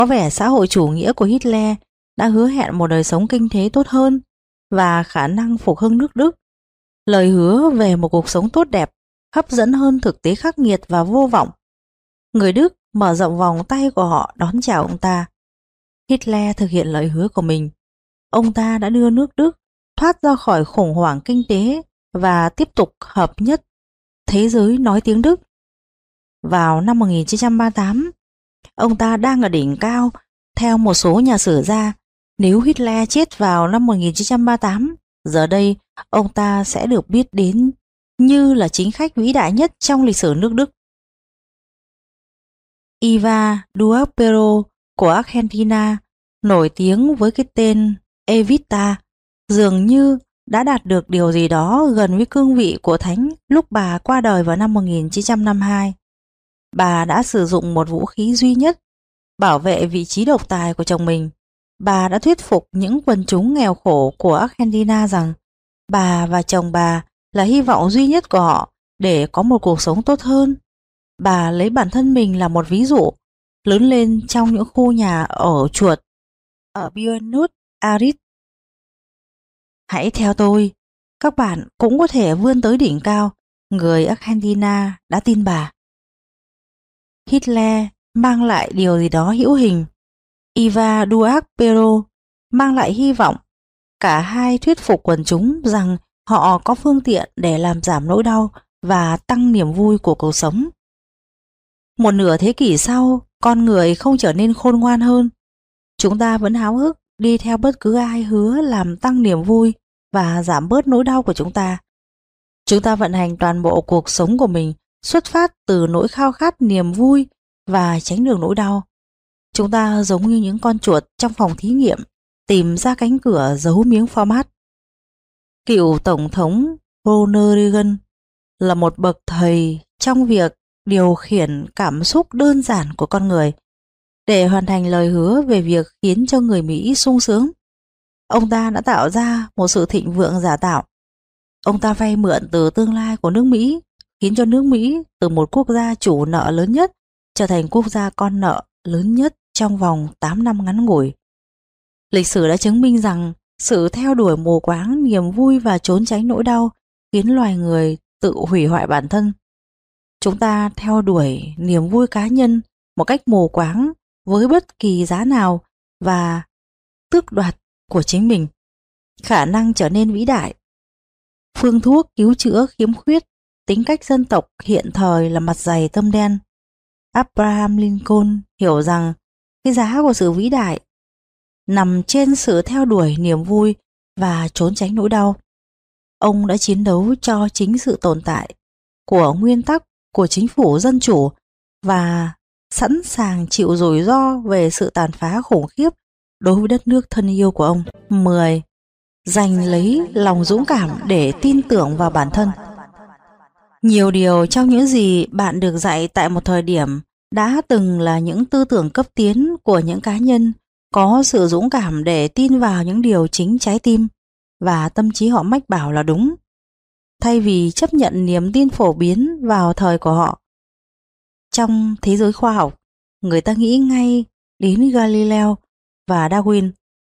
Có vẻ xã hội chủ nghĩa của Hitler đã hứa hẹn một đời sống kinh tế tốt hơn và khả năng phục hưng nước Đức. Lời hứa về một cuộc sống tốt đẹp hấp dẫn hơn thực tế khắc nghiệt và vô vọng. Người Đức mở rộng vòng tay của họ đón chào ông ta. Hitler thực hiện lời hứa của mình. Ông ta đã đưa nước Đức thoát ra khỏi khủng hoảng kinh tế và tiếp tục hợp nhất thế giới nói tiếng Đức. Vào năm 1938, ông ta đang ở đỉnh cao. Theo một số nhà sử gia, nếu Hitler chết vào năm 1938, giờ đây ông ta sẽ được biết đến như là chính khách vĩ đại nhất trong lịch sử nước Đức. Eva Duarte của Argentina, nổi tiếng với cái tên Evita, dường như đã đạt được điều gì đó gần với cương vị của thánh lúc bà qua đời vào năm 1952. Bà đã sử dụng một vũ khí duy nhất, bảo vệ vị trí độc tài của chồng mình. Bà đã thuyết phục những quần chúng nghèo khổ của Argentina rằng bà và chồng bà là hy vọng duy nhất của họ để có một cuộc sống tốt hơn. Bà lấy bản thân mình là một ví dụ, lớn lên trong những khu nhà ở chuột ở Buenos Aires. Hãy theo tôi, các bạn cũng có thể vươn tới đỉnh cao, người Argentina đã tin bà. Hitler mang lại điều gì đó hữu hình. Eva Duarte mang lại hy vọng. Cả hai thuyết phục quần chúng rằng họ có phương tiện để làm giảm nỗi đau và tăng niềm vui của cuộc sống. Một nửa thế kỷ sau, con người không trở nên khôn ngoan hơn. Chúng ta vẫn háo hức đi theo bất cứ ai hứa làm tăng niềm vui và giảm bớt nỗi đau của chúng ta. Chúng ta vận hành toàn bộ cuộc sống của mình xuất phát từ nỗi khao khát niềm vui và tránh được nỗi đau. Chúng ta giống như những con chuột trong phòng thí nghiệm tìm ra cánh cửa giấu miếng format. Cựu Tổng thống Ronald Reagan là một bậc thầy trong việc điều khiển cảm xúc đơn giản của con người để hoàn thành lời hứa về việc khiến cho người Mỹ sung sướng. Ông ta đã tạo ra một sự thịnh vượng giả tạo. Ông ta vay mượn từ tương lai của nước Mỹ, khiến cho nước Mỹ từ một quốc gia chủ nợ lớn nhất trở thành quốc gia con nợ lớn nhất trong vòng 8 năm ngắn ngủi. Lịch sử đã chứng minh rằng sự theo đuổi mù quáng niềm vui và trốn tránh nỗi đau khiến loài người tự hủy hoại bản thân. Chúng ta theo đuổi niềm vui cá nhân một cách mù quáng với bất kỳ giá nào và tước đoạt của chính mình khả năng trở nên vĩ đại. Phương thuốc cứu chữa khiếm khuyết tính cách dân tộc hiện thời là mặt dày tâm đen. Abraham Lincoln hiểu rằng cái giá của sự vĩ đại nằm trên sự theo đuổi niềm vui và trốn tránh nỗi đau. Ông đã chiến đấu cho chính sự tồn tại của nguyên tắc của chính phủ dân chủ và sẵn sàng chịu rủi ro về sự tàn phá khủng khiếp đối với đất nước thân yêu của ông. 10. Giành lấy lòng dũng cảm để tin tưởng vào bản thân. Nhiều điều trong những gì bạn được dạy tại một thời điểm đã từng là những tư tưởng cấp tiến của những cá nhân có sự dũng cảm để tin vào những điều chính trái tim và tâm trí họ mách bảo là đúng, thay vì chấp nhận niềm tin phổ biến vào thời của họ. Trong thế giới khoa học, người ta nghĩ ngay đến Galileo và Darwin.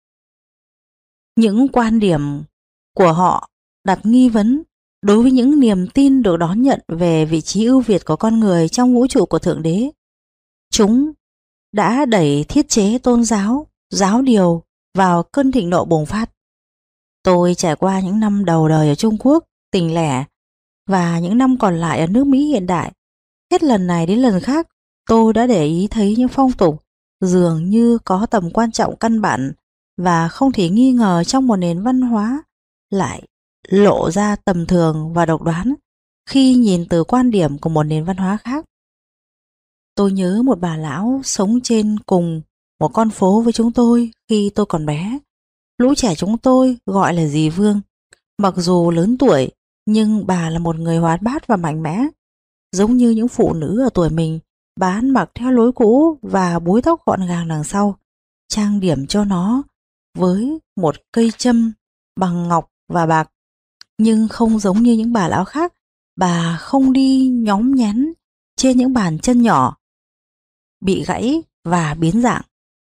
Những quan điểm của họ đặt nghi vấn đối với những niềm tin được đón nhận về vị trí ưu việt của con người trong vũ trụ của Thượng Đế. Chúng đã đẩy thiết chế tôn giáo, giáo điều vào cơn thịnh nộ bùng phát. Tôi trải qua những năm đầu đời ở Trung Quốc, tỉnh lẻ, và những năm còn lại ở nước Mỹ hiện đại. Hết lần này đến lần khác, tôi đã để ý thấy những phong tục dường như có tầm quan trọng căn bản và không thể nghi ngờ trong một nền văn hóa lại lộ ra tầm thường và độc đoán khi nhìn từ quan điểm của một nền văn hóa khác. Tôi nhớ một bà lão sống trên cùng một con phố với chúng tôi khi tôi còn bé. Lũ trẻ chúng tôi gọi là dì Vương. Mặc dù lớn tuổi, nhưng bà là một người hoạt bát và mạnh mẽ. Giống như những phụ nữ ở tuổi mình, bà ăn mặc theo lối cũ và búi tóc gọn gàng đằng sau, trang điểm cho nó với một cây châm bằng ngọc và bạc. Nhưng không giống như những bà lão khác, bà không đi nhóm nhén trên những bàn chân nhỏ, bị gãy và biến dạng.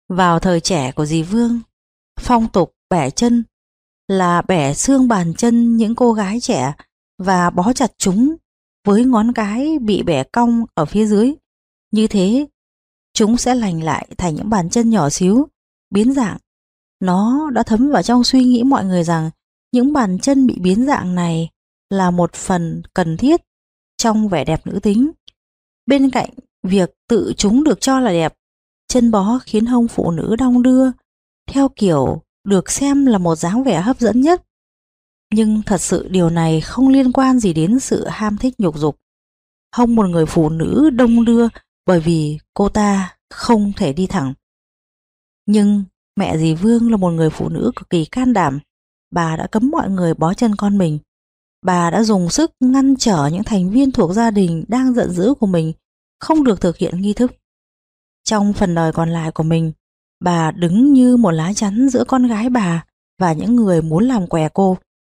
Vào thời trẻ của dì Vương, phong tục bẻ chân là bẻ xương bàn chân những cô gái trẻ và bó chặt chúng với ngón cái bị bẻ cong ở phía dưới. Như thế, chúng sẽ lành lại thành những bàn chân nhỏ xíu, biến dạng. Nó đã thấm vào trong suy nghĩ mọi người rằng những bàn chân bị biến dạng này là một phần cần thiết trong vẻ đẹp nữ tính. Bên cạnh việc tự chúng được cho là đẹp, chân bó khiến hông phụ nữ đong đưa theo kiểu được xem là một dáng vẻ hấp dẫn nhất. Nhưng thật sự điều này không liên quan gì đến sự ham thích nhục dục. Hông một người phụ nữ đong đưa bởi vì cô ta không thể đi thẳng. Nhưng mẹ dì Vương là một người phụ nữ cực kỳ can đảm. Bà đã cấm mọi người bó chân con mình. Bà đã dùng sức ngăn trở những thành viên thuộc gia đình đang giận dữ của mình không được thực hiện nghi thức. Trong phần đời còn lại của mình, bà đứng như một lá chắn giữa con gái bà và những người muốn làm què cô.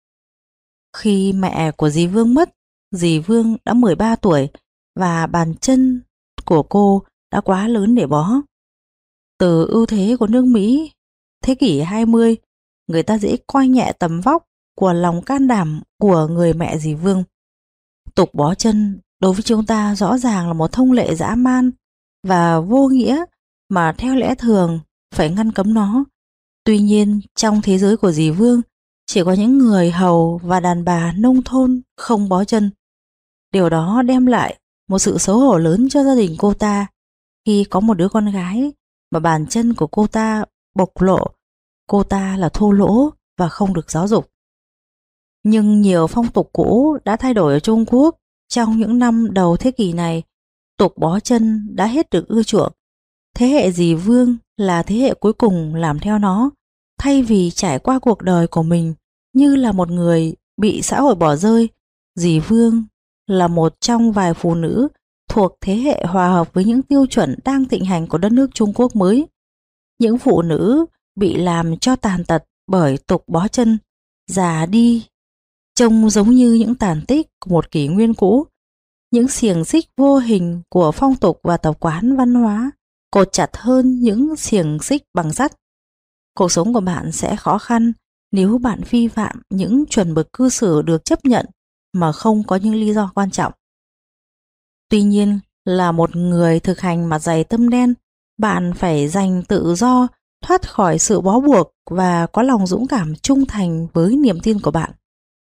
Khi mẹ của dì Vương mất, dì Vương đã 13 tuổi và bàn chân của cô đã quá lớn để bó. Từ ưu thế của nước Mỹ thế kỷ 20, người ta dễ coi nhẹ tầm vóc của lòng can đảm của người mẹ dì Vương. Tục bó chân đối với chúng ta rõ ràng là một thông lệ dã man và vô nghĩa mà theo lẽ thường phải ngăn cấm nó. Tuy nhiên, trong thế giới của dì Vương, chỉ có những người hầu và đàn bà nông thôn không bó chân. Điều đó đem lại một sự xấu hổ lớn cho gia đình cô ta khi có một đứa con gái mà bàn chân của cô ta bộc lộ. Cô ta là thô lỗ và không được giáo dục. Nhưng nhiều phong tục cũ đã thay đổi ở Trung Quốc. Trong những năm đầu thế kỷ này, tục bó chân đã hết được ưa chuộng. Thế hệ dì Vương là thế hệ cuối cùng làm theo nó, thay vì trải qua cuộc đời của mình như là một người bị xã hội bỏ rơi. Dì Vương là một trong vài phụ nữ thuộc thế hệ hòa hợp với những tiêu chuẩn đang thịnh hành của đất nước Trung Quốc mới. Những phụ nữ bị làm cho tàn tật bởi tục bó chân, già đi, trông giống như những tàn tích của một kỷ nguyên cũ. Những xiềng xích vô hình của phong tục và tập quán văn hóa cột chặt hơn những xiềng xích bằng sắt. Cuộc sống của bạn sẽ khó khăn nếu bạn vi phạm những chuẩn mực cư xử được chấp nhận mà không có những lý do quan trọng. Tuy nhiên, là một người thực hành mặt dày tâm đen, bạn phải giành tự do, thoát khỏi sự bó buộc và có lòng dũng cảm trung thành với niềm tin của bạn.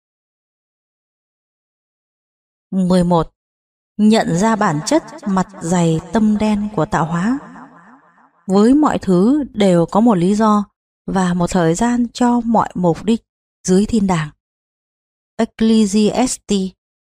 11. Nhận ra bản chất mặt dày tâm đen của tạo hóa. Với mọi thứ đều có một lý do và một thời gian cho mọi mục đích dưới thiên đàng. Ecclesiastes.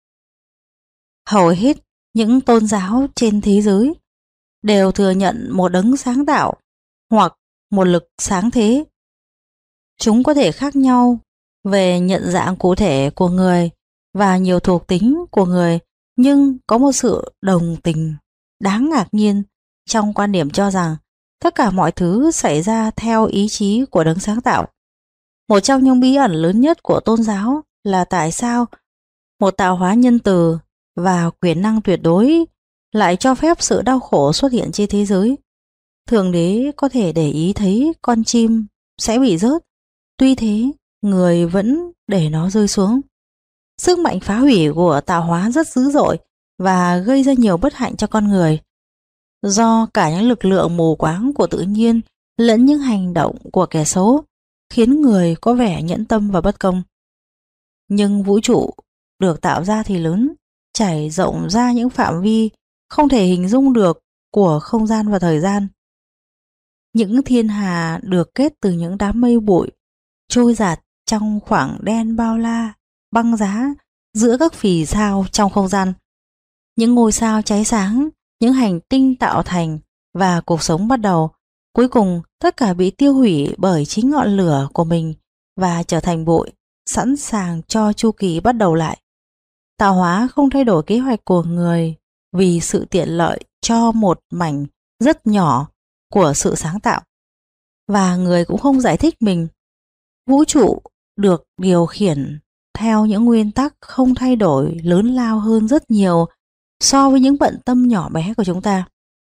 Hầu hết những tôn giáo trên thế giới đều thừa nhận một đấng sáng tạo hoặc một lực sáng thế. Chúng có thể khác nhau về nhận dạng cụ thể của người và nhiều thuộc tính của người, nhưng có một sự đồng tình đáng ngạc nhiên trong quan điểm cho rằng tất cả mọi thứ xảy ra theo ý chí của đấng sáng tạo. Một trong những bí ẩn lớn nhất của tôn giáo là tại sao một tạo hóa nhân từ và quyền năng tuyệt đối lại cho phép sự đau khổ xuất hiện trên thế giới. Thượng đế có thể để ý thấy con chim sẽ bị rớt, tuy thế người vẫn để nó rơi xuống. Sức mạnh phá hủy của tạo hóa rất dữ dội và gây ra nhiều bất hạnh cho con người. Do cả những lực lượng mù quáng của tự nhiên lẫn những hành động của kẻ xấu khiến người có vẻ nhẫn tâm và bất công. Nhưng vũ trụ được tạo ra thì lớn, trải rộng ra những phạm vi không thể hình dung được của không gian và thời gian. Những thiên hà được kết từ những đám mây bụi trôi dạt trong khoảng đen bao la, băng giá giữa các vì sao trong không gian. Những ngôi sao cháy sáng, những hành tinh tạo thành và cuộc sống bắt đầu. Cuối cùng, tất cả bị tiêu hủy bởi chính ngọn lửa của mình và trở thành bụi, sẵn sàng cho chu kỳ bắt đầu lại. Tạo hóa không thay đổi kế hoạch của người vì sự tiện lợi cho một mảnh rất nhỏ của sự sáng tạo. Và người cũng không giải thích mình. Vũ trụ được điều khiển theo những nguyên tắc không thay đổi lớn lao hơn rất nhiều so với những bận tâm nhỏ bé của chúng ta.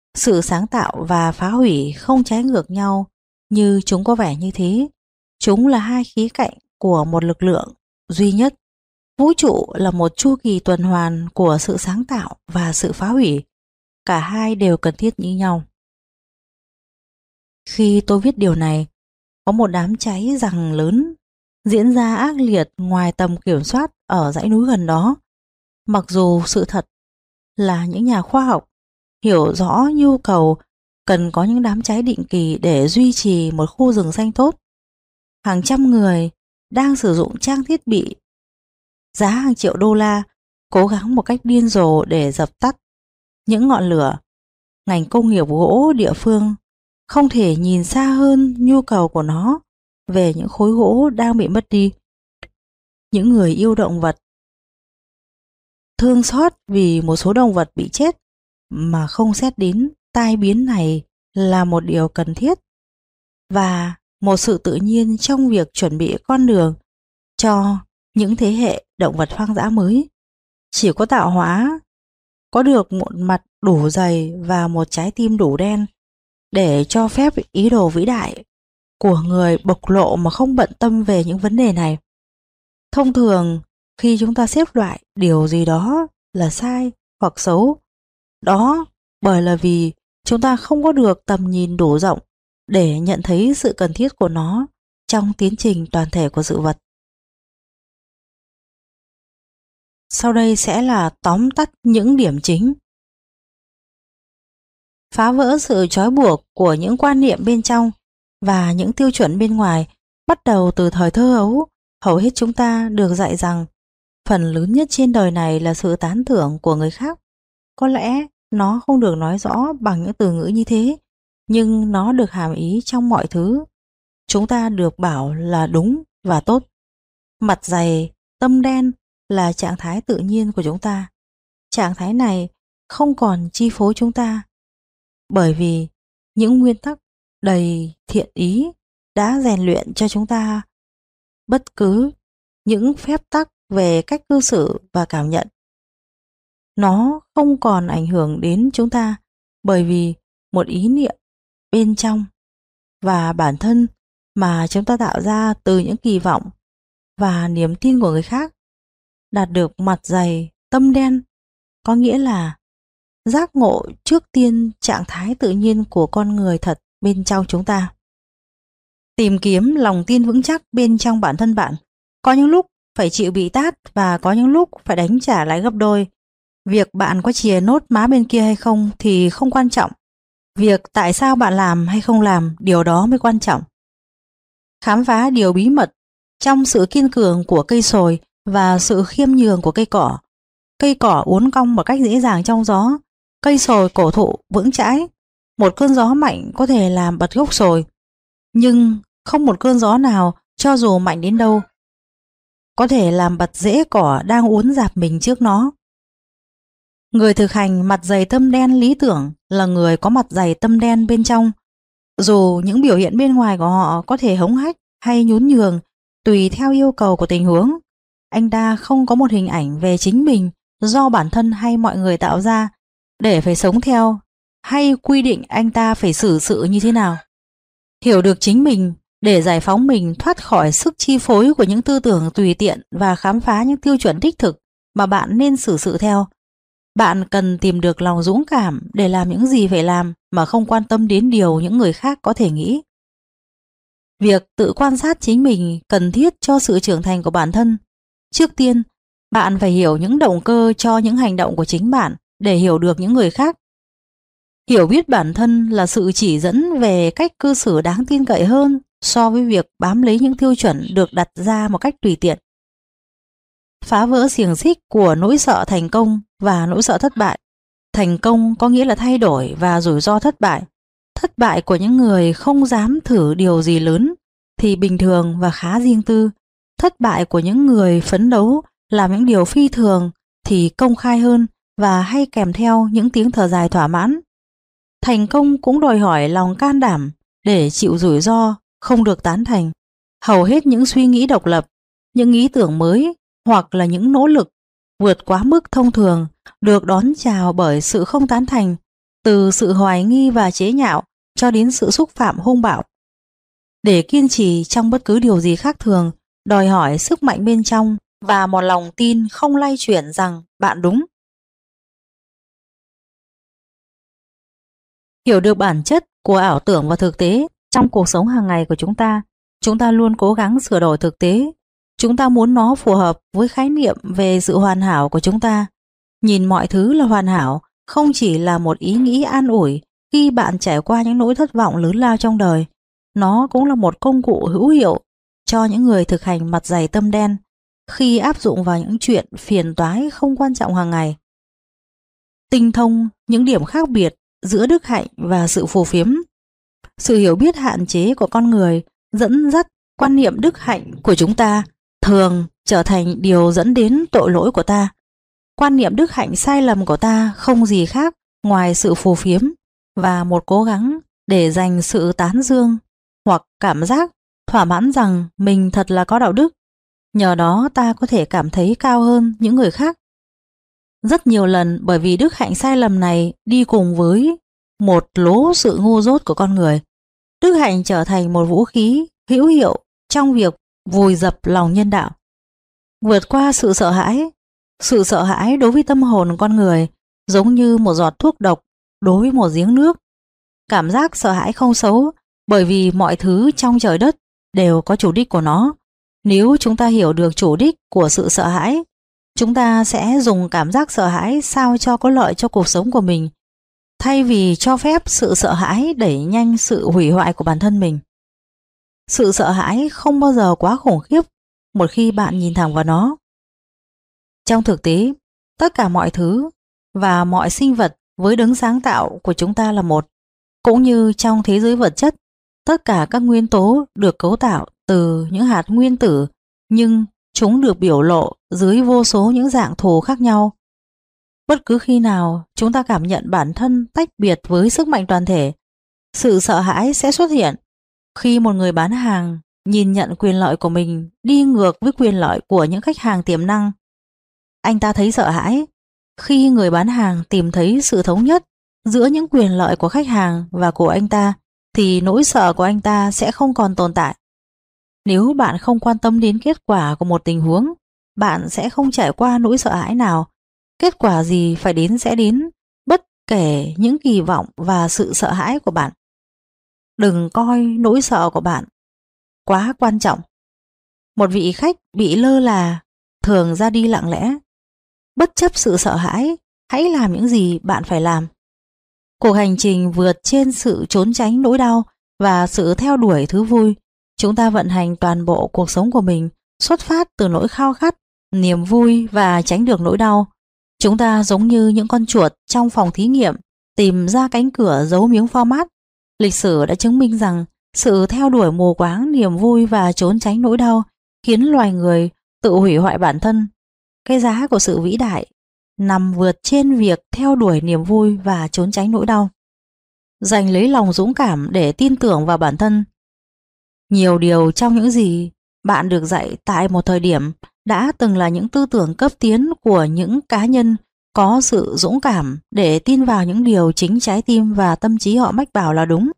Sự sáng tạo và phá hủy không trái ngược nhau như chúng có vẻ như thế. Chúng là hai khía cạnh của một lực lượng duy nhất. Vũ trụ là một chu kỳ tuần hoàn của sự sáng tạo và sự phá hủy. Cả hai đều cần thiết như nhau. Khi tôi viết điều này, có một đám cháy giằng lớn diễn ra ác liệt ngoài tầm kiểm soát ở dãy núi gần đó. Mặc dù sự thật là những nhà khoa học hiểu rõ nhu cầu cần có những đám cháy định kỳ để duy trì một khu rừng xanh tốt. Hàng trăm người đang sử dụng trang thiết bị giá hàng triệu đô la cố gắng một cách điên rồ để dập tắt những ngọn lửa. Ngành công nghiệp gỗ địa phương không thể nhìn xa hơn nhu cầu của nó về những khối gỗ đang bị mất đi. Những người yêu động vật thương xót vì một số động vật bị chết mà không xét đến tai biến này là một điều cần thiết và một sự tự nhiên trong việc chuẩn bị con đường cho những thế hệ động vật hoang dã mới. Chỉ có tạo hóa có được một mặt đủ dày và một trái tim đủ đen để cho phép ý đồ vĩ đại của người bộc lộ mà không bận tâm về những vấn đề này. Thông thường, khi chúng ta xếp loại điều gì đó là sai hoặc xấu, đó bởi là vì chúng ta không có được tầm nhìn đủ rộng để nhận thấy sự cần thiết của nó trong tiến trình toàn thể của sự vật. Sau đây sẽ là tóm tắt những điểm chính. Phá vỡ sự trói buộc của những quan niệm bên trong và những tiêu chuẩn bên ngoài. Bắt đầu từ thời thơ ấu, hầu hết chúng ta được dạy rằng phần lớn nhất trên đời này là sự tán thưởng của người khác. Có lẽ nó không được nói rõ bằng những từ ngữ như thế, nhưng nó được hàm ý trong mọi thứ. Chúng ta được bảo là đúng và tốt. Mặt dày, tâm đen là trạng thái tự nhiên của chúng ta. Trạng thái này không còn chi phối chúng ta, bởi vì những nguyên tắc đầy thiện ý đã rèn luyện cho chúng ta bất cứ những phép tắc về cách cư xử và cảm nhận. Nó không còn ảnh hưởng đến chúng ta bởi vì một ý niệm bên trong và bản thân mà chúng ta tạo ra từ những kỳ vọng và niềm tin của người khác. Đạt được mặt dày, tâm đen có nghĩa là giác ngộ trước tiên trạng thái tự nhiên của con người thật bên trong chúng ta. Tìm kiếm lòng tin vững chắc bên trong bản thân bạn. Có những lúc phải chịu bị tát và có những lúc phải đánh trả lại gấp đôi. Việc bạn có chìa nốt má bên kia hay không thì không quan trọng. Việc tại sao bạn làm hay không làm, điều đó mới quan trọng. Khám phá điều bí mật trong sự kiên cường của cây sồi và sự khiêm nhường của cây cỏ. Cây cỏ uốn cong một cách dễ dàng trong gió, cây sồi cổ thụ vững chãi. Một cơn gió mạnh có thể làm bật gốc sồi, nhưng không một cơn gió nào, cho dù mạnh đến đâu, có thể làm bật rễ cỏ đang uốn dạp mình trước nó. Người thực hành mặt dày tâm đen lý tưởng là người có mặt dày tâm đen bên trong. Dù những biểu hiện bên ngoài của họ có thể hống hách hay nhún nhường tùy theo yêu cầu của tình huống, anh ta không có một hình ảnh về chính mình do bản thân hay mọi người tạo ra để phải sống theo, hay quy định anh ta phải xử sự như thế nào. Hiểu được chính mình để giải phóng mình thoát khỏi sức chi phối của những tư tưởng tùy tiện và khám phá những tiêu chuẩn đích thực mà bạn nên xử sự theo. Bạn cần tìm được lòng dũng cảm để làm những gì phải làm mà không quan tâm đến điều những người khác có thể nghĩ. Việc tự quan sát chính mình cần thiết cho sự trưởng thành của bản thân. Trước tiên, bạn phải hiểu những động cơ cho những hành động của chính bạn để hiểu được những người khác. Hiểu biết bản thân là sự chỉ dẫn về cách cư xử đáng tin cậy hơn so với việc bám lấy những tiêu chuẩn được đặt ra một cách tùy tiện. Phá vỡ xiềng xích của nỗi sợ thành công và nỗi sợ thất bại. Thành công có nghĩa là thay đổi và rủi ro thất bại. Thất bại của những người không dám thử điều gì lớn thì bình thường và khá riêng tư. Thất bại của những người phấn đấu làm những điều phi thường thì công khai hơn và hay kèm theo những tiếng thở dài thỏa mãn. Thành công cũng đòi hỏi lòng can đảm để chịu rủi ro, không được tán thành. Hầu hết những suy nghĩ độc lập, những ý tưởng mới hoặc là những nỗ lực vượt quá mức thông thường được đón chào bởi sự không tán thành từ sự hoài nghi và chế nhạo cho đến sự xúc phạm hung bạo. Để kiên trì trong bất cứ điều gì khác thường, đòi hỏi sức mạnh bên trong và một lòng tin không lay chuyển rằng bạn đúng. Hiểu được bản chất của ảo tưởng và thực tế trong cuộc sống hàng ngày của chúng ta luôn cố gắng sửa đổi thực tế. Chúng ta muốn nó phù hợp với khái niệm về sự hoàn hảo của chúng ta. Nhìn mọi thứ là hoàn hảo không chỉ là một ý nghĩ an ủi khi bạn trải qua những nỗi thất vọng lớn lao trong đời. Nó cũng là một công cụ hữu hiệu cho những người thực hành mặt dày tâm đen khi áp dụng vào những chuyện phiền toái không quan trọng hàng ngày. Tinh thông những điểm khác biệt giữa đức hạnh và sự phù phiếm. Sự hiểu biết hạn chế của con người dẫn dắt quan niệm đức hạnh của chúng ta thường trở thành điều dẫn đến tội lỗi của ta. Quan niệm đức hạnh sai lầm của ta không gì khác ngoài sự phù phiếm và một cố gắng để giành sự tán dương hoặc cảm giác thỏa mãn rằng mình thật là có đạo đức. Nhờ đó ta có thể cảm thấy cao hơn những người khác. Rất nhiều lần bởi vì đức hạnh sai lầm này đi cùng với một lố sự ngu dốt của con người, đức hạnh trở thành một vũ khí hữu hiệu trong việc vùi dập lòng nhân đạo. Vượt qua sự sợ hãi đối với tâm hồn con người giống như một giọt thuốc độc đối với một giếng nước. Cảm giác sợ hãi không xấu bởi vì mọi thứ trong trời đất đều có chủ đích của nó. Nếu chúng ta hiểu được chủ đích của sự sợ hãi, chúng ta sẽ dùng cảm giác sợ hãi sao cho có lợi cho cuộc sống của mình, thay vì cho phép sự sợ hãi đẩy nhanh sự hủy hoại của bản thân mình. Sự sợ hãi không bao giờ quá khủng khiếp một khi bạn nhìn thẳng vào nó. Trong thực tế, tất cả mọi thứ và mọi sinh vật với đấng sáng tạo của chúng ta là một. Cũng như trong thế giới vật chất, tất cả các nguyên tố được cấu tạo từ những hạt nguyên tử, nhưng chúng được biểu lộ dưới vô số những dạng thù khác nhau. Bất cứ khi nào chúng ta cảm nhận bản thân tách biệt với sức mạnh toàn thể, sự sợ hãi sẽ xuất hiện. Khi một người bán hàng nhìn nhận quyền lợi của mình đi ngược với quyền lợi của những khách hàng tiềm năng, anh ta thấy sợ hãi. Khi người bán hàng tìm thấy sự thống nhất giữa những quyền lợi của khách hàng và của anh ta, thì nỗi sợ của anh ta sẽ không còn tồn tại. Nếu bạn không quan tâm đến kết quả của một tình huống, bạn sẽ không trải qua nỗi sợ hãi nào. Kết quả gì phải đến sẽ đến, bất kể những kỳ vọng và sự sợ hãi của bạn. Đừng coi nỗi sợ của bạn quá quan trọng. Một vị khách bị lơ là thường ra đi lặng lẽ. Bất chấp sự sợ hãi, hãy làm những gì bạn phải làm. Cuộc hành trình vượt trên sự trốn tránh nỗi đau và sự theo đuổi thứ vui, chúng ta vận hành toàn bộ cuộc sống của mình xuất phát từ nỗi khao khát, niềm vui và tránh được nỗi đau. Chúng ta giống như những con chuột trong phòng thí nghiệm tìm ra cánh cửa giấu miếng format. Lịch sử đã chứng minh rằng sự theo đuổi mù quáng niềm vui và trốn tránh nỗi đau khiến loài người tự hủy hoại bản thân. Cái giá của sự vĩ đại nằm vượt trên việc theo đuổi niềm vui và trốn tránh nỗi đau. Giành lấy lòng dũng cảm để tin tưởng vào bản thân. Nhiều điều trong những gì bạn được dạy tại một thời điểm đã từng là những tư tưởng cấp tiến của những cá nhân có sự dũng cảm để tin vào những điều chính trái tim và tâm trí họ mách bảo là đúng.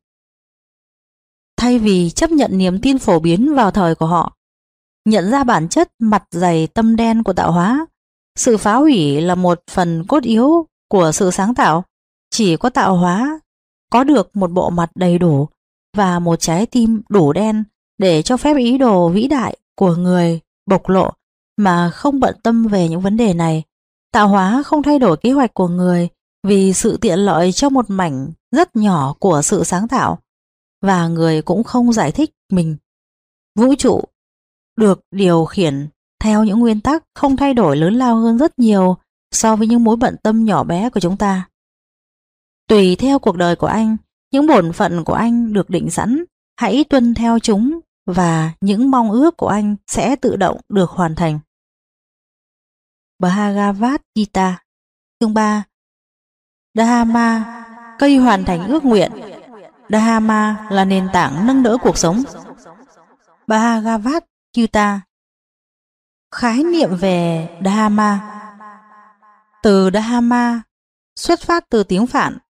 Thay vì chấp nhận niềm tin phổ biến vào thời của họ, nhận ra bản chất mặt dày tâm đen của tạo hóa, sự phá hủy là một phần cốt yếu của sự sáng tạo. Chỉ có tạo hóa có được một bộ mặt đầy đủ và một trái tim đủ đen để cho phép ý đồ vĩ đại của người bộc lộ mà không bận tâm về những vấn đề này. Tạo hóa không thay đổi kế hoạch của người vì sự tiện lợi cho một mảnh rất nhỏ của sự sáng tạo, và người cũng không giải thích mình. Vũ trụ được điều khiển theo những nguyên tắc không thay đổi lớn lao hơn rất nhiều so với những mối bận tâm nhỏ bé của chúng ta. Tùy theo cuộc đời của anh, những bổn phận của anh được định sẵn, hãy tuân theo chúng và những mong ước của anh sẽ tự động được hoàn thành. Bhagavad Gita, chương 3. Dhamma, cây hoàn thành ước nguyện. Dhamma là nền tảng nâng đỡ cuộc sống. Bhagavad Gita. Khái niệm về Dhamma. Từ Dhamma xuất phát từ tiếng Phạn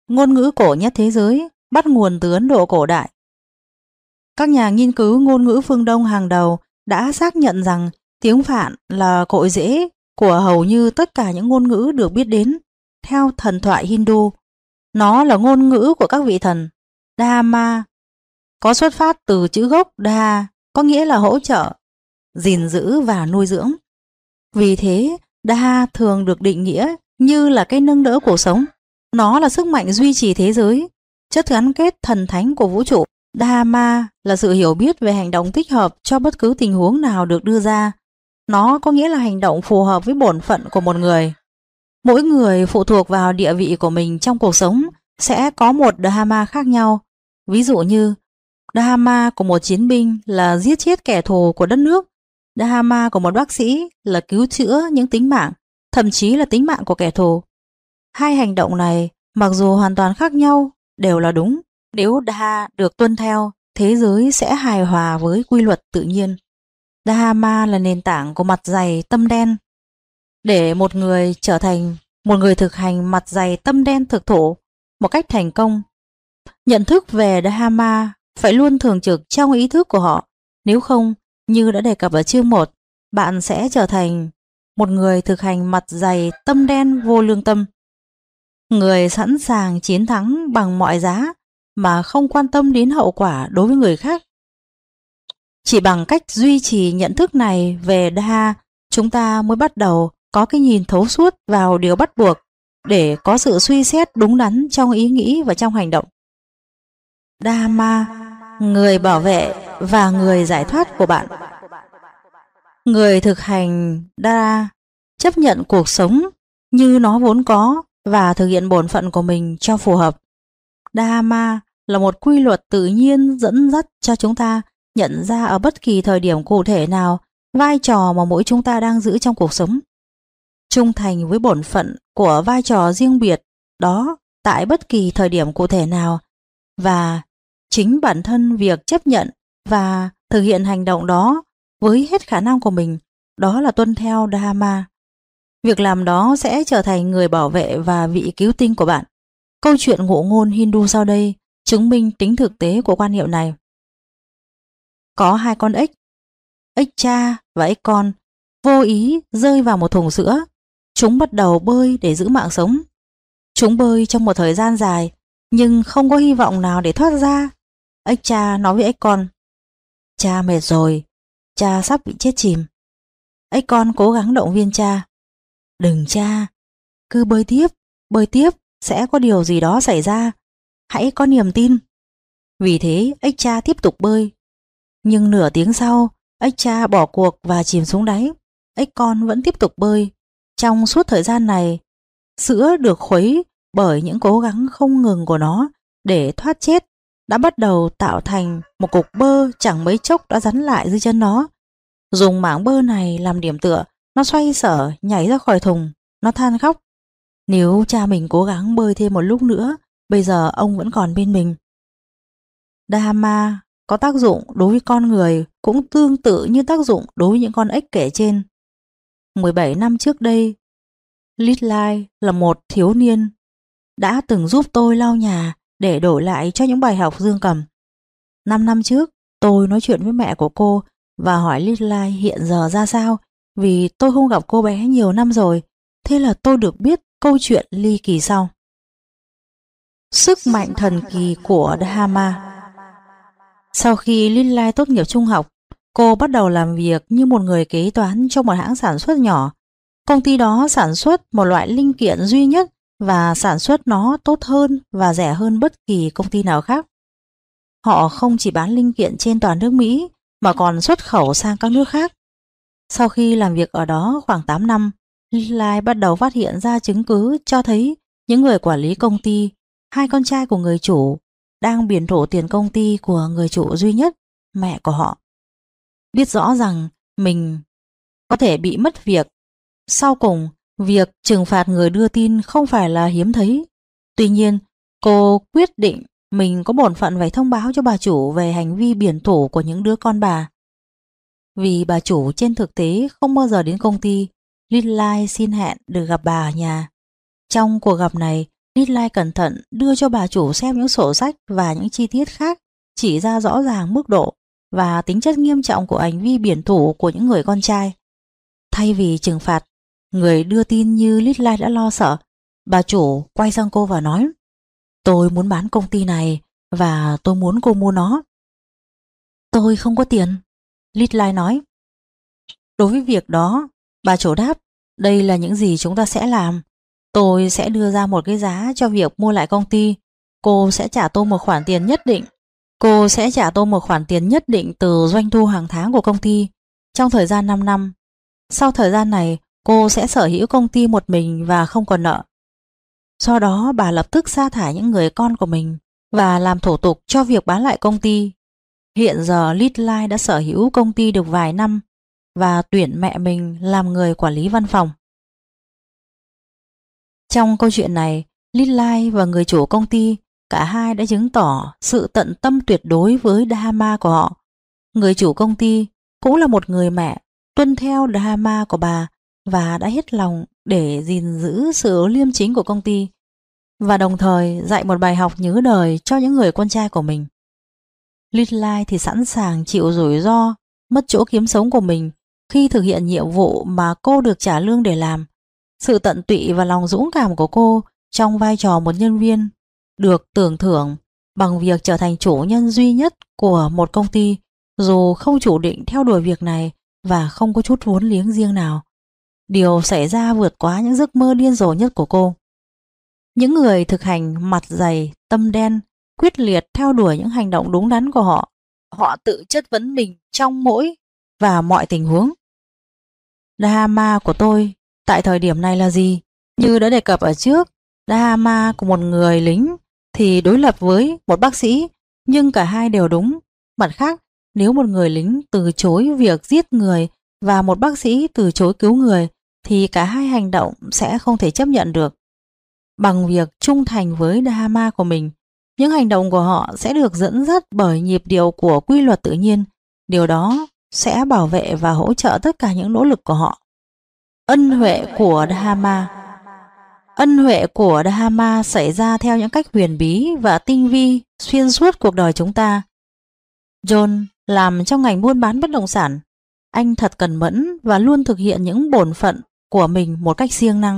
ngôn ngữ cổ nhất thế giới, bắt nguồn từ Ấn Độ cổ đại. Các nhà nghiên cứu ngôn ngữ phương Đông hàng đầu đã xác nhận rằng tiếng Phạn là cội rễ của hầu như tất cả những ngôn ngữ được biết đến. Theo thần thoại Hindu, nó là ngôn ngữ của các vị thần. Dhamma có xuất phát từ chữ gốc Dha, có nghĩa là hỗ trợ, gìn giữ và nuôi dưỡng. Vì thế, Dha thường được định nghĩa như là cái nâng đỡ cuộc sống. Nó là sức mạnh duy trì thế giới, chất gắn kết thần thánh của vũ trụ. Dhamma là sự hiểu biết về hành động thích hợp cho bất cứ tình huống nào được đưa ra. Nó có nghĩa là hành động phù hợp với bổn phận của một người. Mỗi người phụ thuộc vào địa vị của mình trong cuộc sống sẽ có một Dhamma khác nhau. Ví dụ như Dhamma của một chiến binh là giết chết kẻ thù của đất nước. Dhamma của một bác sĩ là cứu chữa những tính mạng, thậm chí là tính mạng của kẻ thù. Hai hành động này, mặc dù hoàn toàn khác nhau, đều là đúng. Nếu Dha được tuân theo, thế giới sẽ hài hòa với quy luật tự nhiên. Dhamma là nền tảng của mặt dày tâm đen. Để một người trở thành một người thực hành mặt dày tâm đen thực thụ một cách thành công, nhận thức về Dhamma phải luôn thường trực trong ý thức của họ. Nếu không, như đã đề cập ở chương 1, bạn sẽ trở thành một người thực hành mặt dày tâm đen vô lương tâm. Người sẵn sàng chiến thắng bằng mọi giá mà không quan tâm đến hậu quả đối với người khác. Chỉ bằng cách duy trì nhận thức này về Dha, chúng ta mới bắt đầu có cái nhìn thấu suốt vào điều bắt buộc để có sự suy xét đúng đắn trong ý nghĩ và trong hành động. Dhamma, người bảo vệ và người giải thoát của bạn. Người thực hành Dha chấp nhận cuộc sống như nó vốn có và thực hiện bổn phận của mình cho phù hợp. Dhamma là một quy luật tự nhiên dẫn dắt cho chúng ta nhận ra ở bất kỳ thời điểm cụ thể nào vai trò mà mỗi chúng ta đang giữ trong cuộc sống. Trung thành với bổn phận của vai trò riêng biệt đó tại bất kỳ thời điểm cụ thể nào, và chính bản thân việc chấp nhận và thực hiện hành động đó với hết khả năng của mình, đó là tuân theo Dhamma. Việc làm đó sẽ trở thành người bảo vệ và vị cứu tinh của bạn. Câu chuyện ngụ ngôn Hindu sau đây chứng minh tính thực tế của quan niệm này. Có hai con ếch, ếch cha và ếch con, vô ý rơi vào một thùng sữa. Chúng bắt đầu bơi để giữ mạng sống. Chúng bơi trong một thời gian dài, nhưng không có hy vọng nào để thoát ra. Ếch cha nói với ếch con: "Cha mệt rồi, cha sắp bị chết chìm." Ếch con cố gắng động viên cha: "Đừng cha, cứ bơi tiếp, sẽ có điều gì đó xảy ra. Hãy có niềm tin." Vì thế, ếch cha tiếp tục bơi. Nhưng nửa tiếng sau, ếch cha bỏ cuộc và chìm xuống đáy. Ếch con vẫn tiếp tục bơi. Trong suốt thời gian này, sữa được khuấy bởi những cố gắng không ngừng của nó để thoát chết đã bắt đầu tạo thành một cục bơ chẳng mấy chốc đã rắn lại dưới chân nó. Dùng mảng bơ này làm điểm tựa, nó xoay sở nhảy ra khỏi thùng. Nó than khóc: "Nếu cha mình cố gắng bơi thêm một lúc nữa, bây giờ ông vẫn còn bên mình." Dhamma có tác dụng đối với con người cũng tương tự như tác dụng đối với những con ếch kể trên. 17 năm trước đây, Lidlai là một thiếu niên đã từng giúp tôi lau nhà để đổi lại cho những bài học dương cầm. 5 năm trước, tôi nói chuyện với mẹ của cô và hỏi Lidlai hiện giờ ra sao, vì tôi không gặp cô bé nhiều năm rồi. Thế là tôi được biết câu chuyện ly kỳ sau. Sức mạnh thần kỳ của Dhamma. Sau khi Lidlai tốt nghiệp trung học, cô bắt đầu làm việc như một người kế toán trong một hãng sản xuất nhỏ. Công ty đó sản xuất một loại linh kiện duy nhất và sản xuất nó tốt hơn và rẻ hơn bất kỳ công ty nào khác. Họ không chỉ bán linh kiện trên toàn nước Mỹ mà còn xuất khẩu sang các nước khác. Sau khi làm việc ở đó khoảng 8 năm, Lidlai bắt đầu phát hiện ra chứng cứ cho thấy những người quản lý công ty, hai con trai của người chủ, đang biển thủ tiền công ty của người chủ duy nhất, mẹ của họ. Biết rõ rằng mình có thể bị mất việc, sau cùng việc trừng phạt người đưa tin không phải là hiếm thấy. Tuy nhiên, cô quyết định mình có bổn phận phải thông báo cho bà chủ về hành vi biển thủ của những đứa con bà. Vì bà chủ trên thực tế không bao giờ đến công ty, Lidlai xin hẹn được gặp bà ở nhà. Trong cuộc gặp này, Lidley cẩn thận đưa cho bà chủ xem những sổ sách và những chi tiết khác, chỉ ra rõ ràng mức độ và tính chất nghiêm trọng của hành vi biển thủ của những người con trai. Thay vì trừng phạt người đưa tin như Lidley đã lo sợ, bà chủ quay sang cô và nói: "Tôi muốn bán công ty này và tôi muốn cô mua nó." "Tôi không có tiền," Lidley nói. "Đối với việc đó," bà chủ đáp, "đây là những gì chúng ta sẽ làm. Tôi sẽ đưa ra một cái giá cho việc mua lại công ty. Cô sẽ trả tôi một khoản tiền nhất định. Cô sẽ trả tôi một khoản tiền nhất định từ doanh thu hàng tháng của công ty trong thời gian 5 năm. Sau thời gian này, cô sẽ sở hữu công ty một mình và không còn nợ." Sau đó bà lập tức sa thải những người con của mình và làm thủ tục cho việc bán lại công ty. Hiện giờ Lidley đã sở hữu công ty được vài năm và tuyển mẹ mình làm người quản lý văn phòng. Trong câu chuyện này, Lidley và người chủ công ty, cả hai đã chứng tỏ sự tận tâm tuyệt đối với Dharma của họ. Người chủ công ty cũng là một người mẹ tuân theo Dharma của bà và đã hết lòng để gìn giữ sự liêm chính của công ty và đồng thời dạy một bài học nhớ đời cho những người con trai của mình. Lidley thì sẵn sàng chịu rủi ro mất chỗ kiếm sống của mình khi thực hiện nhiệm vụ mà cô được trả lương để làm. Sự tận tụy và lòng dũng cảm của cô trong vai trò một nhân viên được tưởng thưởng bằng việc trở thành chủ nhân duy nhất của một công ty, dù không chủ định theo đuổi việc này và không có chút vốn liếng riêng nào. Điều xảy ra vượt quá những giấc mơ điên rồ nhất của cô. Những người thực hành mặt dày, tâm đen, quyết liệt theo đuổi những hành động đúng đắn của họ. Họ tự chất vấn mình trong mỗi và mọi tình huống. Dharma của tôi tại thời điểm này là gì? Như đã đề cập ở trước, Dharma của một người lính thì đối lập với một bác sĩ, nhưng cả hai đều đúng. Mặt khác, nếu một người lính từ chối việc giết người và một bác sĩ từ chối cứu người, thì cả hai hành động sẽ không thể chấp nhận được. Bằng việc trung thành với Dharma của mình, những hành động của họ sẽ được dẫn dắt bởi nhịp điệu của quy luật tự nhiên. Điều đó sẽ bảo vệ và hỗ trợ tất cả những nỗ lực của họ. Ân huệ của Dharma. Ân huệ của Dharma xảy ra theo những cách huyền bí và tinh vi xuyên suốt cuộc đời chúng ta. John làm trong ngành buôn bán bất động sản. Anh thật cẩn mẫn và luôn thực hiện những bổn phận của mình một cách siêng năng.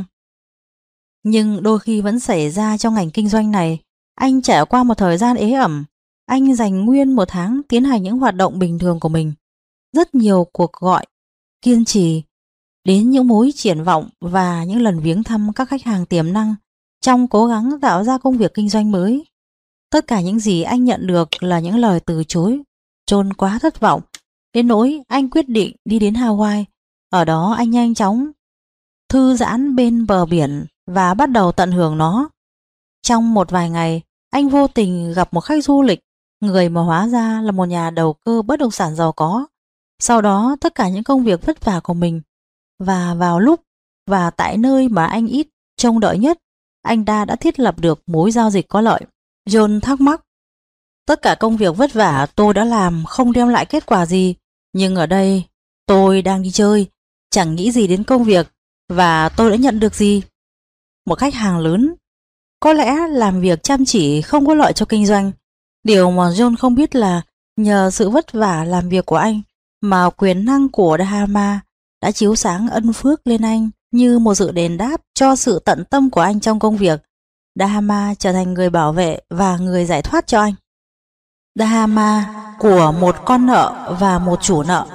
Nhưng đôi khi vẫn xảy ra trong ngành kinh doanh này. Anh trải qua một thời gian ế ẩm. Anh dành nguyên một tháng tiến hành những hoạt động bình thường của mình. Rất nhiều cuộc gọi, kiên trì, đến những mối triển vọng và những lần viếng thăm các khách hàng tiềm năng trong cố gắng tạo ra công việc kinh doanh mới. Tất cả những gì anh nhận được là những lời từ chối. John quá thất vọng, đến nỗi anh quyết định đi đến Hawaii. Ở đó anh nhanh chóng thư giãn bên bờ biển và bắt đầu tận hưởng nó. Trong một vài ngày, anh vô tình gặp một khách du lịch, người mà hóa ra là một nhà đầu cơ bất động sản giàu có. Sau đó tất cả những công việc vất vả của mình và vào lúc và tại nơi mà anh ít trông đợi nhất, anh ta đã thiết lập được mối giao dịch có lợi. John thắc mắc: tất cả công việc vất vả tôi đã làm không đem lại kết quả gì, nhưng ở đây tôi đang đi chơi, chẳng nghĩ gì đến công việc, và tôi đã nhận được gì? Một khách hàng lớn. Có lẽ làm việc chăm chỉ không có lợi cho kinh doanh. Điều mà John không biết là nhờ sự vất vả làm việc của anh mà quyền năng của Dharma đã chiếu sáng ân phước lên anh như một sự đền đáp cho sự tận tâm của anh trong công việc. Dharma trở thành người bảo vệ và người giải thoát cho anh. Dharma của một con nợ và một chủ nợ.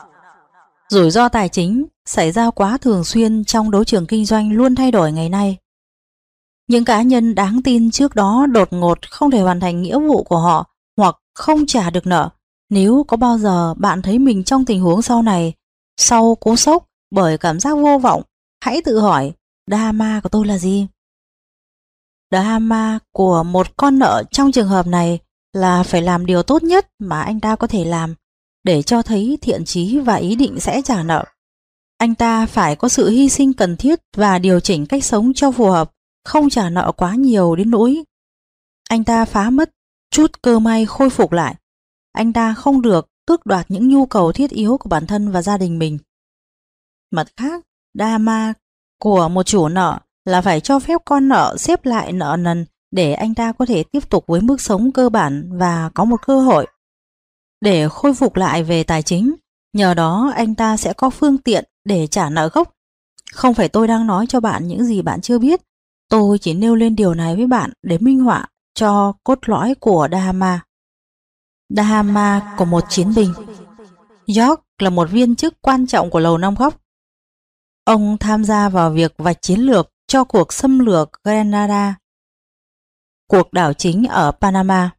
Rủi ro tài chính xảy ra quá thường xuyên trong đấu trường kinh doanh luôn thay đổi ngày nay. Những cá nhân đáng tin trước đó đột ngột không thể hoàn thành nghĩa vụ của họ hoặc không trả được nợ. Nếu có bao giờ bạn thấy mình trong tình huống sau này, sau cú sốc bởi cảm giác vô vọng, hãy tự hỏi Dharma của tôi là gì? Dharma của một con nợ trong trường hợp này là phải làm điều tốt nhất mà anh ta có thể làm để cho thấy thiện chí và ý định sẽ trả nợ. Anh ta phải có sự hy sinh cần thiết và điều chỉnh cách sống cho phù hợp, không trả nợ quá nhiều đến nỗi anh ta phá mất chút cơ may khôi phục lại. Anh ta không được tước đoạt những nhu cầu thiết yếu của bản thân và gia đình mình. Mặt khác, Dharma của một chủ nợ là phải cho phép con nợ xếp lại nợ nần để anh ta có thể tiếp tục với mức sống cơ bản và có một cơ hội để khôi phục lại về tài chính. Nhờ đó anh ta sẽ có phương tiện để trả nợ gốc. Không phải tôi đang nói cho bạn những gì bạn chưa biết. Tôi chỉ nêu lên điều này với bạn để minh họa cho cốt lõi của Dharma. Dharma của một chiến binh. George là một viên chức quan trọng của Lầu Năm Góc. Ông tham gia vào việc vạch chiến lược cho cuộc xâm lược Grenada, cuộc đảo chính ở Panama,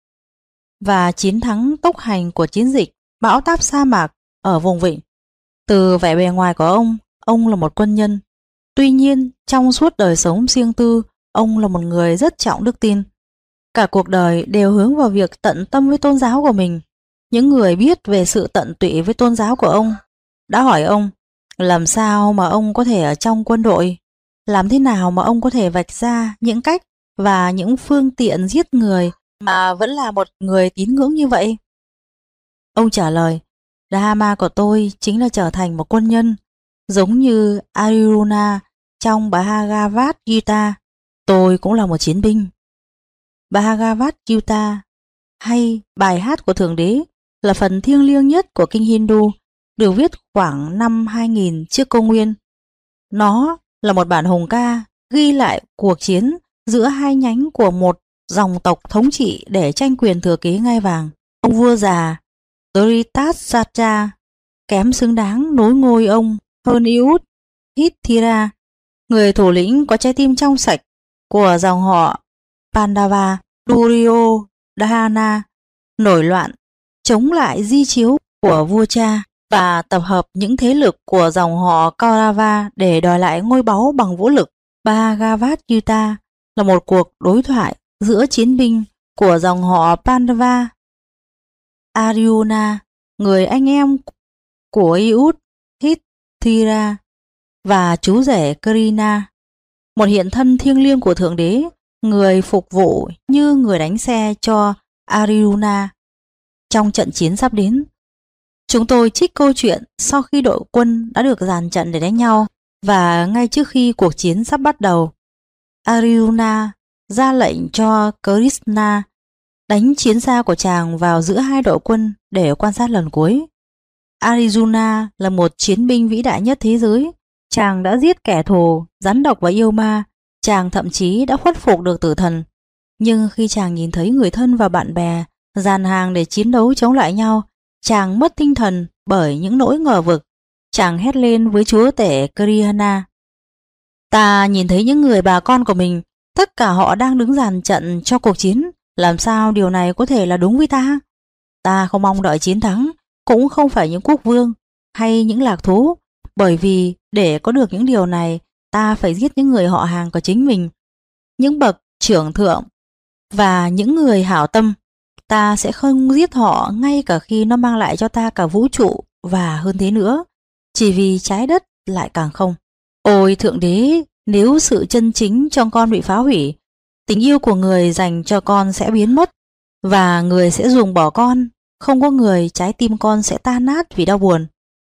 và chiến thắng tốc hành của chiến dịch bão táp sa mạc ở vùng vịnh. Từ vẻ bề ngoài của ông là một quân nhân. Tuy nhiên, trong suốt đời sống riêng tư, ông là một người rất trọng đức tin. Cả cuộc đời đều hướng vào việc tận tâm với tôn giáo của mình. Những người biết về sự tận tụy với tôn giáo của ông đã hỏi ông, làm sao mà ông có thể ở trong quân đội? Làm thế nào mà ông có thể vạch ra những cách và những phương tiện giết người mà vẫn là một người tín ngưỡng như vậy? Ông trả lời, Dharma của tôi chính là trở thành một quân nhân, giống như Arjuna trong Bhagavad Gita. Tôi cũng là một chiến binh. Bhagavad Gita, hay bài hát của Thượng Đế, là phần thiêng liêng nhất của kinh Hindu, được viết khoảng năm 2000 trước công nguyên. Nó là một bản hùng ca ghi lại cuộc chiến giữa hai nhánh của một dòng tộc thống trị để tranh quyền thừa kế ngai vàng. Ông vua già Dhritarashtra kém xứng đáng nối ngôi ông hơn Iút Hithira, người thủ lĩnh có trái tim trong sạch của dòng họ Pandava. Duryodhana nổi loạn chống lại di chiếu của vua cha và tập hợp những thế lực của dòng họ Kaurava để đòi lại ngôi báu bằng vũ lực. Bhagavad Gita là một cuộc đối thoại giữa chiến binh của dòng họ Pandava, Arjuna, người anh em của Iút Hithira, và chú rể Krishna, một hiện thân thiêng liêng của Thượng Đế, người phục vụ như người đánh xe cho Arjuna trong trận chiến sắp đến. Chúng tôi trích câu chuyện sau khi đội quân đã được dàn trận để đánh nhau, và ngay trước khi cuộc chiến sắp bắt đầu, Arjuna ra lệnh cho Krishna đánh chiến xa của chàng vào giữa hai đội quân để quan sát lần cuối. Arjuna là một chiến binh vĩ đại nhất thế giới. Chàng đã giết kẻ thù, rắn độc và yêu ma. Chàng thậm chí đã khuất phục được tử thần. Nhưng khi chàng nhìn thấy người thân và bạn bè dàn hàng để chiến đấu chống lại nhau, chàng mất tinh thần bởi những nỗi ngờ vực. Chàng hét lên với chúa tể Krishna, ta nhìn thấy những người bà con của mình, tất cả họ đang đứng dàn trận cho cuộc chiến. Làm sao điều này có thể là đúng với ta? Ta không mong đợi chiến thắng, cũng không phải những quốc vương hay những lạc thú, bởi vì để có được những điều này, ta phải giết những người họ hàng của chính mình, những bậc trưởng thượng và những người hảo tâm. Ta sẽ không giết họ ngay cả khi nó mang lại cho ta cả vũ trụ và hơn thế nữa, chỉ vì trái đất lại càng không. Ôi Thượng Đế, nếu sự chân chính trong con bị phá hủy, tình yêu của người dành cho con sẽ biến mất, và người sẽ ruồng bỏ con. Không có người, trái tim con sẽ tan nát vì đau buồn.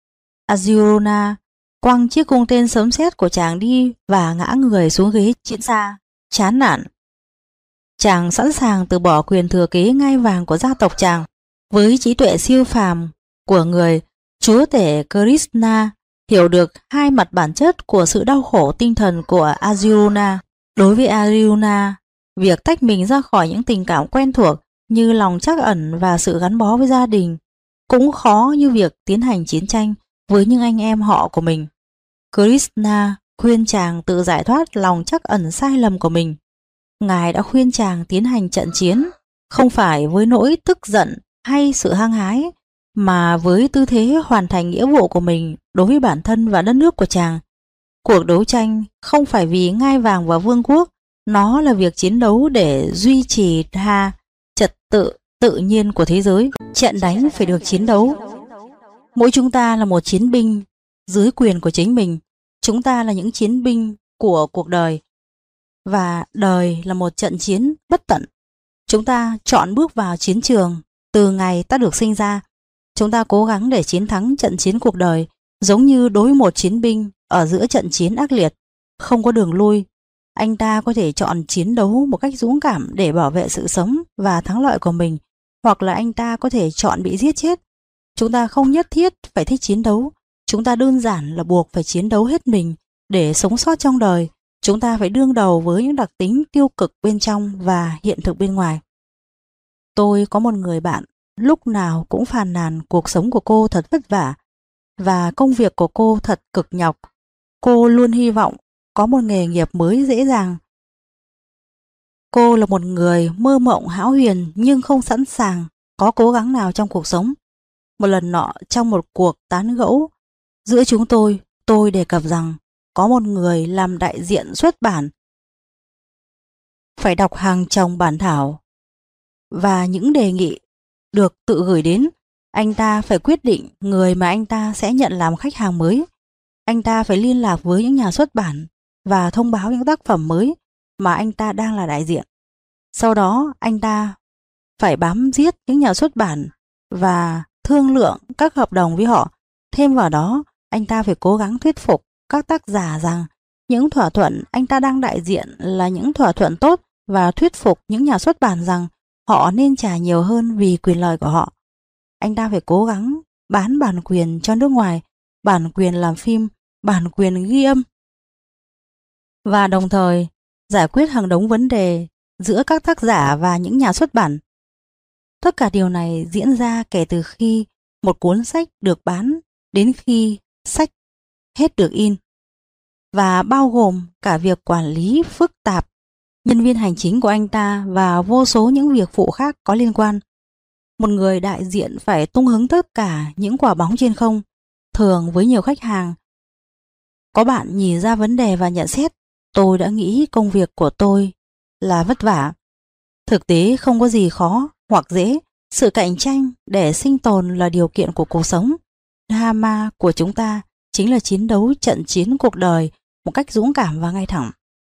Arjuna quăng chiếc cung tên sấm sét của chàng đi và ngã người xuống ghế chiến xa, chán nản. Chàng sẵn sàng từ bỏ quyền thừa kế ngai vàng của gia tộc chàng. Với trí tuệ siêu phàm của người, chúa tể Krishna hiểu được hai mặt bản chất của sự đau khổ tinh thần của Arjuna. Đối với Arjuna, việc tách mình ra khỏi những tình cảm quen thuộc như lòng trắc ẩn và sự gắn bó với gia đình cũng khó như việc tiến hành chiến tranh với những anh em họ của mình. Krishna khuyên chàng tự giải thoát lòng trắc ẩn sai lầm của mình. Ngài đã khuyên chàng tiến hành trận chiến không phải với nỗi tức giận hay sự hăng hái, mà với tư thế hoàn thành nghĩa vụ của mình đối với bản thân và đất nước của chàng. Cuộc đấu tranh không phải vì ngai vàng và vương quốc, nó là việc chiến đấu để duy trì trật tự tự nhiên của thế giới. Trận đánh phải được chiến đấu. Mỗi chúng ta là một chiến binh dưới quyền của chính mình. Chúng ta là những chiến binh của cuộc đời, và đời là một trận chiến bất tận. Chúng ta chọn bước vào chiến trường từ ngày ta được sinh ra. Chúng ta cố gắng để chiến thắng trận chiến cuộc đời, giống như đối một chiến binh ở giữa trận chiến ác liệt. không có đường lui. Anh ta có thể chọn chiến đấu một cách dũng cảm để bảo vệ sự sống và thắng lợi của mình, hoặc là anh ta có thể chọn bị giết chết. Chúng ta không nhất thiết phải thích chiến đấu, chúng ta đơn giản là buộc phải chiến đấu hết mình để sống sót trong đời. Chúng ta phải đương đầu với những đặc tính tiêu cực bên trong và hiện thực bên ngoài. Tôi có một người bạn lúc nào cũng phàn nàn cuộc sống của cô thật vất vả và công việc của cô thật cực nhọc. Cô luôn hy vọng có một nghề nghiệp mới dễ dàng. Cô là một người mơ mộng hão huyền nhưng không sẵn sàng có cố gắng nào trong cuộc sống. Một lần nọ trong một cuộc tán gẫu giữa chúng tôi đề cập rằng có một người làm đại diện xuất bản phải đọc hàng chồng bản thảo và những đề nghị được tự gửi đến. Anh ta phải quyết định người mà anh ta sẽ nhận làm khách hàng mới. Anh ta phải liên lạc với những nhà xuất bản và thông báo những tác phẩm mới mà anh ta đang là đại diện. Sau đó anh ta phải bám giết những nhà xuất bản và thương lượng các hợp đồng với họ. Thêm vào đó, anh ta phải cố gắng thuyết phục các tác giả rằng những thỏa thuận anh ta đang đại diện là những thỏa thuận tốt và thuyết phục những nhà xuất bản rằng họ nên trả nhiều hơn vì quyền lợi của họ. Anh ta phải cố gắng bán bản quyền cho nước ngoài, bản quyền làm phim, bản quyền ghi âm và đồng thời giải quyết hàng đống vấn đề giữa các tác giả và những nhà xuất bản. Tất cả điều này diễn ra kể từ khi một cuốn sách được bán đến khi sách hết được in, và bao gồm cả việc quản lý phức tạp nhân viên hành chính của anh ta và vô số những việc phụ khác có liên quan. Một người đại diện phải tung hứng tất cả những quả bóng trên không. Thường với nhiều khách hàng, có bạn nhìn ra vấn đề và nhận xét: tôi đã nghĩ công việc của tôi là vất vả. Thực tế không có gì khó hoặc dễ. Sự cạnh tranh để sinh tồn là điều kiện của cuộc sống. Dharma của chúng ta chính là chiến đấu trận chiến cuộc đời một cách dũng cảm và ngay thẳng.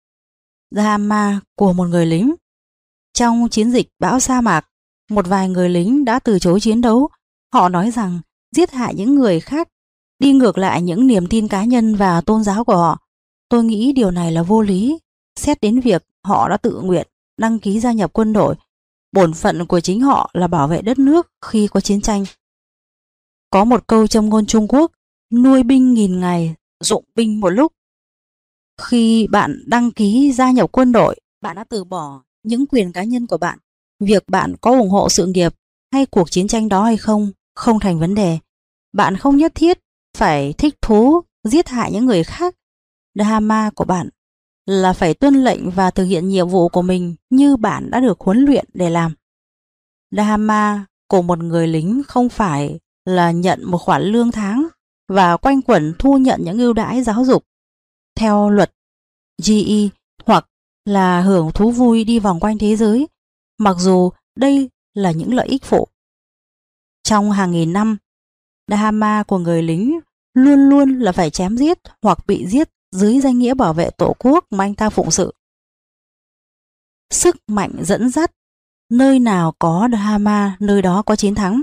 Dharma của một người lính. Trong chiến dịch bão sa mạc, một vài người lính đã từ chối chiến đấu. Họ nói rằng giết hại những người khác đi ngược lại những niềm tin cá nhân và tôn giáo của họ. Tôi nghĩ điều này là vô lý. Xét đến việc họ đã tự nguyện đăng ký gia nhập quân đội, bổn phận của chính họ là bảo vệ đất nước khi có chiến tranh. Có một câu châm ngôn Trung Quốc: nuôi binh nghìn ngày, dụng binh một lúc. Khi bạn đăng ký gia nhập quân đội, bạn đã từ bỏ những quyền cá nhân của bạn. Việc bạn có ủng hộ sự nghiệp hay cuộc chiến tranh đó hay không thành vấn đề. Bạn không nhất thiết phải thích thú giết hại những người khác. Dharma của bạn là phải tuân lệnh và thực hiện nhiệm vụ của mình như bạn đã được huấn luyện để làm. Dharma của một người lính không phải là nhận một khoản lương tháng và quanh quẩn thu nhận những ưu đãi giáo dục theo luật GE, hoặc là hưởng thú vui đi vòng quanh thế giới, mặc dù đây là những lợi ích phụ. Trong hàng nghìn năm, Dharma của người lính luôn luôn là phải chém giết hoặc bị giết dưới danh nghĩa bảo vệ tổ quốc mà anh ta phụng sự. Sức mạnh dẫn dắt, nơi nào có Dharma, nơi đó có chiến thắng.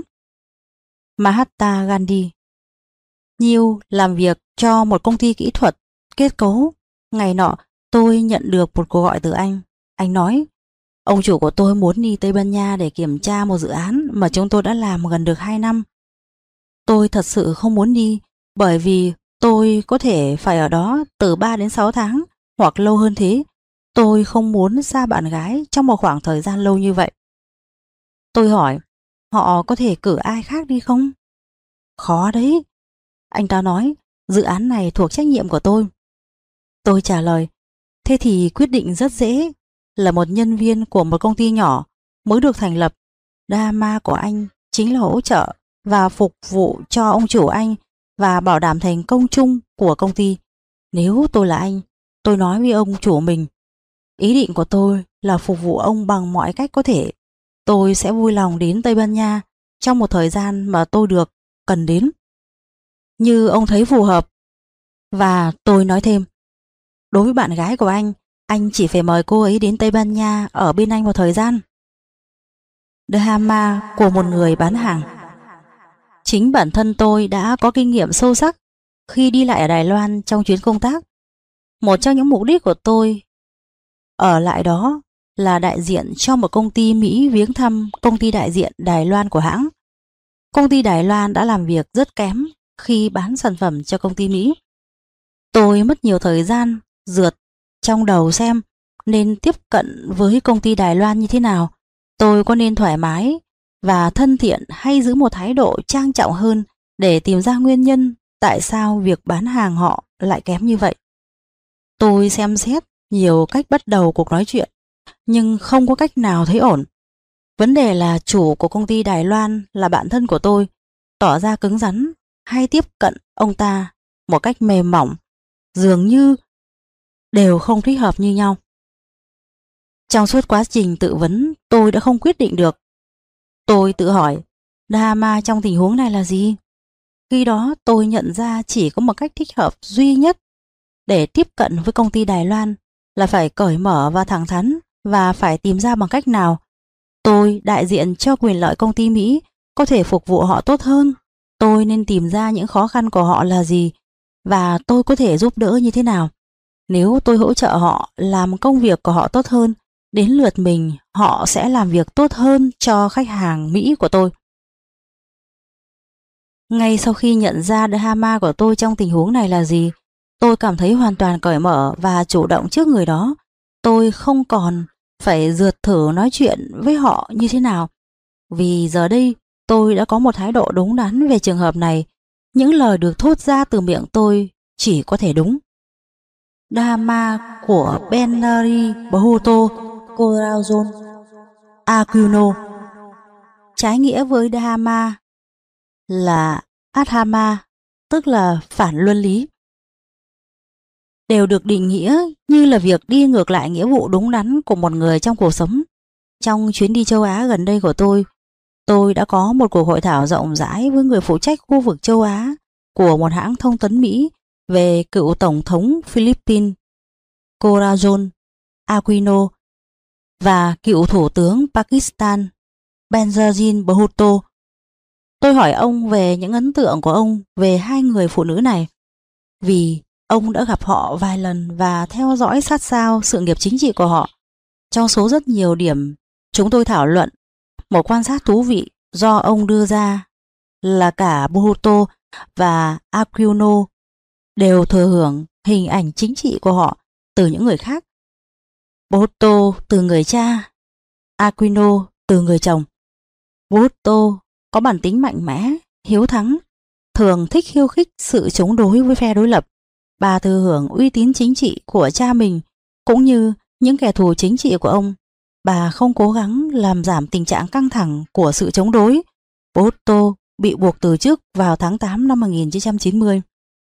Mahatma Gandhi. Nhiều làm việc cho một công ty kỹ thuật kết cấu. Ngày nọ tôi nhận được một cuộc gọi từ anh. Anh nói: ông chủ của tôi muốn đi Tây Ban Nha để kiểm tra một dự án mà chúng tôi đã làm gần được 2 năm. Tôi thật sự không muốn đi, bởi vì tôi có thể phải ở đó từ 3 đến 6 tháng hoặc lâu hơn thế. Tôi không muốn xa bạn gái trong một khoảng thời gian lâu như vậy. Tôi hỏi: họ có thể cử ai khác đi không? Khó đấy. Anh ta nói: dự án này thuộc trách nhiệm của tôi. Tôi trả lời: thế thì quyết định rất dễ. Là một nhân viên của một công ty nhỏ mới được thành lập, Dharma của anh chính là hỗ trợ và phục vụ cho ông chủ anh và bảo đảm thành công chung của công ty. Nếu tôi là anh, tôi nói với ông chủ mình: ý định của tôi là phục vụ ông bằng mọi cách có thể. Tôi sẽ vui lòng đến Tây Ban Nha trong một thời gian mà tôi được cần đến, như ông thấy phù hợp. Và tôi nói thêm: đối với bạn gái của anh chỉ phải mời cô ấy đến Tây Ban Nha ở bên anh một thời gian. Dharma của một người bán hàng. Chính bản thân tôi đã có kinh nghiệm sâu sắc khi đi lại ở Đài Loan trong chuyến công tác. Một trong những mục đích của tôi ở lại đó là đại diện cho một công ty Mỹ viếng thăm công ty đại diện Đài Loan của hãng. Công ty Đài Loan đã làm việc rất kém khi bán sản phẩm cho công ty Mỹ. Tôi mất nhiều thời gian rượt trong đầu xem nên tiếp cận với công ty Đài Loan như thế nào. Tôi có nên thoải mái và thân thiện hay giữ một thái độ trang trọng hơn để tìm ra nguyên nhân tại sao việc bán hàng họ lại kém như vậy. Tôi xem xét nhiều cách bắt đầu cuộc nói chuyện, nhưng không có cách nào thấy ổn. Vấn đề là chủ của công ty Đài Loan là bạn thân của tôi, tỏ ra cứng rắn hay tiếp cận ông ta một cách mềm mỏng, dường như đều không thích hợp như nhau. Trong suốt quá trình tự vấn, tôi đã không quyết định được. Tôi tự hỏi, drama trong tình huống này là gì? Khi đó tôi nhận ra chỉ có một cách thích hợp duy nhất để tiếp cận với công ty Đài Loan là phải cởi mở và thẳng thắn, và phải tìm ra bằng cách nào tôi đại diện cho quyền lợi công ty Mỹ có thể phục vụ họ tốt hơn. Tôi nên tìm ra những khó khăn của họ là gì và tôi có thể giúp đỡ như thế nào. Nếu tôi hỗ trợ họ làm công việc của họ tốt hơn, đến lượt mình họ sẽ làm việc tốt hơn cho khách hàng Mỹ của tôi. Ngay sau khi nhận ra drama của tôi trong tình huống này là gì, tôi cảm thấy hoàn toàn cởi mở và chủ động trước người đó. Tôi không còn phải rượt thử nói chuyện với họ như thế nào, vì giờ đây tôi đã có một thái độ đúng đắn về trường hợp này. Những lời được thốt ra từ miệng tôi chỉ có thể đúng. Dharma của Benari Bhuto Corazon Aquino. Trái nghĩa với Dharma là Adhama, tức là phản luân lý, đều được định nghĩa như là việc đi ngược lại nghĩa vụ đúng đắn của một người trong cuộc sống. Trong chuyến đi châu Á gần đây của tôi đã có một cuộc hội thảo rộng rãi với người phụ trách khu vực châu Á của một hãng thông tấn Mỹ về cựu Tổng thống Philippines Corazon Aquino và cựu Thủ tướng Pakistan Benazir Bhutto. Tôi hỏi ông về những ấn tượng của ông về hai người phụ nữ này, vì ông đã gặp họ vài lần và theo dõi sát sao sự nghiệp chính trị của họ. Trong số rất nhiều điểm chúng tôi thảo luận, một quan sát thú vị do ông đưa ra là cả Bhutto và Aquino đều thừa hưởng hình ảnh chính trị của họ từ những người khác. Bhutto từ người cha, Aquino từ người chồng. Bhutto có bản tính mạnh mẽ, hiếu thắng, thường thích khiêu khích sự chống đối với phe đối lập. Bà thừa hưởng uy tín chính trị của cha mình cũng như những kẻ thù chính trị của ông. Bà không cố gắng làm giảm tình trạng căng thẳng của sự chống đối. Bhutto bị buộc từ chức vào tháng 8 năm 1990.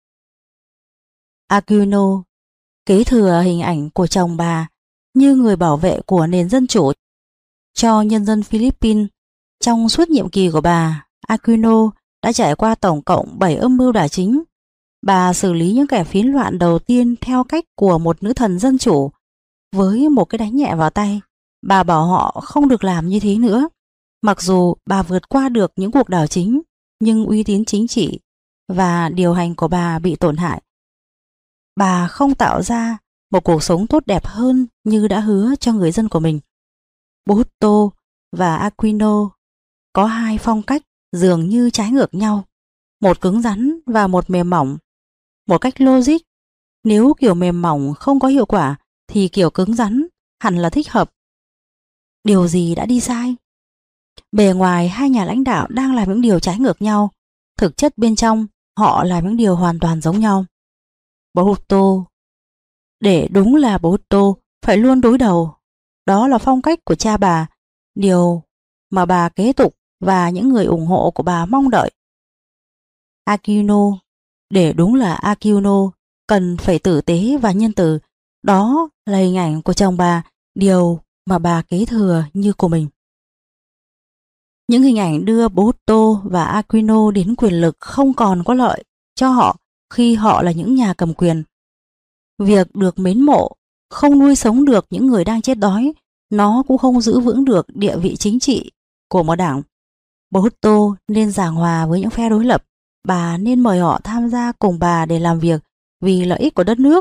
Aquino kế thừa hình ảnh của chồng bà như người bảo vệ của nền dân chủ cho nhân dân Philippines. Trong suốt nhiệm kỳ của bà, Aquino đã trải qua tổng cộng 7 âm mưu đảo chính. Bà xử lý những kẻ phiến loạn đầu tiên theo cách của một nữ thần dân chủ. Với một cái đánh nhẹ vào tay, bà bảo họ không được làm như thế nữa. Mặc dù bà vượt qua được những cuộc đảo chính, nhưng uy tín chính trị và điều hành của bà bị tổn hại. Bà không tạo ra một cuộc sống tốt đẹp hơn như đã hứa cho người dân của mình. Bhutto và Aquino có hai phong cách dường như trái ngược nhau, một cứng rắn và một mềm mỏng. Một cách logic, nếu kiểu mềm mỏng không có hiệu quả thì kiểu cứng rắn hẳn là thích hợp. Điều gì đã đi sai? Bề ngoài hai nhà lãnh đạo đang làm những điều trái ngược nhau, thực chất bên trong họ làm những điều hoàn toàn giống nhau. Bhutto, để đúng là Bhutto, phải luôn đối đầu. Đó là phong cách của cha bà, điều mà bà kế tục và những người ủng hộ của bà mong đợi. Aquino, để đúng là Aquino, cần phải tử tế và nhân từ. Đó là hình ảnh của chồng bà, điều mà bà kế thừa như của mình. Những hình ảnh đưa Bhutto và Aquino đến quyền lực không còn có lợi cho họ khi họ là những nhà cầm quyền. Việc được mến mộ không nuôi sống được những người đang chết đói, nó cũng không giữ vững được địa vị chính trị của một đảng. Bhutto nên giảng hòa với những phe đối lập. Bà nên mời họ tham gia cùng bà để làm việc vì lợi ích của đất nước.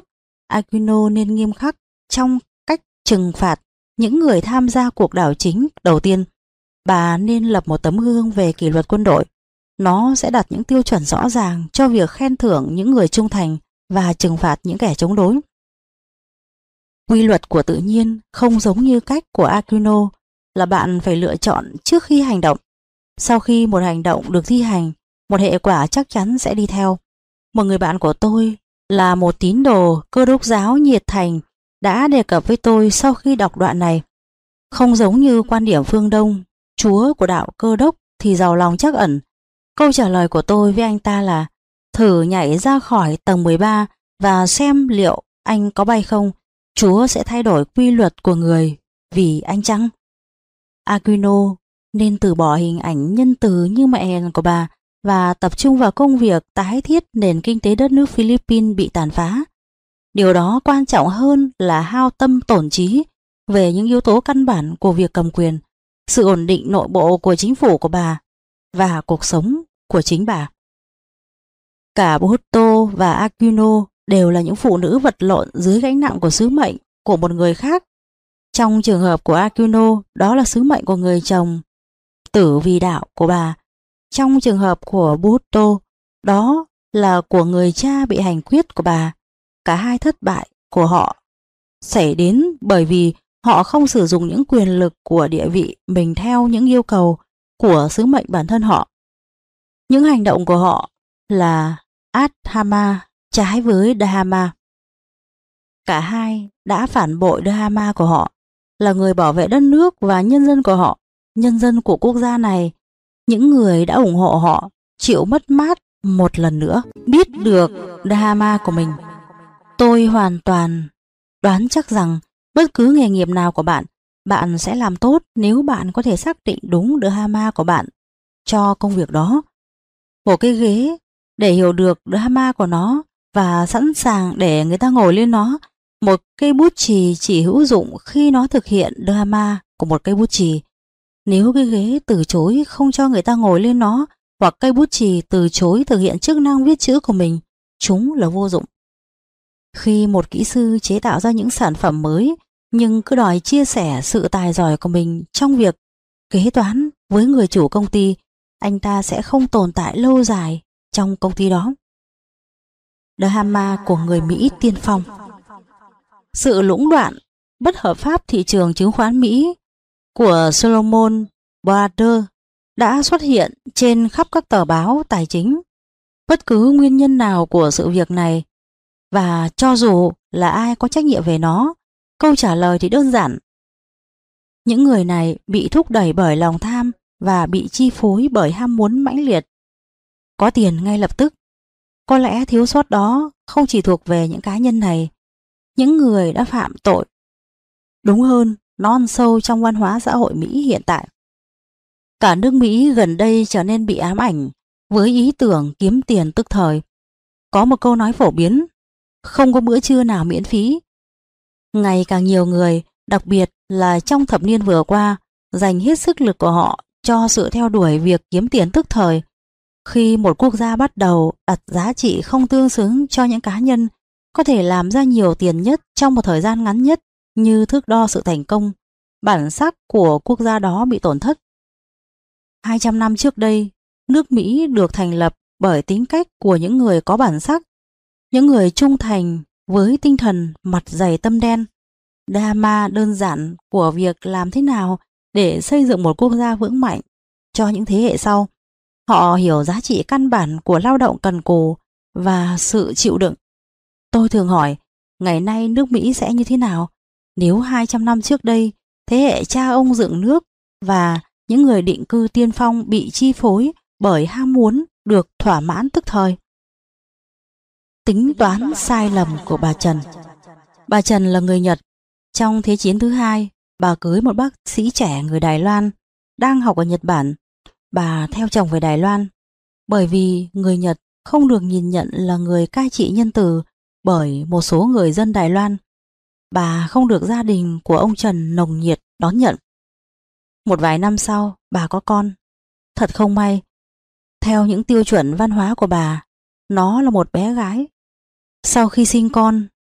Aquino nên nghiêm khắc trong cách trừng phạt những người tham gia cuộc đảo chính. Đầu tiên, bà nên lập một tấm gương về kỷ luật quân đội. Nó sẽ đặt những tiêu chuẩn rõ ràng cho việc khen thưởng những người trung thành và trừng phạt những kẻ chống đối. Quy luật của tự nhiên không giống như cách của Aquino là bạn phải lựa chọn trước khi hành động. Sau khi một hành động được thi hành, một hệ quả chắc chắn sẽ đi theo. Một người bạn của tôi là một tín đồ Cơ đốc giáo nhiệt thành đã đề cập với tôi sau khi đọc đoạn này. Không giống như quan điểm phương Đông, Chúa của đạo Cơ đốc thì giàu lòng trắc ẩn. Câu trả lời của tôi với anh ta là: thử nhảy ra khỏi tầng 13 và xem liệu anh có bay không. Chúa sẽ thay đổi quy luật của người vì anh chăng? Aquino nên từ bỏ hình ảnh nhân từ như mẹ hiền của bà và tập trung vào công việc tái thiết nền kinh tế đất nước Philippines bị tàn phá. Điều đó quan trọng hơn là hao tâm tổn trí về những yếu tố căn bản của việc cầm quyền, sự ổn định nội bộ của chính phủ của bà và cuộc sống của chính bà. Cả Bohoto và Aquino đều là những phụ nữ vật lộn dưới gánh nặng của sứ mệnh của một người khác. Trong trường hợp của Aquino, đó là sứ mệnh của người chồng tử vì đạo của bà. Trong trường hợp của Bohoto, đó là của người cha bị hành quyết của bà. Cả hai thất bại của họ xảy đến bởi vì họ không sử dụng những quyền lực của địa vị mình theo những yêu cầu của sứ mệnh bản thân họ. Những hành động của họ là Adhama trái với Dharma. Cả hai đã phản bội Dharma của họ, là người bảo vệ đất nước và nhân dân của họ, nhân dân của quốc gia này. Những người đã ủng hộ họ chịu mất mát một lần nữa, biết được Dharma của mình. Tôi hoàn toàn đoán chắc rằng bất cứ nghề nghiệp nào của bạn, bạn sẽ làm tốt nếu bạn có thể xác định đúng Dharma của bạn cho công việc đó. Một cái ghế để hiểu được Dharma của nó và sẵn sàng để người ta ngồi lên nó. Một cây bút chì chỉ hữu dụng khi nó thực hiện Dharma của một cây bút chì. Nếu cái ghế từ chối không cho người ta ngồi lên nó, hoặc cây bút chì từ chối thực hiện chức năng viết chữ của mình, chúng là vô dụng. Khi một kỹ sư chế tạo ra những sản phẩm mới nhưng cứ đòi chia sẻ sự tài giỏi của mình trong việc kế toán với người chủ công ty, anh ta sẽ không tồn tại lâu dài trong công ty đó. Dharma của người Mỹ tiên phong. Sự lũng đoạn, bất hợp pháp thị trường chứng khoán Mỹ của Solomon Brothers đã xuất hiện trên khắp các tờ báo tài chính. Bất cứ nguyên nhân nào của sự việc này, và cho dù là ai có trách nhiệm về nó, câu trả lời thì đơn giản. Những người này bị thúc đẩy bởi lòng tham và bị chi phối bởi ham muốn mãnh liệt. Có tiền ngay lập tức. Có lẽ thiếu sót đó không chỉ thuộc về những cá nhân này, những người đã phạm tội. Đúng hơn, nó ăn sâu trong văn hóa xã hội Mỹ hiện tại. Cả nước Mỹ gần đây trở nên bị ám ảnh với ý tưởng kiếm tiền tức thời. Có một câu nói phổ biến: không có bữa trưa nào miễn phí. Ngày càng nhiều người, đặc biệt là trong thập niên vừa qua, dành hết sức lực của họ cho sự theo đuổi việc kiếm tiền tức thời. Khi một quốc gia bắt đầu đặt giá trị không tương xứng cho những cá nhân có thể làm ra nhiều tiền nhất trong một thời gian ngắn nhất như thước đo sự thành công, bản sắc của quốc gia đó bị tổn thất. 200 năm trước đây, nước Mỹ được thành lập bởi tính cách của những người có bản sắc, những người trung thành với tinh thần mặt dày tâm đen. Dharma đơn giản của việc làm thế nào để xây dựng một quốc gia vững mạnh cho những thế hệ sau. Họ hiểu giá trị căn bản của lao động cần cù và sự chịu đựng. Tôi thường hỏi, ngày nay nước Mỹ sẽ như thế nào nếu 200 năm trước đây thế hệ cha ông dựng nước và những người định cư tiên phong bị chi phối bởi ham muốn được thỏa mãn tức thời. Tính toán sai lầm của bà Trần. Bà Trần là người Nhật. Trong Thế chiến thứ hai, bà cưới một bác sĩ trẻ người Đài Loan đang học ở Nhật Bản. Bà theo chồng về Đài Loan bởi vì người Nhật không được nhìn nhận là người cai trị nhân từ bởi một số người dân Đài Loan. Bà không được gia đình của ông Trần nồng nhiệt đón nhận. Một vài năm sau, bà có con. Thật không may, theo những tiêu chuẩn văn hóa của bà, nó là một bé gái. Sau khi sinh con,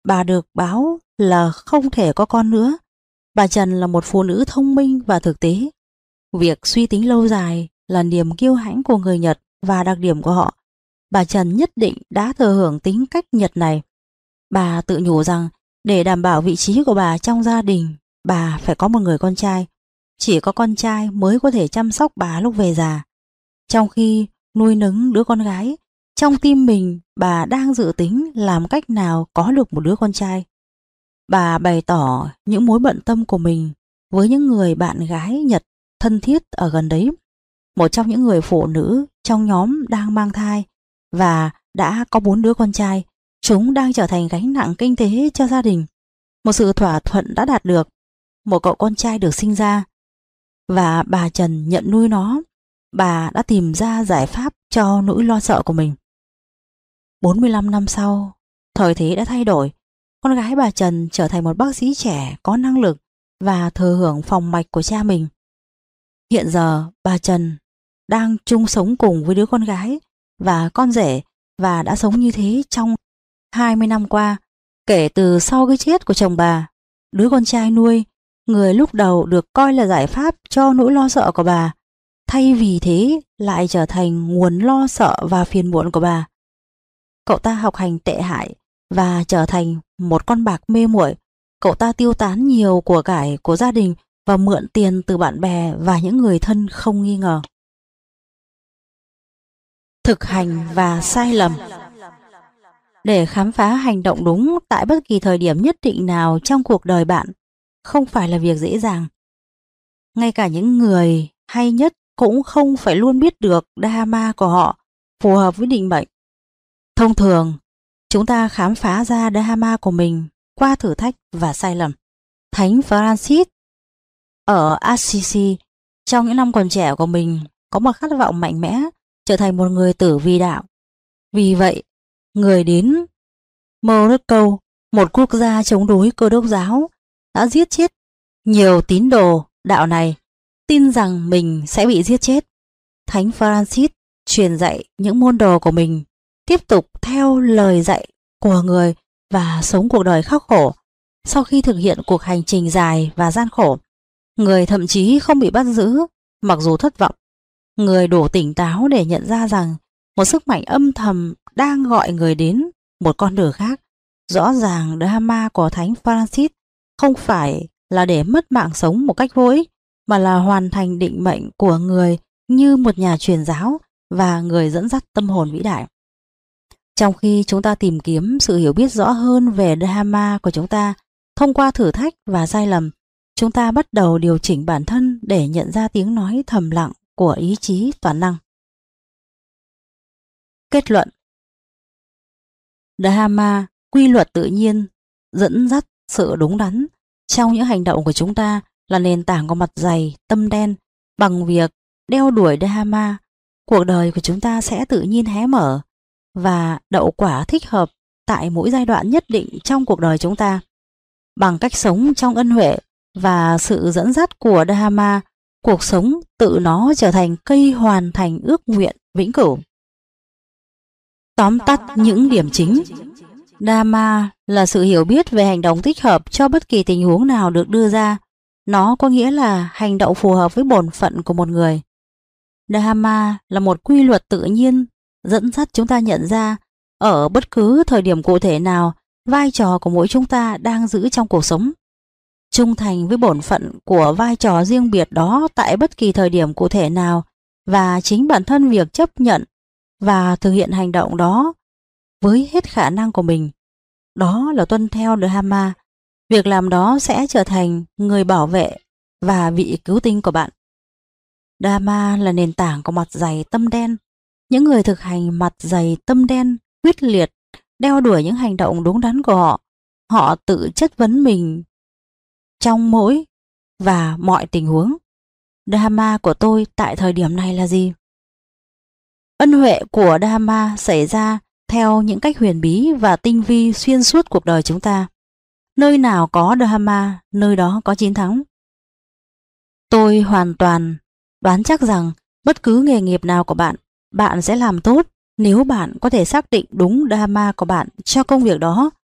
bà được báo là không thể có con nữa. Bà Trần là một phụ nữ thông minh và thực tế. Việc suy tính lâu dài là niềm kiêu hãnh của người Nhật và đặc điểm của họ. Bà Trần nhất định đã thừa hưởng tính cách Nhật này. Bà tự nhủ rằng để đảm bảo vị trí của bà trong gia đình, bà phải có một người con trai. Chỉ có con trai mới có thể chăm sóc bà lúc về già. Trong khi nuôi nấng đứa con gái, trong tim mình bà đang dự tính làm cách nào có được một đứa con trai. Bà bày tỏ những mối bận tâm của mình với những người bạn gái Nhật thân thiết ở gần đấy. Một trong những người phụ nữ trong nhóm đang mang thai và đã có 4 đứa con trai. Chúng đang trở thành gánh nặng kinh tế cho gia đình. Một sự thỏa thuận đã đạt được. Một cậu con trai được sinh ra và bà Trần nhận nuôi nó. Bà đã tìm ra giải pháp cho nỗi lo sợ của mình. 45 năm sau, thời thế đã thay đổi. Con gái bà Trần trở thành một bác sĩ trẻ có năng lực và thừa hưởng phòng mạch của cha mình. Hiện giờ bà Trần đang chung sống cùng với đứa con gái và con rể và đã sống như thế trong 20 năm qua. Kể từ sau cái chết của chồng bà, đứa con trai nuôi, người lúc đầu được coi là giải pháp cho nỗi lo sợ của bà, thay vì thế lại trở thành nguồn lo sợ và phiền muộn của bà. Cậu ta học hành tệ hại và trở thành một con bạc mê muội. Cậu ta tiêu tán nhiều của cải của gia đình và mượn tiền từ bạn bè và những người thân không nghi ngờ. Thực hành và sai lầm. Để khám phá hành động đúng tại bất kỳ thời điểm nhất định nào trong cuộc đời bạn không phải là việc dễ dàng. Ngay cả những người hay nhất cũng không phải luôn biết được dharma của họ phù hợp với định mệnh. Thông thường, chúng ta khám phá ra dharma của mình qua thử thách và sai lầm. Thánh Francis ở Assisi trong những năm còn trẻ của mình có một khát vọng mạnh mẽ trở thành một người tử vì đạo. Vì vậy, người đến Morocco, một quốc gia chống đối Cơ đốc giáo, đã giết chết nhiều tín đồ đạo này, tin rằng mình sẽ bị giết chết. Thánh Francis truyền dạy những môn đồ của mình tiếp tục theo lời dạy của người và sống cuộc đời khắc khổ. Sau khi thực hiện cuộc hành trình dài và gian khổ, người thậm chí không bị bắt giữ. Mặc dù thất vọng, người đủ tỉnh táo để nhận ra rằng một sức mạnh âm thầm đang gọi người đến một con đường khác. Rõ ràng Dharma của Thánh Francis không phải là để mất mạng sống một cách vô ích, mà là hoàn thành định mệnh của người như một nhà truyền giáo và người dẫn dắt tâm hồn vĩ đại. Trong khi chúng ta tìm kiếm sự hiểu biết rõ hơn về Dharma của chúng ta thông qua thử thách và sai lầm, chúng ta bắt đầu điều chỉnh bản thân để nhận ra tiếng nói thầm lặng của ý chí toàn năng. Kết luận: Dharma, quy luật tự nhiên, dẫn dắt sự đúng đắn trong những hành động của chúng ta là nền tảng của mặt dày, tâm đen. Bằng việc đeo đuổi Dharma, cuộc đời của chúng ta sẽ tự nhiên hé mở và đậu quả thích hợp tại mỗi giai đoạn nhất định trong cuộc đời chúng ta. Bằng cách sống trong ân huệ và sự dẫn dắt của Dharma, cuộc sống tự nó trở thành cây hoàn thành ước nguyện vĩnh cửu. Tóm tắt những điểm chính. Dharma là sự hiểu biết về hành động thích hợp cho bất kỳ tình huống nào được đưa ra. Nó có nghĩa là hành động phù hợp với bổn phận của một người. Dharma là một quy luật tự nhiên dẫn dắt chúng ta nhận ra ở bất cứ thời điểm cụ thể nào vai trò của mỗi chúng ta đang giữ trong cuộc sống. Trung thành với bổn phận của vai trò riêng biệt đó tại bất kỳ thời điểm cụ thể nào, và chính bản thân việc chấp nhận và thực hiện hành động đó với hết khả năng của mình, đó là tuân theo Dharma. Việc làm đó sẽ trở thành người bảo vệ và vị cứu tinh của bạn. Dharma là nền tảng của mặt dày tâm đen. Những người thực hành mặt dày tâm đen quyết liệt đeo đuổi những hành động đúng đắn của họ. Họ tự chất vấn mình trong mỗi và mọi tình huống. Dharma của tôi tại thời điểm này là gì? Ân huệ của Dharma xảy ra theo những cách huyền bí và tinh vi xuyên suốt cuộc đời chúng ta. Nơi nào có Dharma, nơi đó có chiến thắng. Tôi hoàn toàn đoán chắc rằng bất cứ nghề nghiệp nào của bạn, bạn sẽ làm tốt nếu bạn có thể xác định đúng Dharma của bạn cho công việc đó.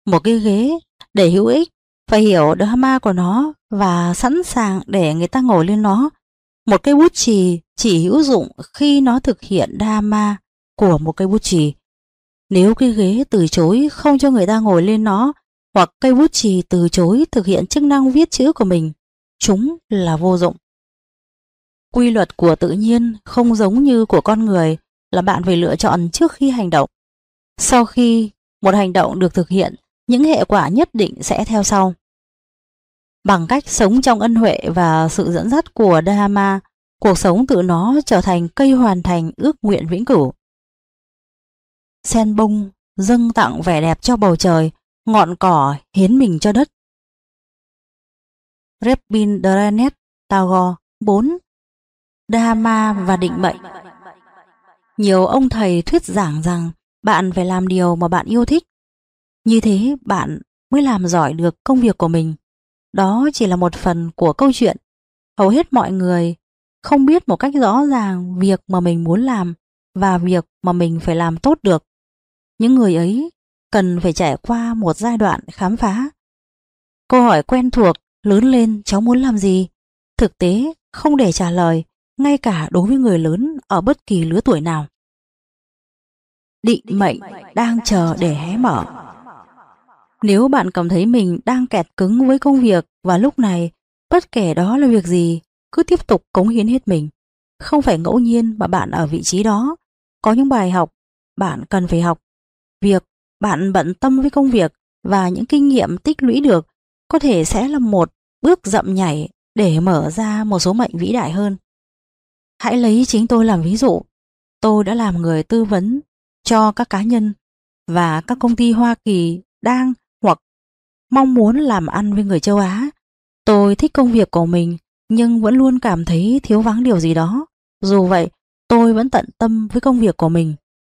Một cái ghế để hữu ích phải hiểu drama của nó và sẵn sàng để người ta ngồi lên nó. Một cây bút chì chỉ hữu dụng khi nó thực hiện drama của một cây bút chì. Nếu cây ghế từ chối không cho người ta ngồi lên nó, hoặc cây bút chì từ chối thực hiện chức năng viết chữ của mình, chúng là vô dụng. Quy luật của tự nhiên không giống như của con người là bạn phải lựa chọn trước khi hành động. Sau khi một hành động được thực hiện, những hệ quả nhất định sẽ theo sau. Bằng cách sống trong ân huệ và sự dẫn dắt của Dharma, cuộc sống tự nó trở thành cây hoàn thành ước nguyện vĩnh cửu. Sen bông dâng tặng vẻ đẹp cho bầu trời, ngọn cỏ hiến mình cho đất. Rabindranath Tagore. 4. Dharma và định mệnh. Nhiều ông thầy thuyết giảng rằng bạn phải làm điều mà bạn yêu thích. Như thế bạn mới làm giỏi được công việc của mình. Đó chỉ là một phần của câu chuyện. Hầu hết mọi người không biết một cách rõ ràng việc mà mình muốn làm và việc mà mình phải làm tốt được. Những người ấy cần phải trải qua một giai đoạn khám phá. Câu hỏi quen thuộc, lớn lên cháu muốn làm gì? Thực tế không để trả lời, ngay cả đối với người lớn ở bất kỳ lứa tuổi nào. Định mệnh đang chờ để hé mở. Nếu bạn cảm thấy mình đang kẹt cứng với công việc và lúc này, bất kể đó là việc gì, cứ tiếp tục cống hiến hết mình. Không phải ngẫu nhiên mà bạn ở vị trí đó. Có những bài học bạn cần phải học. Việc bạn bận tâm với công việc và những kinh nghiệm tích lũy được có thể sẽ là một bước dậm nhảy để mở ra một số mệnh vĩ đại hơn. Hãy lấy chính tôi làm ví dụ. Tôi đã làm người tư vấn cho các cá nhân và các công ty Hoa Kỳ đang hoặc mong muốn làm ăn với người châu Á. Tôi thích công việc của mình nhưng vẫn luôn cảm thấy thiếu vắng điều gì đó. Dù vậy, tôi vẫn tận tâm với công việc của mình.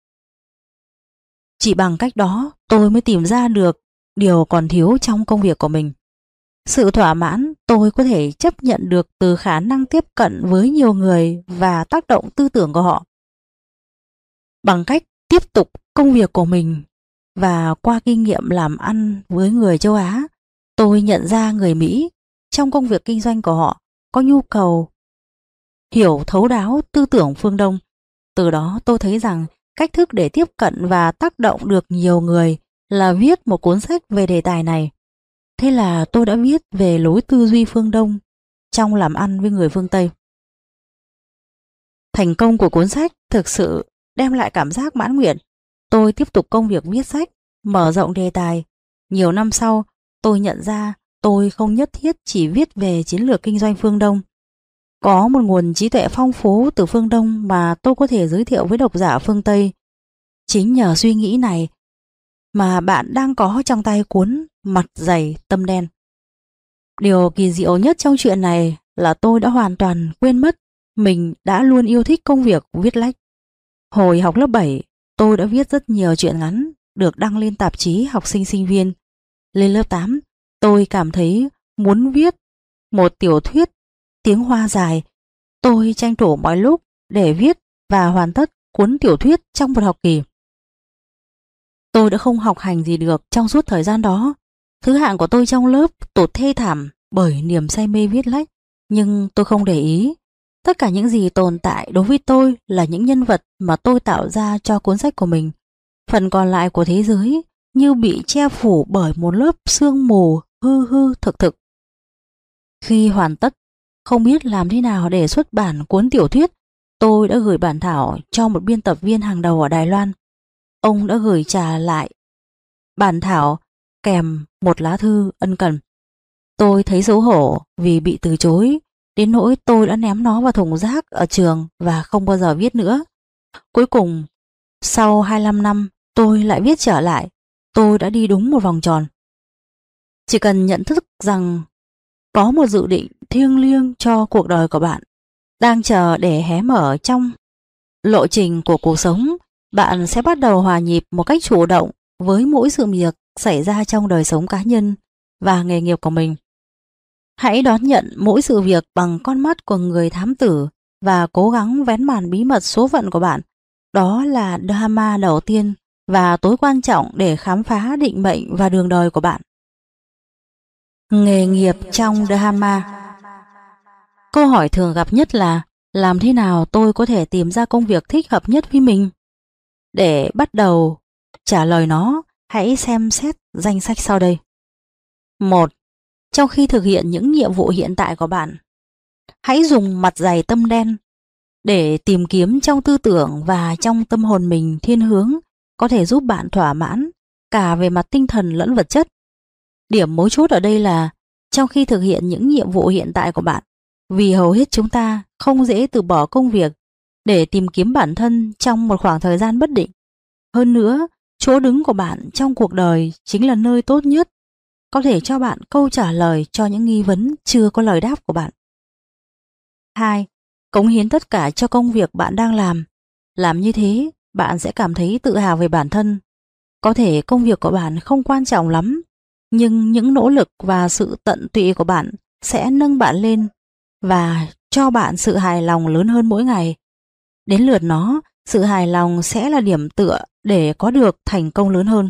Chỉ bằng cách đó, tôi mới tìm ra được điều còn thiếu trong công việc của mình. Sự thỏa mãn tôi có thể chấp nhận được từ khả năng tiếp cận với nhiều người và tác động tư tưởng của họ. Bằng cách tiếp tục công việc của mình và qua kinh nghiệm làm ăn với người châu Á, tôi nhận ra người Mỹ trong công việc kinh doanh của họ có nhu cầu hiểu thấu đáo tư tưởng phương Đông. Từ đó tôi thấy rằng cách thức để tiếp cận và tác động được nhiều người là viết một cuốn sách về đề tài này. Thế là tôi đã viết về lối tư duy phương Đông trong làm ăn với người phương Tây. Thành công của cuốn sách thực sự đem lại cảm giác mãn nguyện. Tôi tiếp tục công việc viết sách, mở rộng đề tài. Nhiều năm sau, tôi nhận ra tôi không nhất thiết chỉ viết về chiến lược kinh doanh phương Đông. Có một nguồn trí tuệ phong phú từ phương Đông mà tôi có thể giới thiệu với độc giả phương Tây. Chính nhờ suy nghĩ này mà bạn đang có trong tay cuốn Mặt dày tâm đen. Điều kỳ diệu nhất trong chuyện này là tôi đã hoàn toàn quên mất mình đã luôn yêu thích công việc viết lách. Hồi học lớp 7, tôi đã viết rất nhiều truyện ngắn được đăng lên tạp chí học sinh sinh viên. Lên lớp 8, tôi cảm thấy muốn viết một tiểu thuyết tiếng Hoa dài. Tôi tranh thủ mọi lúc để viết và hoàn tất cuốn tiểu thuyết trong một học kỳ. Tôi đã không học hành gì được trong suốt thời gian đó. Thứ hạng của tôi trong lớp tụt thê thảm bởi niềm say mê viết lách, nhưng tôi không để ý. Tất cả những gì tồn tại đối với tôi là những nhân vật mà tôi tạo ra cho cuốn sách của mình. Phần còn lại của thế giới như bị che phủ bởi một lớp sương mù hư hư thực thực. Khi hoàn tất, không biết làm thế nào để xuất bản cuốn tiểu thuyết, tôi đã gửi bản thảo cho một biên tập viên hàng đầu ở Đài Loan. Ông đã gửi trả lại bản thảo kèm một lá thư ân cần. Tôi thấy xấu hổ vì bị từ chối, đến nỗi tôi đã ném nó vào thùng rác ở trường và không bao giờ viết nữa. Cuối cùng, sau 25 năm, tôi lại viết trở lại. Tôi đã đi đúng một vòng tròn. Chỉ cần nhận thức rằng có một dự định thiêng liêng cho cuộc đời của bạn đang chờ để hé mở trong lộ trình của cuộc sống, bạn sẽ bắt đầu hòa nhịp một cách chủ động với mỗi sự việc xảy ra trong đời sống cá nhân và nghề nghiệp của mình. Hãy đón nhận mỗi sự việc bằng con mắt của người thám tử và cố gắng vén màn bí mật số phận của bạn. Đó là Dharma đầu tiên và tối quan trọng để khám phá định mệnh và đường đời của bạn. Nghề nghiệp trong Dharma. Câu hỏi thường gặp nhất là làm thế nào tôi có thể tìm ra công việc thích hợp nhất với mình? Để bắt đầu trả lời nó, hãy xem xét danh sách sau đây. 1. Trong khi thực hiện những nhiệm vụ hiện tại của bạn, hãy dùng mặt dày tâm đen để tìm kiếm trong tư tưởng và trong tâm hồn mình thiên hướng có thể giúp bạn thỏa mãn cả về mặt tinh thần lẫn vật chất. Điểm mấu chốt ở đây là trong khi thực hiện những nhiệm vụ hiện tại của bạn, vì hầu hết chúng ta không dễ từ bỏ công việc để tìm kiếm bản thân trong một khoảng thời gian bất định. Hơn nữa, chỗ đứng của bạn trong cuộc đời chính là nơi tốt nhất có thể cho bạn câu trả lời cho những nghi vấn chưa có lời đáp của bạn. 2. Cống hiến tất cả cho công việc bạn đang làm. Làm như thế, bạn sẽ cảm thấy tự hào về bản thân. Có thể công việc của bạn không quan trọng lắm, nhưng những nỗ lực và sự tận tụy của bạn sẽ nâng bạn lên và cho bạn sự hài lòng lớn hơn mỗi ngày. Đến lượt nó, sự hài lòng sẽ là điểm tựa để có được thành công lớn hơn.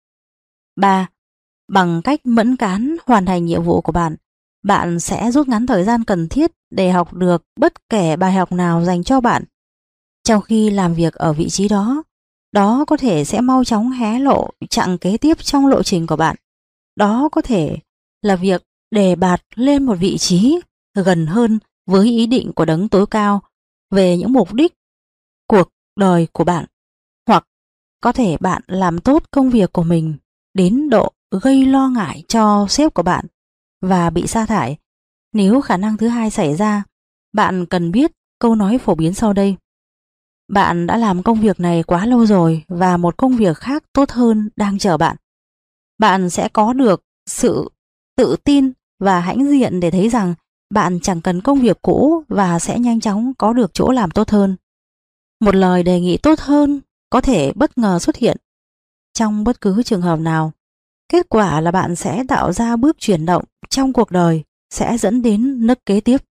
3. Bằng cách mẫn cán hoàn thành nhiệm vụ của bạn, bạn sẽ rút ngắn thời gian cần thiết để học được bất kể bài học nào dành cho bạn. Trong khi làm việc ở vị trí đó, đó có thể sẽ mau chóng hé lộ chặng kế tiếp trong lộ trình của bạn. Đó có thể là việc đề bạt lên một vị trí gần hơn với ý định của đấng tối cao về những mục đích cuộc đời của bạn. Hoặc có thể bạn làm tốt công việc của mình đến độ gây lo ngại cho sếp của bạn và bị sa thải. Nếu khả năng thứ hai xảy ra, bạn cần biết câu nói phổ biến sau đây. Bạn đã làm công việc này quá lâu rồi và một công việc khác tốt hơn đang chờ bạn. Bạn sẽ có được sự tự tin và hãnh diện để thấy rằng bạn chẳng cần công việc cũ và sẽ nhanh chóng có được chỗ làm tốt hơn. Một lời đề nghị tốt hơn có thể bất ngờ xuất hiện. Trong bất cứ trường hợp nào, kết quả là bạn sẽ tạo ra bước chuyển động trong cuộc đời sẽ dẫn đến nấc kế tiếp.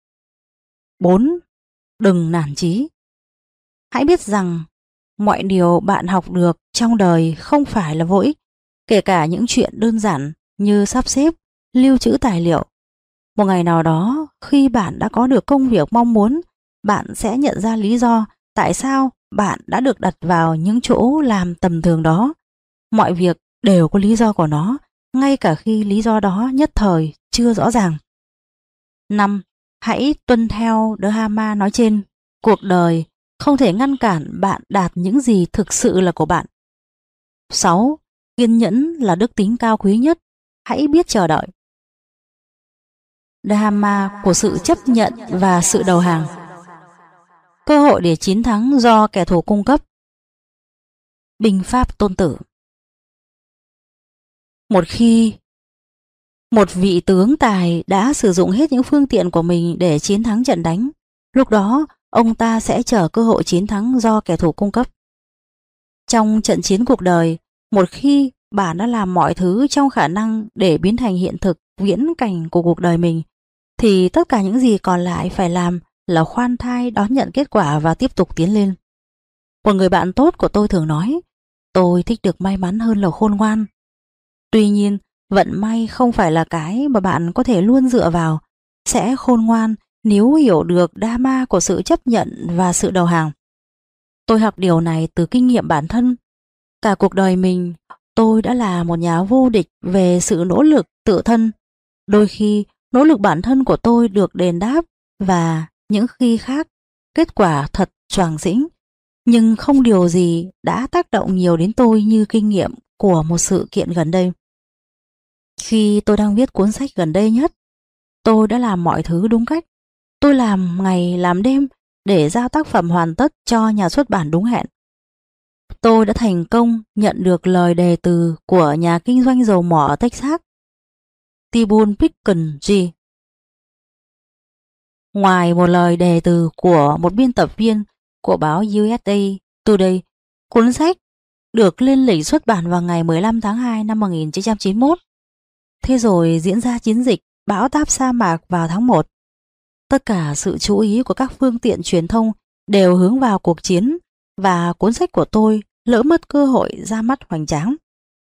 4. Đừng nản chí. Hãy biết rằng mọi điều bạn học được trong đời không phải là vô ích, kể cả những chuyện đơn giản như sắp xếp, lưu trữ tài liệu. Một ngày nào đó, khi bạn đã có được công việc mong muốn, bạn sẽ nhận ra lý do tại sao bạn đã được đặt vào những chỗ làm tầm thường đó. Mọi việc đều có lý do của nó, ngay cả khi lý do đó nhất thời chưa rõ ràng. 5. Hãy tuân theo Dharma nói trên. Cuộc đời không thể ngăn cản bạn đạt những gì thực sự là của bạn. 6. Kiên nhẫn là đức tính cao quý nhất. Hãy biết chờ đợi. Dharma của sự chấp nhận và sự đầu hàng. Cơ hội để chiến thắng do kẻ thù cung cấp. Binh pháp Tôn Tử. Một khi một vị tướng tài đã sử dụng hết những phương tiện của mình để chiến thắng trận đánh, lúc đó ông ta sẽ chờ cơ hội chiến thắng do kẻ thù cung cấp. Trong trận chiến cuộc đời, một khi bạn đã làm mọi thứ trong khả năng để biến thành hiện thực viễn cảnh của cuộc đời mình, thì tất cả những gì còn lại phải làm là khoan thai đón nhận kết quả và tiếp tục tiến lên. Một người bạn tốt của tôi thường nói, tôi thích được may mắn hơn là khôn ngoan. Tuy nhiên, vận may không phải là cái mà bạn có thể luôn dựa vào. Sẽ khôn ngoan nếu hiểu được Dharma của sự chấp nhận và sự đầu hàng. Tôi học điều này từ kinh nghiệm bản thân. Cả cuộc đời mình, tôi đã là một nhà vô địch về sự nỗ lực tự thân. Đôi khi, nỗ lực bản thân của tôi được đền đáp và những khi khác, kết quả thật choàng rĩnh. Nhưng không điều gì đã tác động nhiều đến tôi như kinh nghiệm của một sự kiện gần đây. Khi tôi đang viết cuốn sách gần đây nhất, tôi đã làm mọi thứ đúng cách. Tôi làm ngày làm đêm để giao tác phẩm hoàn tất cho nhà xuất bản đúng hẹn. Tôi đã thành công nhận được lời đề từ của nhà kinh doanh dầu mỏ ở Texas, Tibun Pickens. Ngoài một lời đề từ của một biên tập viên của báo USA Today, cuốn sách được lên lịch xuất bản vào ngày 15 tháng 2 năm 1991. Thế rồi diễn ra chiến dịch bão táp sa mạc vào tháng 1. Tất cả sự chú ý của các phương tiện truyền thông đều hướng vào cuộc chiến và cuốn sách của tôi lỡ mất cơ hội ra mắt hoành tráng.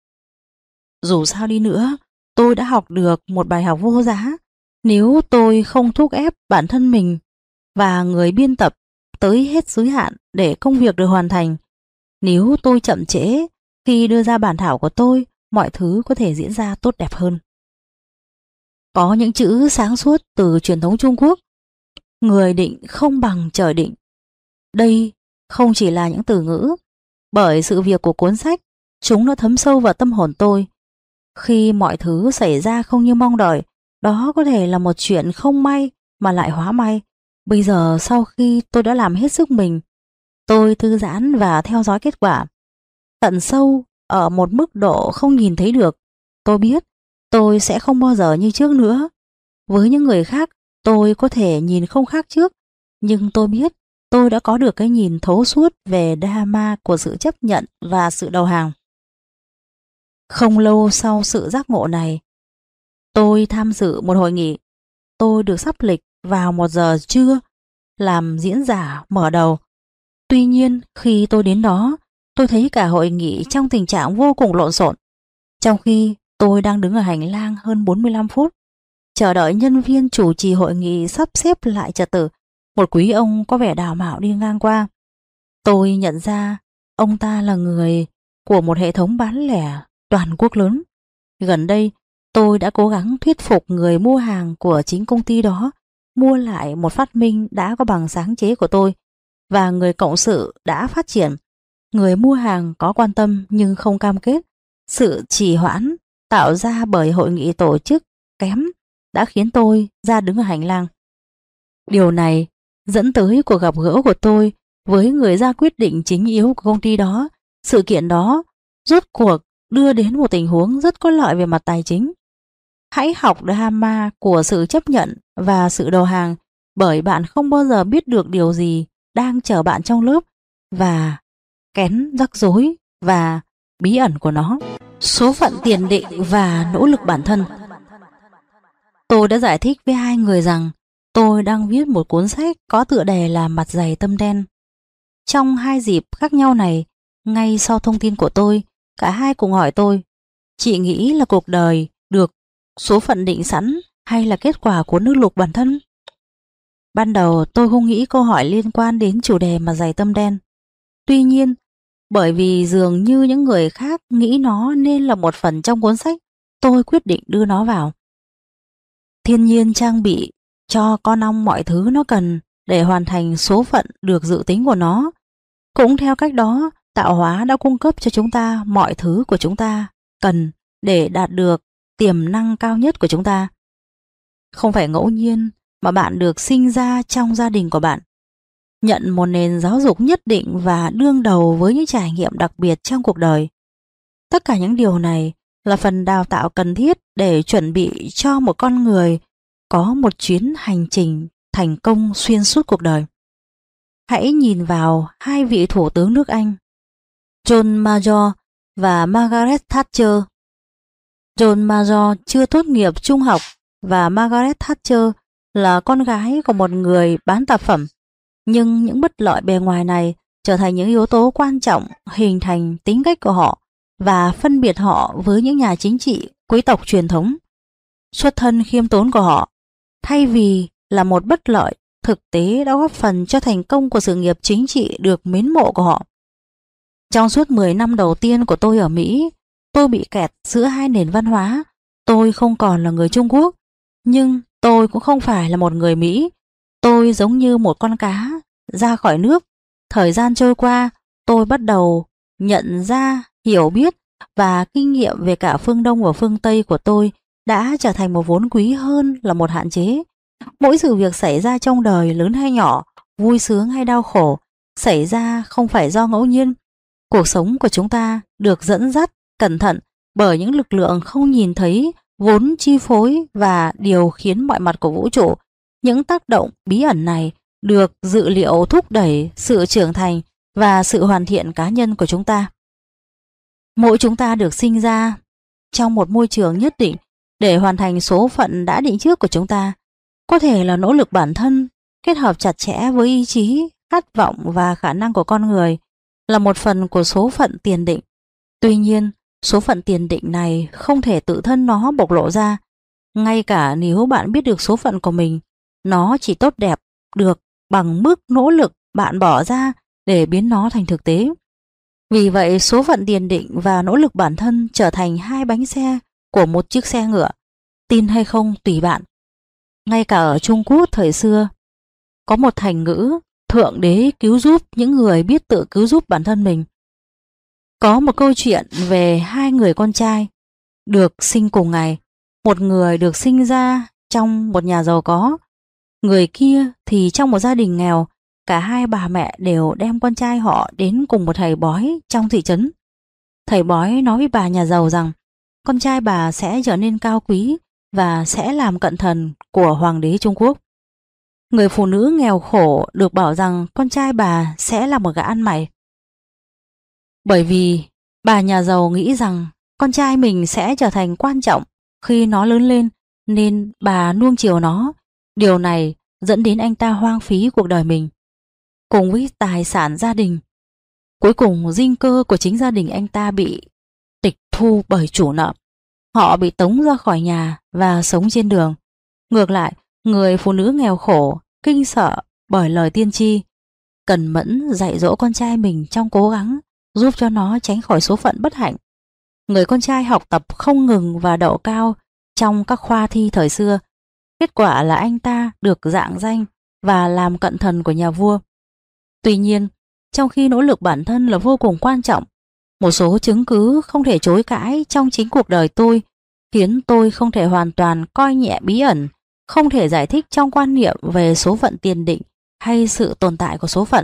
Dù sao đi nữa, tôi đã học được một bài học vô giá. Nếu tôi không thúc ép bản thân mình và người biên tập tới hết giới hạn để công việc được hoàn thành, nếu tôi chậm trễ khi đưa ra bản thảo của tôi, mọi thứ có thể diễn ra tốt đẹp hơn. Có những chữ sáng suốt từ truyền thống Trung Quốc: người định không bằng trời định. Đây không chỉ là những từ ngữ, bởi sự việc của cuốn sách, chúng đã thấm sâu vào tâm hồn tôi. Khi mọi thứ xảy ra không như mong đợi, đó có thể là một chuyện không may mà lại hóa may. Bây giờ sau khi tôi đã làm hết sức mình, tôi thư giãn và theo dõi kết quả. Tận sâu ở một mức độ không nhìn thấy được, tôi biết tôi sẽ không bao giờ như trước nữa. Với những người khác, tôi có thể nhìn không khác trước, nhưng tôi biết tôi đã có được cái nhìn thấu suốt về drama của sự chấp nhận và sự đầu hàng. Không lâu sau sự giác ngộ này, tôi tham dự một hội nghị. Tôi được sắp lịch vào 1 giờ trưa làm diễn giả mở đầu. Tuy nhiên, khi tôi đến đó, tôi thấy cả hội nghị trong tình trạng vô cùng lộn xộn. Trong khi tôi đang đứng ở hành lang hơn 45 phút, chờ đợi nhân viên chủ trì hội nghị sắp xếp lại trật tự, một quý ông có vẻ đào mạo đi ngang qua. Tôi nhận ra ông ta là người của một hệ thống bán lẻ toàn quốc lớn. Gần đây, tôi đã cố gắng thuyết phục người mua hàng của chính công ty đó mua lại một phát minh đã có bằng sáng chế của tôi, và người cộng sự đã phát triển. Người mua hàng có quan tâm nhưng không cam kết. Sự trì hoãn tạo ra bởi hội nghị tổ chức kém đã khiến tôi ra đứng ở hành lang. Điều này dẫn tới cuộc gặp gỡ của tôi với người ra quyết định chính yếu của công ty đó. Sự kiện đó rốt cuộc đưa đến một tình huống rất có lợi về mặt tài chính. Hãy học drama của sự chấp nhận và sự đầu hàng, bởi bạn không bao giờ biết được điều gì đang chờ bạn trong lớp và kén rắc rối và bí ẩn của nó. Số phận tiền định và nỗ lực bản thân. Tôi đã giải thích với hai người rằng tôi đang viết một cuốn sách có tựa đề là Mặt dày tâm đen. Trong hai dịp khác nhau này, ngay sau thông tin của tôi, cả hai cùng hỏi tôi: chị nghĩ là cuộc đời được số phận định sẵn hay là kết quả của nỗ lực bản thân? Ban đầu tôi không nghĩ câu hỏi liên quan đến chủ đề Mặt dày tâm đen. Tuy nhiên, bởi vì dường như những người khác nghĩ nó nên là một phần trong cuốn sách, tôi quyết định đưa nó vào. Thiên nhiên trang bị cho con ong mọi thứ nó cần để hoàn thành số phận được dự tính của nó. Cũng theo cách đó, tạo hóa đã cung cấp cho chúng ta mọi thứ của chúng ta cần để đạt được tiềm năng cao nhất của chúng ta. Không phải ngẫu nhiên mà bạn được sinh ra trong gia đình của bạn, nhận một nền giáo dục nhất định và đương đầu với những trải nghiệm đặc biệt trong cuộc đời. Tất cả những điều này là phần đào tạo cần thiết để chuẩn bị cho một con người có một chuyến hành trình thành công xuyên suốt cuộc đời. Hãy nhìn vào hai vị thủ tướng nước Anh, John Major và Margaret Thatcher. John Major chưa tốt nghiệp trung học và Margaret Thatcher là con gái của một người bán tạp phẩm. Nhưng những bất lợi bề ngoài này trở thành những yếu tố quan trọng hình thành tính cách của họ và phân biệt họ với những nhà chính trị quý tộc truyền thống. Xuất thân khiêm tốn của họ, thay vì là một bất lợi, thực tế đã góp phần cho thành công của sự nghiệp chính trị được mến mộ của họ. Trong suốt 10 năm đầu tiên của tôi ở Mỹ, tôi bị kẹt giữa hai nền văn hóa. Tôi không còn là người Trung Quốc, nhưng tôi cũng không phải là một người Mỹ. Tôi giống như một con cá ra khỏi nước. Thời gian trôi qua, tôi bắt đầu nhận ra, hiểu biết và kinh nghiệm về cả phương Đông và phương Tây của tôi đã trở thành một vốn quý hơn là một hạn chế. Mỗi sự việc xảy ra trong đời, lớn hay nhỏ, vui sướng hay đau khổ, xảy ra không phải do ngẫu nhiên. Cuộc sống của chúng ta được dẫn dắt cẩn thận bởi những lực lượng không nhìn thấy vốn chi phối và điều khiến mọi mặt của vũ trụ. Những tác động bí ẩn này được dự liệu thúc đẩy sự trưởng thành và sự hoàn thiện cá nhân của chúng ta. Mỗi chúng ta được sinh ra trong một môi trường nhất định để hoàn thành số phận đã định trước của chúng ta. Có thể là nỗ lực bản thân kết hợp chặt chẽ với ý chí, khát vọng và khả năng của con người. là một phần của số phận tiền định. Tuy nhiên, số phận tiền định này không thể tự thân nó bộc lộ ra. Ngay cả nếu bạn biết được số phận của mình, nó chỉ tốt đẹp được bằng mức nỗ lực bạn bỏ ra để biến nó thành thực tế. Vì vậy, số phận tiền định và nỗ lực bản thân trở thành hai bánh xe của một chiếc xe ngựa. Tin hay không tùy bạn. Ngay cả ở Trung Quốc thời xưa, có một thành ngữ Thượng Đế cứu giúp những người biết tự cứu giúp bản thân mình. Có một câu chuyện về hai người con trai được sinh cùng ngày. Một người được sinh ra trong một nhà giàu có, người kia thì trong một gia đình nghèo. Cả hai bà mẹ đều đem con trai họ đến cùng một thầy bói trong thị trấn. Thầy bói nói với bà nhà giàu rằng con trai bà sẽ trở nên cao quý và sẽ làm cận thần của hoàng đế Trung Quốc. Người phụ nữ nghèo khổ được bảo rằng con trai bà sẽ là một gã ăn mày. Bởi vì bà nhà giàu nghĩ rằng con trai mình sẽ trở thành quan trọng khi nó lớn lên, nên bà nuông chiều nó. Điều này dẫn đến anh ta hoang phí cuộc đời mình cùng với tài sản gia đình. Cuối cùng dinh cơ của chính gia đình anh ta bị tịch thu bởi chủ nợ. Họ bị tống ra khỏi nhà và sống trên đường. Ngược lại, người phụ nữ nghèo khổ, kinh sợ bởi lời tiên tri, cần mẫn dạy dỗ con trai mình trong cố gắng giúp cho nó tránh khỏi số phận bất hạnh. Người con trai học tập không ngừng và đậu cao trong các khoa thi thời xưa. Kết quả là anh ta được rạng danh và làm cận thần của nhà vua. Tuy nhiên, trong khi nỗ lực bản thân là vô cùng quan trọng, một số chứng cứ không thể chối cãi trong chính cuộc đời tôi khiến tôi không thể hoàn toàn coi nhẹ bí ẩn, không thể giải thích trong quan niệm về số phận tiền định hay sự tồn tại của số phận.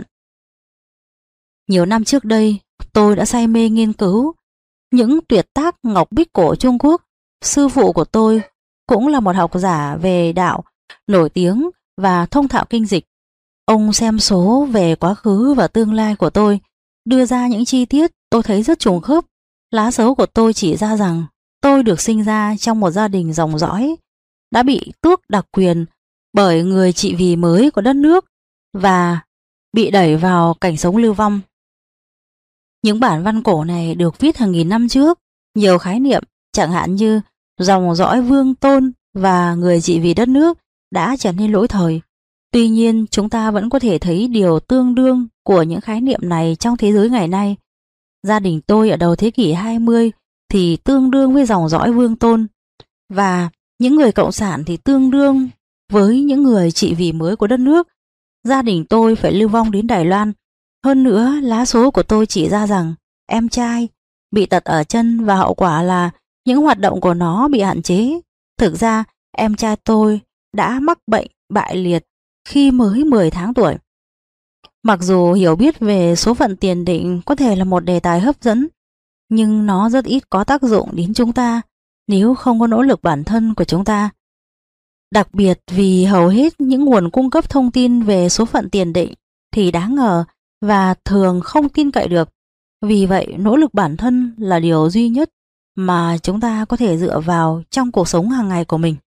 Nhiều năm trước đây, tôi đã say mê nghiên cứu những tuyệt tác ngọc bích cổ Trung Quốc. Sư phụ của tôi cũng là một học giả về đạo nổi tiếng và thông thạo kinh dịch. Ông xem số về quá khứ và tương lai của tôi, đưa ra những chi tiết tôi thấy rất trùng khớp. Lá số của tôi chỉ ra rằng tôi được sinh ra trong một gia đình dòng dõi đã bị tước đặc quyền bởi người trị vì mới của đất nước và bị đẩy vào cảnh sống lưu vong. Những bản văn cổ này được viết hàng nghìn năm trước. Nhiều khái niệm chẳng hạn như dòng dõi vương tôn và người trị vì đất nước đã trở nên lỗi thời. Tuy nhiên, chúng ta vẫn có thể thấy điều tương đương của những khái niệm này trong thế giới ngày nay. Gia đình tôi ở đầu thế kỷ 20 thì tương đương với dòng dõi vương tôn, và những người cộng sản thì tương đương với những người trị vì mới của đất nước. Gia đình tôi phải lưu vong đến Đài Loan. Hơn nữa, lá số của tôi chỉ ra rằng em trai bị tật ở chân và hậu quả là những hoạt động của nó bị hạn chế. Thực ra, em trai tôi đã mắc bệnh bại liệt khi mới 10 tháng tuổi. Mặc dù hiểu biết về số phận tiền định có thể là một đề tài hấp dẫn, nhưng nó rất ít có tác dụng đến chúng ta nếu không có nỗ lực bản thân của chúng ta. Đặc biệt vì hầu hết những nguồn cung cấp thông tin về số phận tiền định thì đáng ngờ và thường không tin cậy được. Vì vậy, nỗ lực bản thân là điều duy nhất mà chúng ta có thể dựa vào trong cuộc sống hàng ngày của mình.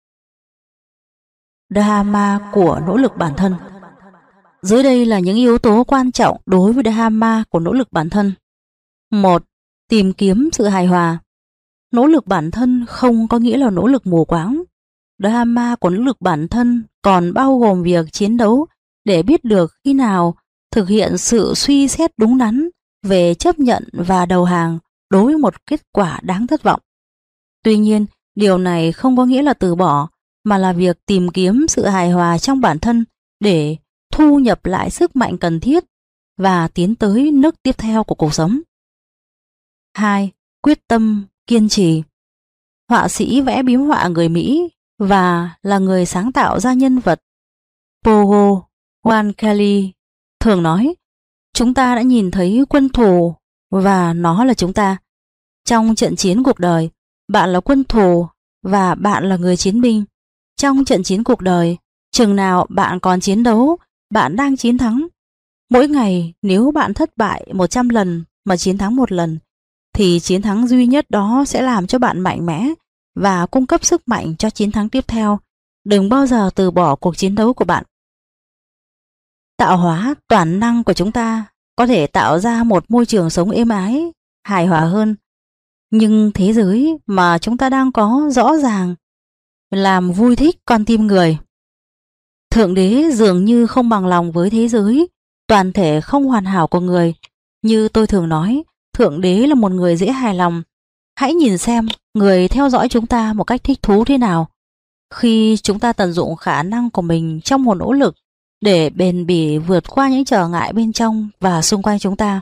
Dharma của nỗ lực bản thân. Dưới đây là những yếu tố quan trọng đối với Dharma của nỗ lực bản thân. 1. Tìm kiếm sự hài hòa. Nỗ lực bản thân không có nghĩa là nỗ lực mù quáng. Dharma của nỗ lực bản thân còn bao gồm việc chiến đấu để biết được khi nào thực hiện sự suy xét đúng đắn về chấp nhận và đầu hàng đối với một kết quả đáng thất vọng. Tuy nhiên, điều này không có nghĩa là từ bỏ, mà là việc tìm kiếm sự hài hòa trong bản thân để thu nhập lại sức mạnh cần thiết và tiến tới nước tiếp theo của cuộc sống. 2. Quyết tâm, kiên trì. Họa sĩ vẽ biếm họa người Mỹ và là người sáng tạo ra nhân vật Pogo Wan Kelly thường nói, chúng ta đã nhìn thấy quân thù và nó là chúng ta. Trong trận chiến cuộc đời, bạn là quân thù và bạn là người chiến binh. Trong trận chiến cuộc đời, chừng nào bạn còn chiến đấu, bạn đang chiến thắng. Mỗi ngày nếu bạn thất bại 100 lần mà chiến thắng 1 lần, thì chiến thắng duy nhất đó sẽ làm cho bạn mạnh mẽ và cung cấp sức mạnh cho chiến thắng tiếp theo. Đừng bao giờ từ bỏ cuộc chiến đấu của bạn. Tạo hóa toàn năng của chúng ta có thể tạo ra một môi trường sống êm ái, hài hòa hơn. Nhưng thế giới mà chúng ta đang có rõ ràng làm vui thích con tim người. Thượng đế dường như không bằng lòng với thế giới toàn thể không hoàn hảo của người. Như tôi thường nói, Thượng đế là một người dễ hài lòng. Hãy nhìn xem người theo dõi chúng ta một cách thích thú thế nào khi chúng ta tận dụng khả năng của mình trong một nỗ lực để bền bỉ vượt qua những trở ngại bên trong và xung quanh chúng ta.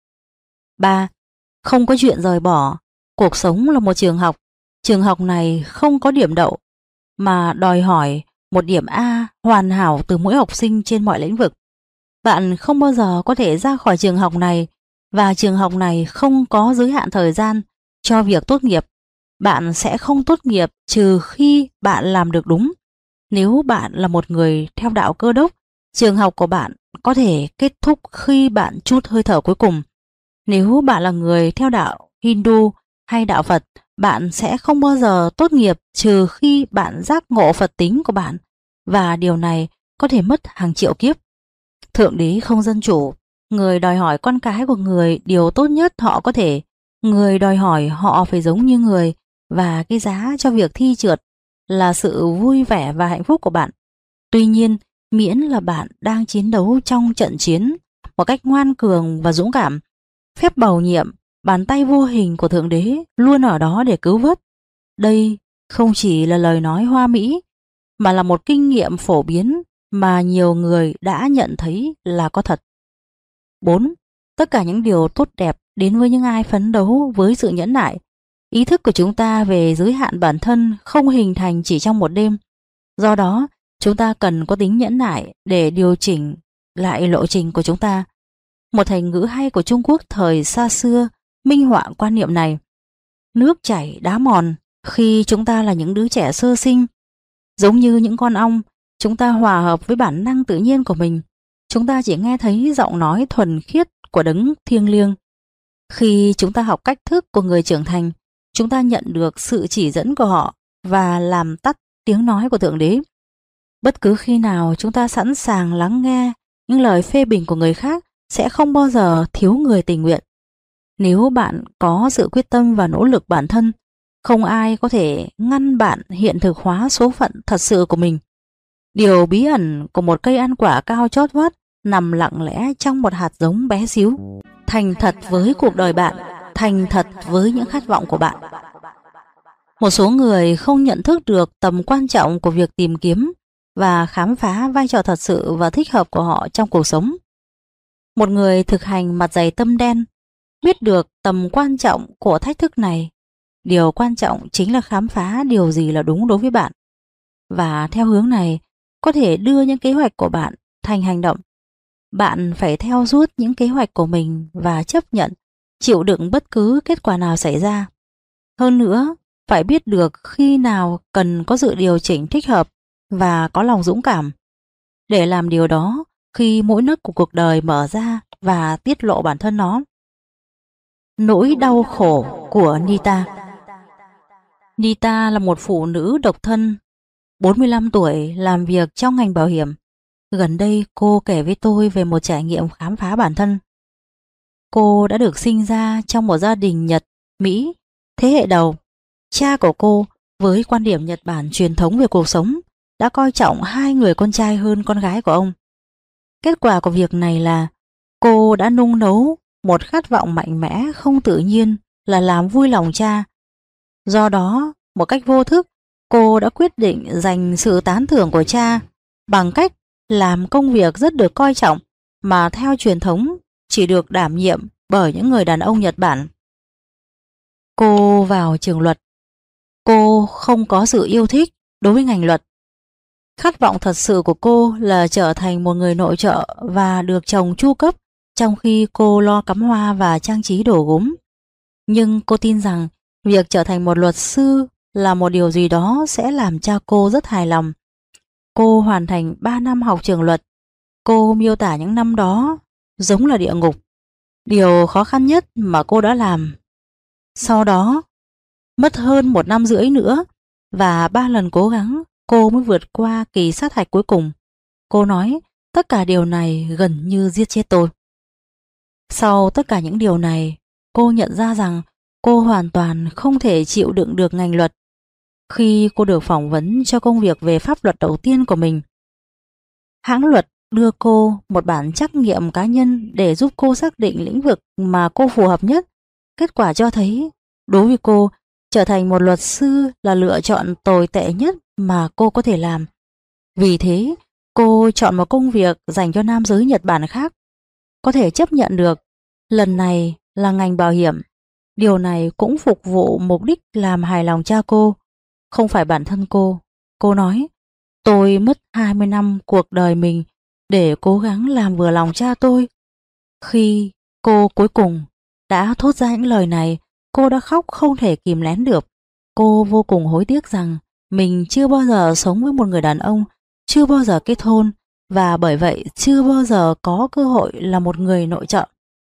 3. Không có chuyện rời bỏ. Cuộc sống là một trường học. Trường học này không có điểm đậu, mà đòi hỏi một điểm A hoàn hảo từ mỗi học sinh trên mọi lĩnh vực. Bạn không bao giờ có thể ra khỏi trường học này, và trường học này không có giới hạn thời gian cho việc tốt nghiệp. Bạn sẽ không tốt nghiệp trừ khi bạn làm được đúng. Nếu bạn là một người theo đạo Cơ đốc, trường học của bạn có thể kết thúc khi bạn trút hơi thở cuối cùng. Nếu bạn là người theo đạo Hindu hay đạo Phật, bạn sẽ không bao giờ tốt nghiệp trừ khi bạn giác ngộ Phật tính của bạn, và điều này có thể mất hàng triệu kiếp. Thượng đế không dân chủ. Người đòi hỏi con cái của người điều tốt nhất họ có thể. Người đòi hỏi họ phải giống như người, và cái giá cho việc thi trượt là sự vui vẻ và hạnh phúc của bạn. Tuy nhiên, miễn là bạn đang chiến đấu trong trận chiến một cách ngoan cường và dũng cảm, phép bầu nhiệm, bàn tay vô hình của Thượng đế luôn ở đó để cứu vớt. Đây không chỉ là lời nói hoa mỹ, mà là một kinh nghiệm phổ biến mà nhiều người đã nhận thấy là có thật. 4. Tất cả những điều tốt đẹp đến với những ai phấn đấu với sự nhẫn nại. Ý thức của chúng ta về giới hạn bản thân không hình thành chỉ trong một đêm. Do đó, chúng ta cần có tính nhẫn nại để điều chỉnh lại lộ trình của chúng ta. Một thành ngữ hay của Trung Quốc thời xa xưa minh họa quan niệm này. Nước chảy đá mòn khi chúng ta là những đứa trẻ sơ sinh. Giống như những con ong, chúng ta hòa hợp với bản năng tự nhiên của mình. Chúng ta chỉ nghe thấy giọng nói thuần khiết của đấng thiêng liêng. Khi chúng ta học cách thức của người trưởng thành, chúng ta nhận được sự chỉ dẫn của họ và làm tắt tiếng nói của Thượng đế. Bất cứ khi nào chúng ta sẵn sàng lắng nghe những lời phê bình của người khác, sẽ không bao giờ thiếu người tình nguyện. Nếu bạn có sự quyết tâm và nỗ lực bản thân, không ai có thể ngăn bạn hiện thực hóa số phận thật sự của mình. Điều bí ẩn của một cây ăn quả cao chót vót nằm lặng lẽ trong một hạt giống bé xíu. Thành thật với cuộc đời bạn, thành thật với những khát vọng của bạn. Một số người không nhận thức được tầm quan trọng của việc tìm kiếm và khám phá vai trò thật sự và thích hợp của họ trong cuộc sống. Một người thực hành mặt dày tâm đen biết được tầm quan trọng của thách thức này. Điều quan trọng chính là khám phá điều gì là đúng đối với bạn, và theo hướng này có thể đưa những kế hoạch của bạn thành hành động. Bạn phải theo suốt những kế hoạch của mình và chấp nhận, chịu đựng bất cứ kết quả nào xảy ra. Hơn nữa, phải biết được khi nào cần có sự điều chỉnh thích hợp và có lòng dũng cảm để làm điều đó khi mỗi nấc của cuộc đời mở ra và tiết lộ bản thân nó. Nỗi đau khổ của Nita. Nita là một phụ nữ độc thân, 45 tuổi, làm việc trong ngành bảo hiểm. Gần đây cô kể với tôi về một trải nghiệm khám phá bản thân. Cô đã được sinh ra trong một gia đình Nhật, Mỹ, thế hệ đầu. Cha của cô, với quan điểm Nhật Bản truyền thống về cuộc sống, đã coi trọng hai người con trai hơn con gái của ông. Kết quả của việc này là cô đã nung nấu một khát vọng mạnh mẽ không tự nhiên là làm vui lòng cha. Do đó, một cách vô thức, cô đã quyết định giành sự tán thưởng của cha bằng cách làm công việc rất được coi trọng mà theo truyền thống chỉ được đảm nhiệm bởi những người đàn ông Nhật Bản. Cô vào trường luật. Cô không có sự yêu thích đối với ngành luật. Khát vọng thật sự của cô là trở thành một người nội trợ và được chồng chu cấp, trong khi cô lo cắm hoa và trang trí đồ gốm. Nhưng cô tin rằng việc trở thành một luật sư là một điều gì đó sẽ làm cha cô rất hài lòng. Cô hoàn thành 3 năm học trường luật. Cô miêu tả những năm đó giống là địa ngục. Điều khó khăn nhất mà cô đã làm. Sau đó, mất hơn 1 năm rưỡi nữa và 3 lần cố gắng, cô mới vượt qua kỳ sát hạch cuối cùng. Cô nói tất cả điều này gần như giết chết tôi. Sau tất cả những điều này, cô nhận ra rằng cô hoàn toàn không thể chịu đựng được ngành luật. Khi cô được phỏng vấn cho công việc về pháp luật đầu tiên của mình, hãng luật đưa cô một bản trắc nghiệm cá nhân để giúp cô xác định lĩnh vực mà cô phù hợp nhất. Kết quả cho thấy, đối với cô, trở thành một luật sư là lựa chọn tồi tệ nhất mà cô có thể làm. Vì thế, cô chọn một công việc dành cho nam giới Nhật Bản khác, có thể chấp nhận được. Lần này là ngành bảo hiểm. Điều này cũng phục vụ mục đích làm hài lòng cha cô, không phải bản thân cô. Cô nói, tôi mất 20 năm cuộc đời mình để cố gắng làm vừa lòng cha tôi. Khi cô cuối cùng đã thốt ra những lời này, cô đã khóc không thể kìm nén được. Cô vô cùng hối tiếc rằng mình chưa bao giờ sống với một người đàn ông, chưa bao giờ kết hôn, và bởi vậy chưa bao giờ có cơ hội là một người nội trợ.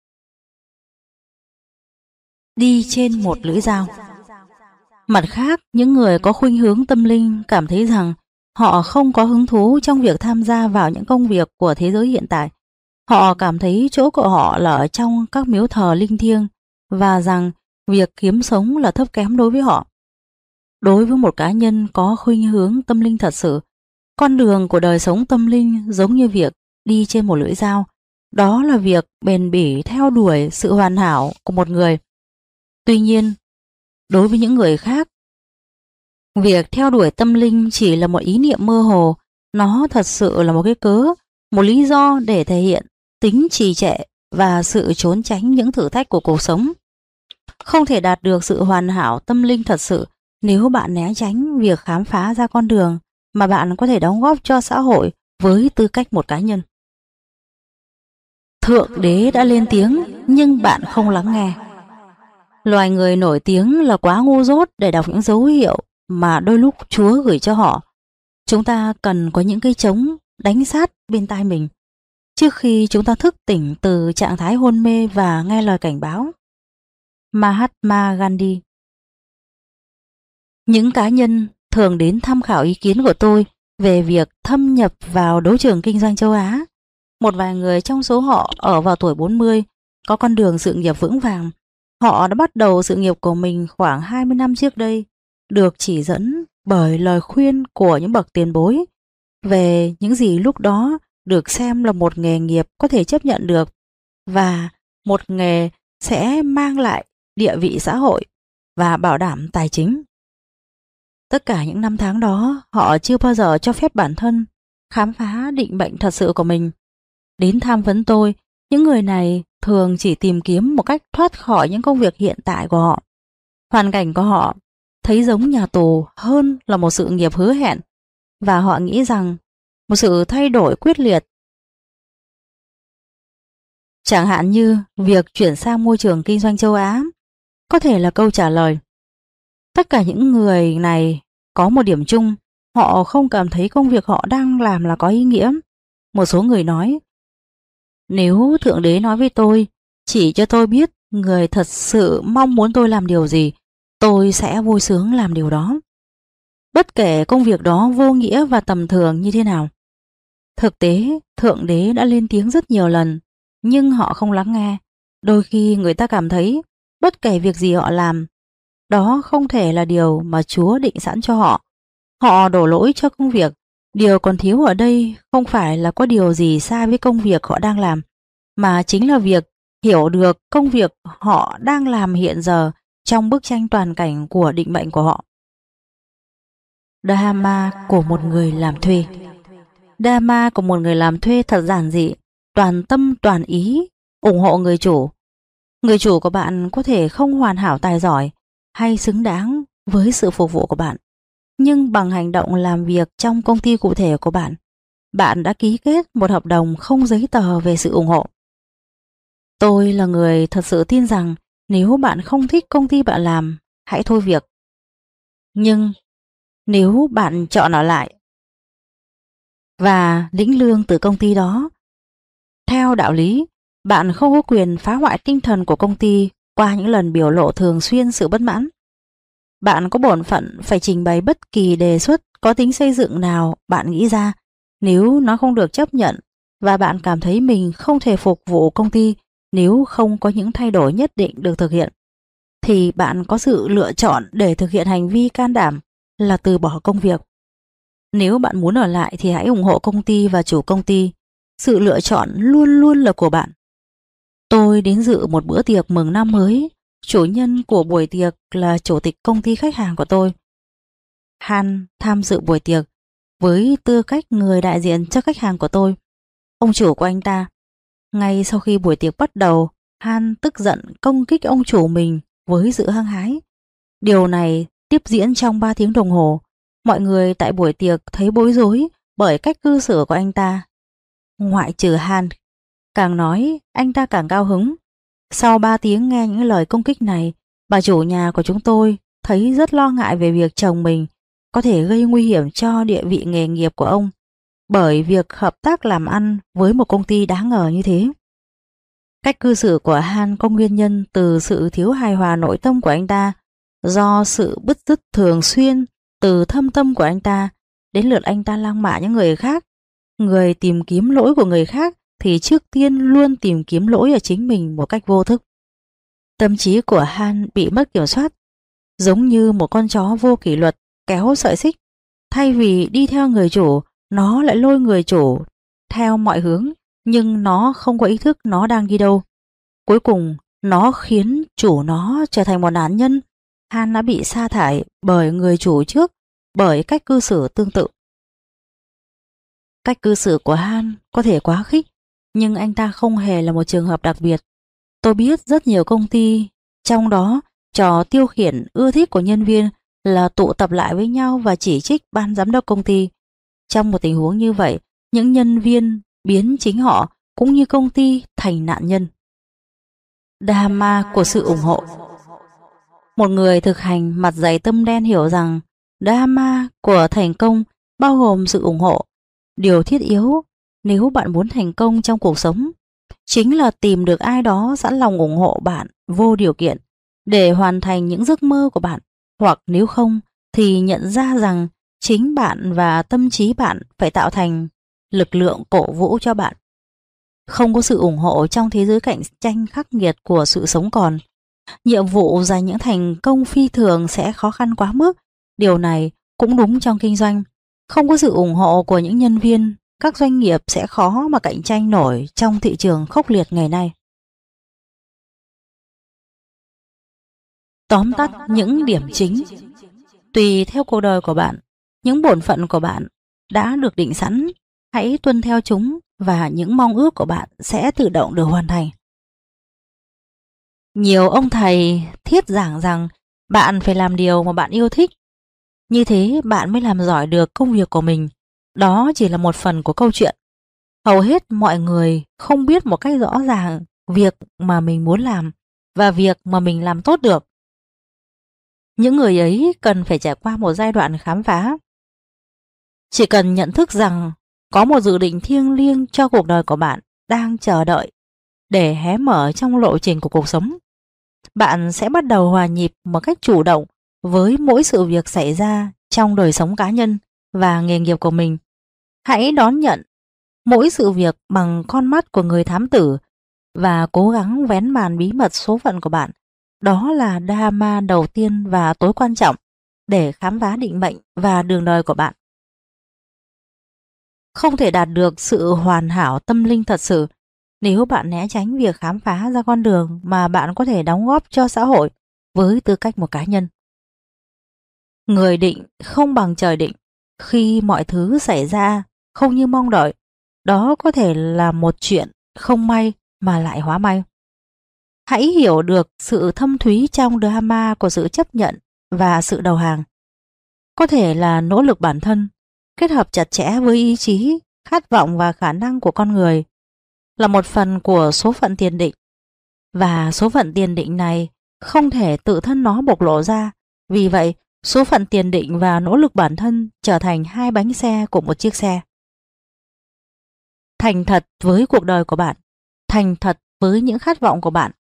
Đi trên một lưỡi dao. Mặt khác, những người có khuynh hướng tâm linh cảm thấy rằng họ không có hứng thú trong việc tham gia vào những công việc của thế giới hiện tại. Họ cảm thấy chỗ của họ là ở trong các miếu thờ linh thiêng và rằng việc kiếm sống là thấp kém đối với họ. Đối với một cá nhân có khuynh hướng tâm linh thật sự, con đường của đời sống tâm linh giống như việc đi trên một lưỡi dao. Đó là việc bền bỉ theo đuổi sự hoàn hảo của một người. Tuy nhiên, đối với những người khác, việc theo đuổi tâm linh chỉ là một ý niệm mơ hồ. Nó thật sự là một cái cớ, một lý do để thể hiện tính trì trệ và sự trốn tránh những thử thách của cuộc sống. Không thể đạt được sự hoàn hảo tâm linh thật sự nếu bạn né tránh việc khám phá ra con đường mà bạn có thể đóng góp cho xã hội với tư cách một cá nhân. Thượng đế đã lên tiếng nhưng bạn không lắng nghe. Loài người nổi tiếng là quá ngu dốt để đọc những dấu hiệu mà đôi lúc Chúa gửi cho họ. Chúng ta cần có những cây trống đánh sát bên tai mình trước khi chúng ta thức tỉnh từ trạng thái hôn mê và nghe lời cảnh báo. Mahatma Gandhi. Những cá nhân thường đến tham khảo ý kiến của tôi về việc thâm nhập vào đấu trường kinh doanh châu Á. Một vài người trong số họ ở vào tuổi 40, có con đường sự nghiệp vững vàng. Họ đã bắt đầu sự nghiệp của mình khoảng 20 năm trước đây, được chỉ dẫn bởi lời khuyên của những bậc tiền bối về những gì lúc đó được xem là một nghề nghiệp có thể chấp nhận được và một nghề sẽ mang lại địa vị xã hội và bảo đảm tài chính. Tất cả những năm tháng đó, họ chưa bao giờ cho phép bản thân khám phá định mệnh thật sự của mình. Đến tham vấn tôi, những người này thường chỉ tìm kiếm một cách thoát khỏi những công việc hiện tại của họ. Hoàn cảnh của họ thấy giống nhà tù hơn là một sự nghiệp hứa hẹn, và họ nghĩ rằng một sự thay đổi quyết liệt, chẳng hạn như việc chuyển sang môi trường kinh doanh châu Á, có thể là câu trả lời. Tất cả những người này có một điểm chung, họ không cảm thấy công việc họ đang làm là có ý nghĩa. Một số người nói, nếu Thượng Đế nói với tôi, chỉ cho tôi biết người thật sự mong muốn tôi làm điều gì, tôi sẽ vui sướng làm điều đó, bất kể công việc đó vô nghĩa và tầm thường như thế nào. Thực tế, Thượng Đế đã lên tiếng rất nhiều lần, nhưng họ không lắng nghe. Đôi khi người ta cảm thấy bất kể việc gì họ làm, đó không thể là điều mà Chúa định sẵn cho họ. Họ đổ lỗi cho công việc. Điều còn thiếu ở đây không phải là có điều gì sai với công việc họ đang làm, mà chính là việc hiểu được công việc họ đang làm hiện giờ trong bức tranh toàn cảnh của định mệnh của họ. Dharma của một người làm thuê. Dharma của một người làm thuê thật giản dị, toàn tâm toàn ý, ủng hộ người chủ. Người chủ của bạn có thể không hoàn hảo tài giỏi hay xứng đáng với sự phục vụ của bạn, nhưng bằng hành động làm việc trong công ty cụ thể của bạn, bạn đã ký kết một hợp đồng không giấy tờ về sự ủng hộ. Tôi là người thật sự tin rằng nếu bạn không thích công ty bạn làm, hãy thôi việc. Nhưng nếu bạn chọn ở lại và lĩnh lương từ công ty đó, theo đạo lý, bạn không có quyền phá hoại tinh thần của công ty qua những lần biểu lộ thường xuyên sự bất mãn. Bạn có bổn phận phải trình bày bất kỳ đề xuất có tính xây dựng nào bạn nghĩ ra. Nếu nó không được chấp nhận và bạn cảm thấy mình không thể phục vụ công ty, Nếu không có những thay đổi nhất định được thực hiện, thì bạn có sự lựa chọn để thực hiện hành vi can đảm là từ bỏ công việc. Nếu bạn muốn ở lại thì hãy ủng hộ công ty và chủ công ty. Sự lựa chọn luôn luôn là của bạn. Tôi đến dự một bữa tiệc mừng năm mới. Chủ nhân của buổi tiệc là chủ tịch công ty khách hàng của tôi. Han tham dự buổi tiệc với tư cách người đại diện cho khách hàng của tôi, ông chủ của anh ta. Ngay sau khi buổi tiệc bắt đầu, Han tức giận công kích ông chủ mình với sự hăng hái. Điều này tiếp diễn trong 3 tiếng đồng hồ. Mọi người tại buổi tiệc thấy bối rối bởi cách cư xử của anh ta. Ngoại trừ Han, càng nói anh ta càng cao hứng. Sau 3 tiếng nghe những lời công kích này, bà chủ nhà của chúng tôi thấy rất lo ngại về việc chồng mình có thể gây nguy hiểm cho địa vị nghề nghiệp của ông bởi việc hợp tác làm ăn với một công ty đáng ngờ như thế. Cách cư xử của Han có nguyên nhân từ sự thiếu hài hòa nội tâm của anh ta, do sự bứt rứt thường xuyên từ thâm tâm của anh ta. Đến lượt anh ta lăng mạ những người khác. Người tìm kiếm lỗi của người khác thì trước tiên luôn tìm kiếm lỗi ở chính mình một cách vô thức. Tâm trí của Han bị mất kiểm soát, giống như một con chó vô kỷ luật kéo sợi xích. Thay vì đi theo người chủ, nó lại lôi người chủ theo mọi hướng, nhưng nó không có ý thức nó đang đi đâu. Cuối cùng, nó khiến chủ nó trở thành một nạn nhân. Han đã bị sa thải bởi người chủ trước, bởi cách cư xử tương tự. Cách cư xử của Han có thể quá khích, nhưng anh ta không hề là một trường hợp đặc biệt. Tôi biết rất nhiều công ty, trong đó trò tiêu khiển ưa thích của nhân viên là tụ tập lại với nhau và chỉ trích ban giám đốc công ty. Trong một tình huống như vậy, những nhân viên biến chính họ cũng như công ty thành nạn nhân. Dharma của sự ủng hộ. Một người thực hành mặt dày tâm đen hiểu rằng Dharma của thành công bao gồm sự ủng hộ. Điều thiết yếu nếu bạn muốn thành công trong cuộc sống chính là tìm được ai đó sẵn lòng ủng hộ bạn vô điều kiện để hoàn thành những giấc mơ của bạn. Hoặc nếu không thì nhận ra rằng chính bạn và tâm trí bạn phải tạo thành lực lượng cổ vũ cho bạn. Không có sự ủng hộ trong thế giới cạnh tranh khắc nghiệt của sự sống còn, nhiệm vụ giành những thành công phi thường sẽ khó khăn quá mức. Điều này cũng đúng trong kinh doanh. Không có sự ủng hộ của những nhân viên, các doanh nghiệp sẽ khó mà cạnh tranh nổi trong thị trường khốc liệt ngày nay. Tóm tắt những điểm chính. Tùy theo cuộc đời của bạn, những bổn phận của bạn đã được định sẵn. Hãy tuân theo chúng và những mong ước của bạn sẽ tự động được hoàn thành. Nhiều ông thầy thiết giảng rằng bạn phải làm điều mà bạn yêu thích. Như thế bạn mới làm giỏi được công việc của mình. Đó chỉ là một phần của câu chuyện. Hầu hết mọi người không biết một cách rõ ràng việc mà mình muốn làm và việc mà mình làm tốt được. Những người ấy cần phải trải qua một giai đoạn khám phá. Chỉ cần nhận thức rằng có một dự định thiêng liêng cho cuộc đời của bạn đang chờ đợi để hé mở trong lộ trình của cuộc sống. Bạn sẽ bắt đầu hòa nhịp một cách chủ động với mỗi sự việc xảy ra trong đời sống cá nhân và nghề nghiệp của mình. Hãy đón nhận mỗi sự việc bằng con mắt của người thám tử và cố gắng vén màn bí mật số phận của bạn. Đó là Dharma đầu tiên và tối quan trọng để khám phá định mệnh và đường đời của bạn. Không thể đạt được sự hoàn hảo tâm linh thật sự nếu bạn né tránh việc khám phá ra con đường mà bạn có thể đóng góp cho xã hội với tư cách một cá nhân. Người định không bằng trời định. Khi mọi thứ xảy ra không như mong đợi, đó có thể là một chuyện không may mà lại hóa may. Hãy hiểu được sự thâm thúy trong drama của sự chấp nhận và sự đầu hàng. Có thể là nỗ lực bản thân, kết hợp chặt chẽ với ý chí, khát vọng và khả năng của con người, là một phần của số phận tiền định. Và số phận tiền định này không thể tự thân nó bộc lộ ra. Vì vậy, số phận tiền định và nỗ lực bản thân trở thành hai bánh xe của một chiếc xe. Thành thật với cuộc đời của bạn, thành thật với những khát vọng của bạn.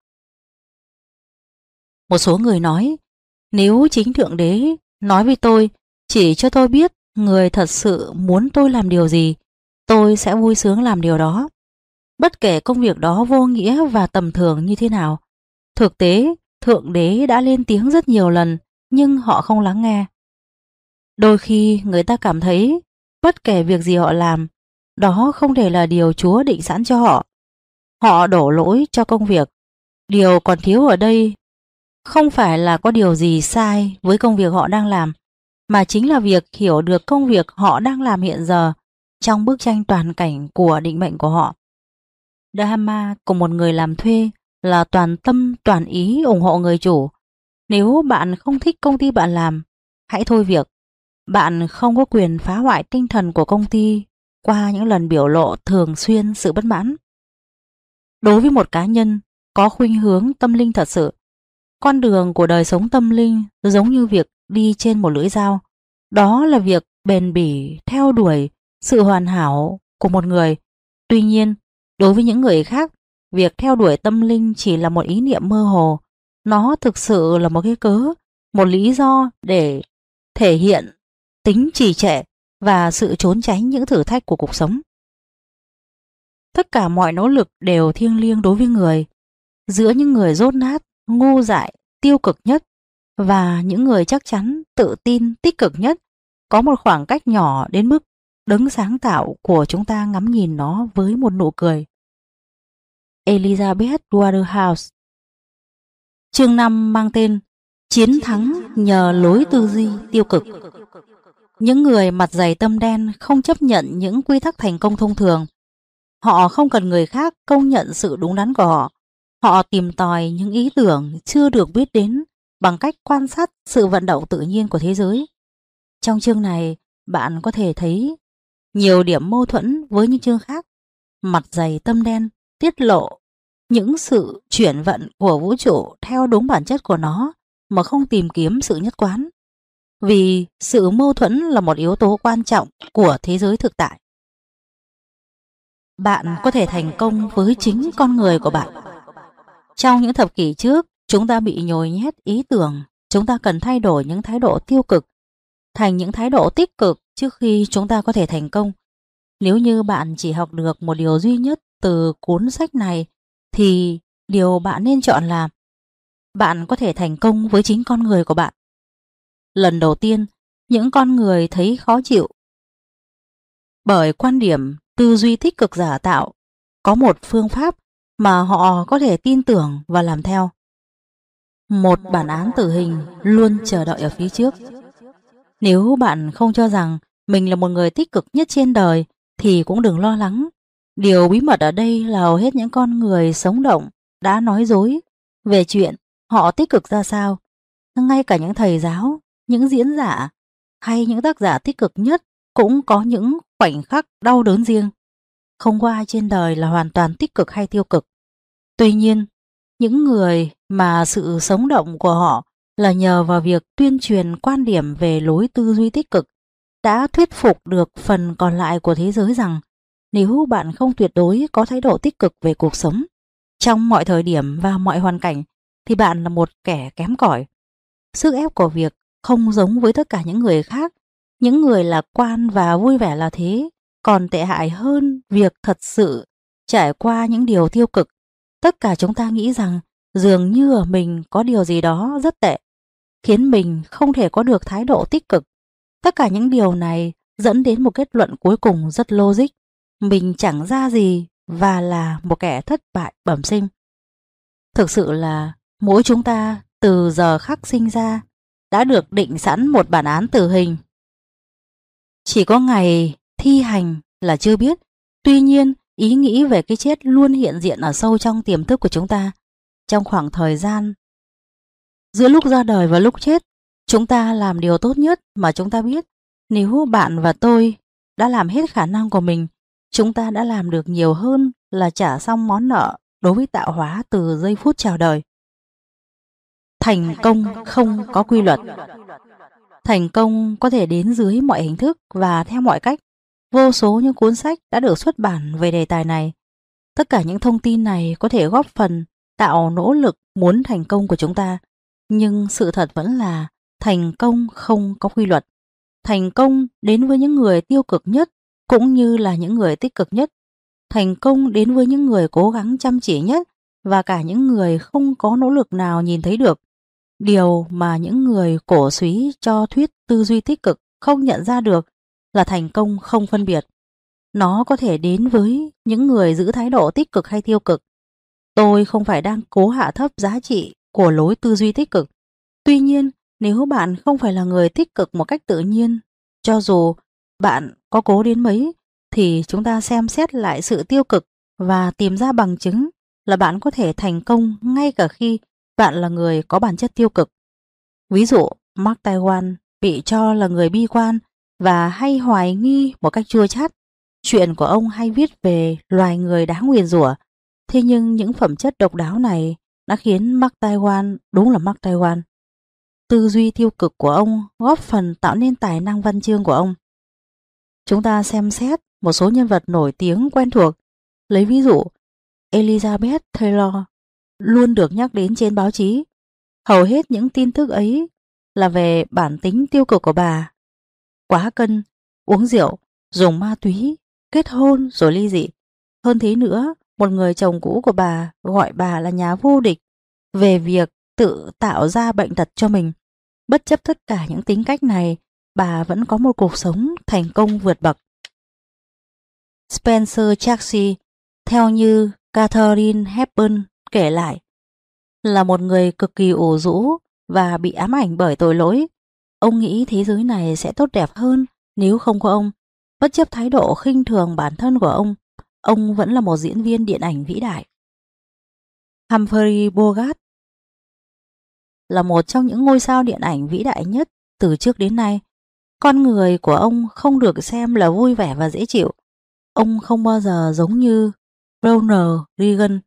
Một số người nói, nếu chính Thượng Đế nói với tôi, chỉ cho tôi biết người thật sự muốn tôi làm điều gì, tôi sẽ vui sướng làm điều đó. Bất kể công việc đó vô nghĩa và tầm thường như thế nào, thực tế Thượng Đế đã lên tiếng rất nhiều lần, nhưng họ không lắng nghe. Đôi khi người ta cảm thấy bất kể việc gì họ làm, đó không thể là điều Chúa định sẵn cho họ. Họ đổ lỗi cho công việc. Điều còn thiếu ở đây không phải là có điều gì sai với công việc họ đang làm, mà chính là việc hiểu được công việc họ đang làm hiện giờ trong bức tranh toàn cảnh của định mệnh của họ. Dharma của một người làm thuê là toàn tâm toàn ý ủng hộ người chủ. Nếu bạn không thích công ty bạn làm, hãy thôi việc. Bạn không có quyền phá hoại tinh thần của công ty qua những lần biểu lộ thường xuyên sự bất mãn. Đối với một cá nhân có khuynh hướng tâm linh thật sự, con đường của đời sống tâm linh giống như việc đi trên một lưỡi dao. Đó là việc bền bỉ theo đuổi sự hoàn hảo của một người. Tuy nhiên, đối với những người khác, việc theo đuổi tâm linh chỉ là một ý niệm mơ hồ. Nó thực sự là một cái cớ, một lý do để thể hiện tính trì trệ và sự trốn tránh những thử thách của cuộc sống. Tất cả mọi nỗ lực đều thiêng liêng đối với người. Giữa những người dốt nát, ngu dại, tiêu cực nhất và những người chắc chắn, tự tin, tích cực nhất, có một khoảng cách nhỏ đến mức đấng sáng tạo của chúng ta ngắm nhìn nó với một nụ cười. Elizabeth Waterhouse. Chương 5 mang tên Chiến thắng nhờ lối tư duy tiêu cực. Những người mặt dày tâm đen không chấp nhận những quy tắc thành công thông thường. Họ không cần người khác công nhận sự đúng đắn của họ. Họ tìm tòi những ý tưởng chưa được biết đến bằng cách quan sát sự vận động tự nhiên của thế giới. Trong chương này, bạn có thể thấy nhiều điểm mâu thuẫn với những chương khác. Mặt dày tâm đen tiết lộ những sự chuyển vận của vũ trụ theo đúng bản chất của nó mà không tìm kiếm sự nhất quán. Vì sự mâu thuẫn là một yếu tố quan trọng của thế giới thực tại. Bạn có thể thành công với chính con người của bạn. Trong những thập kỷ trước, chúng ta bị nhồi nhét ý tưởng chúng ta cần thay đổi những thái độ tiêu cực thành những thái độ tích cực trước khi chúng ta có thể thành công. Nếu như bạn chỉ học được một điều duy nhất từ cuốn sách này, thì điều bạn nên chọn là bạn có thể thành công với chính con người của bạn. Lần đầu tiên, những con người thấy khó chịu bởi quan điểm tư duy tích cực giả tạo. Có một phương pháp mà họ có thể tin tưởng và làm theo. Một bản án tử hình luôn chờ đợi ở phía trước. Nếu bạn không cho rằng mình là một người tích cực nhất trên đời thì cũng đừng lo lắng. Điều bí mật ở đây là hầu hết những con người sống động đã nói dối về chuyện họ tích cực ra sao. Ngay cả những thầy giáo, những diễn giả hay những tác giả tích cực nhất cũng có những khoảnh khắc đau đớn riêng. Không có ai trên đời là hoàn toàn tích cực hay tiêu cực. Tuy nhiên, những người mà sự sống động của họ là nhờ vào việc tuyên truyền quan điểm về lối tư duy tích cực đã thuyết phục được phần còn lại của thế giới rằng nếu bạn không tuyệt đối có thái độ tích cực về cuộc sống trong mọi thời điểm và mọi hoàn cảnh thì bạn là một kẻ kém cỏi. Sức ép của việc không giống với tất cả những người khác, những người lạc quan và vui vẻ là thế, còn tệ hại hơn việc thật sự trải qua những điều tiêu cực. Tất cả chúng ta nghĩ rằng dường như ở mình có điều gì đó rất tệ, khiến mình không thể có được thái độ tích cực. Tất cả những điều này dẫn đến một kết luận cuối cùng rất logic. Mình chẳng ra gì và là một kẻ thất bại bẩm sinh. Thực sự là mỗi chúng ta từ giờ khắc sinh ra đã được định sẵn một bản án tử hình. Chỉ có ngày thi hành là chưa biết. Tuy nhiên, ý nghĩ về cái chết luôn hiện diện ở sâu trong tiềm thức của chúng ta. Trong khoảng thời gian giữa lúc ra đời và lúc chết, chúng ta làm điều tốt nhất mà chúng ta biết. Nếu bạn và tôi đã làm hết khả năng của mình, chúng ta đã làm được nhiều hơn là trả xong món nợ đối với tạo hóa từ giây phút chào đời. Thành công không có quy luật. Thành công có thể đến dưới mọi hình thức và theo mọi cách. Vô số những cuốn sách đã được xuất bản về đề tài này. Tất cả những thông tin này có thể góp phần tạo nỗ lực muốn thành công của chúng ta. Nhưng sự thật vẫn là thành công không có quy luật. Thành công đến với những người tiêu cực nhất cũng như là những người tích cực nhất. Thành công đến với những người cố gắng chăm chỉ nhất và cả những người không có nỗ lực nào nhìn thấy được. Điều mà những người cổ súy cho thuyết tư duy tích cực không nhận ra được là thành công không phân biệt. Nó có thể đến với những người giữ thái độ tích cực hay tiêu cực. Tôi không phải đang cố hạ thấp giá trị của lối tư duy tích cực. Tuy nhiên, nếu bạn không phải là người tích cực một cách tự nhiên, cho dù bạn có cố đến mấy, thì chúng ta xem xét lại sự tiêu cực và tìm ra bằng chứng là bạn có thể thành công ngay cả khi bạn là người có bản chất tiêu cực. Ví dụ, Mark Twain bị cho là người bi quan và hay hoài nghi một cách chua chát. Chuyện của ông hay viết về loài người đáng nguyền rủa. Thế nhưng những phẩm chất độc đáo này đã khiến Mark Twain đúng là Mark Twain. Tư duy tiêu cực của ông góp phần tạo nên tài năng văn chương của ông. Chúng ta xem xét một số nhân vật nổi tiếng quen thuộc. Lấy ví dụ, Elizabeth Taylor luôn được nhắc đến trên báo chí. Hầu hết những tin tức ấy là về bản tính tiêu cực của bà. Quá cân, uống rượu, dùng ma túy, kết hôn rồi ly dị. Hơn thế nữa, một người chồng cũ của bà gọi bà là nhà vô địch về việc tự tạo ra bệnh tật cho mình. Bất chấp tất cả những tính cách này, bà vẫn có một cuộc sống thành công vượt bậc. Spencer Tracy, theo như Katharine Hepburn kể lại, là một người cực kỳ ủ rũ và bị ám ảnh bởi tội lỗi. Ông nghĩ thế giới này sẽ tốt đẹp hơn nếu không có ông. Bất chấp thái độ khinh thường bản thân của ông vẫn là một diễn viên điện ảnh vĩ đại. Humphrey Bogart là một trong những ngôi sao điện ảnh vĩ đại nhất từ trước đến nay. Con người của ông không được xem là vui vẻ và dễ chịu. Ông không bao giờ giống như Ronald Reagan.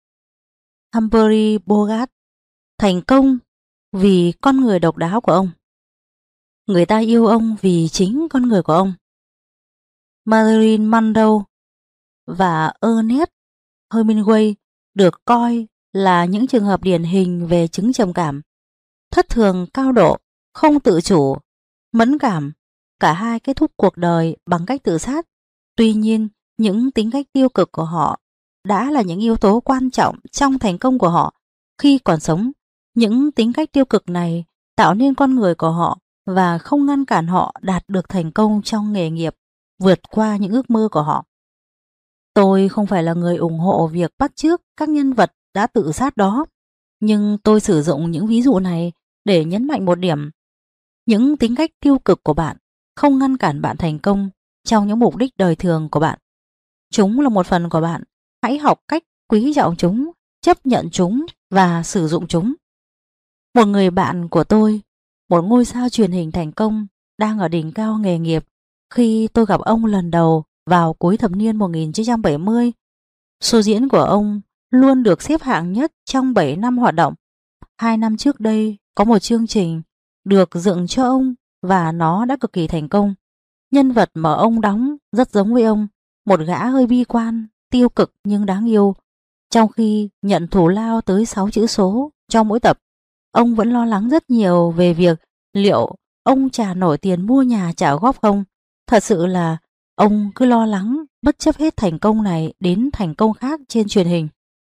Humphrey Bogart thành công vì con người độc đáo của ông. Người ta yêu ông vì chính con người của ông. Marilyn Monroe và Ernest Hemingway được coi là những trường hợp điển hình về chứng trầm cảm, thất thường cao độ, không tự chủ, mẫn cảm. Cả hai kết thúc cuộc đời bằng cách tự sát. Tuy nhiên, những tính cách tiêu cực của họ đã là những yếu tố quan trọng trong thành công của họ khi còn sống. Những tính cách tiêu cực này tạo nên con người của họ và không ngăn cản họ đạt được thành công trong nghề nghiệp, vượt qua những ước mơ của họ. Tôi không phải là người ủng hộ việc bắt chước các nhân vật đã tự sát đó, nhưng tôi sử dụng những ví dụ này để nhấn mạnh một điểm. Những tính cách tiêu cực của bạn không ngăn cản bạn thành công trong những mục đích đời thường của bạn. Chúng là một phần của bạn. Hãy học cách quý trọng chúng, chấp nhận chúng và sử dụng chúng. Một người bạn của tôi, một ngôi sao truyền hình thành công, đang ở đỉnh cao nghề nghiệp khi tôi gặp ông lần đầu vào cuối thập niên 1970. Show diễn của ông luôn được xếp hạng nhất trong 7 năm hoạt động. 2 năm trước đây có một chương trình được dựng cho ông và nó đã cực kỳ thành công. Nhân vật mà ông đóng rất giống với ông, một gã hơi bi quan, tiêu cực nhưng đáng yêu. Trong khi nhận thù lao tới 6 chữ số cho mỗi tập, ông vẫn lo lắng rất nhiều về việc liệu ông trả nổi tiền mua nhà trả góp không. Thật sự là ông cứ lo lắng bất chấp hết thành công này đến thành công khác trên truyền hình.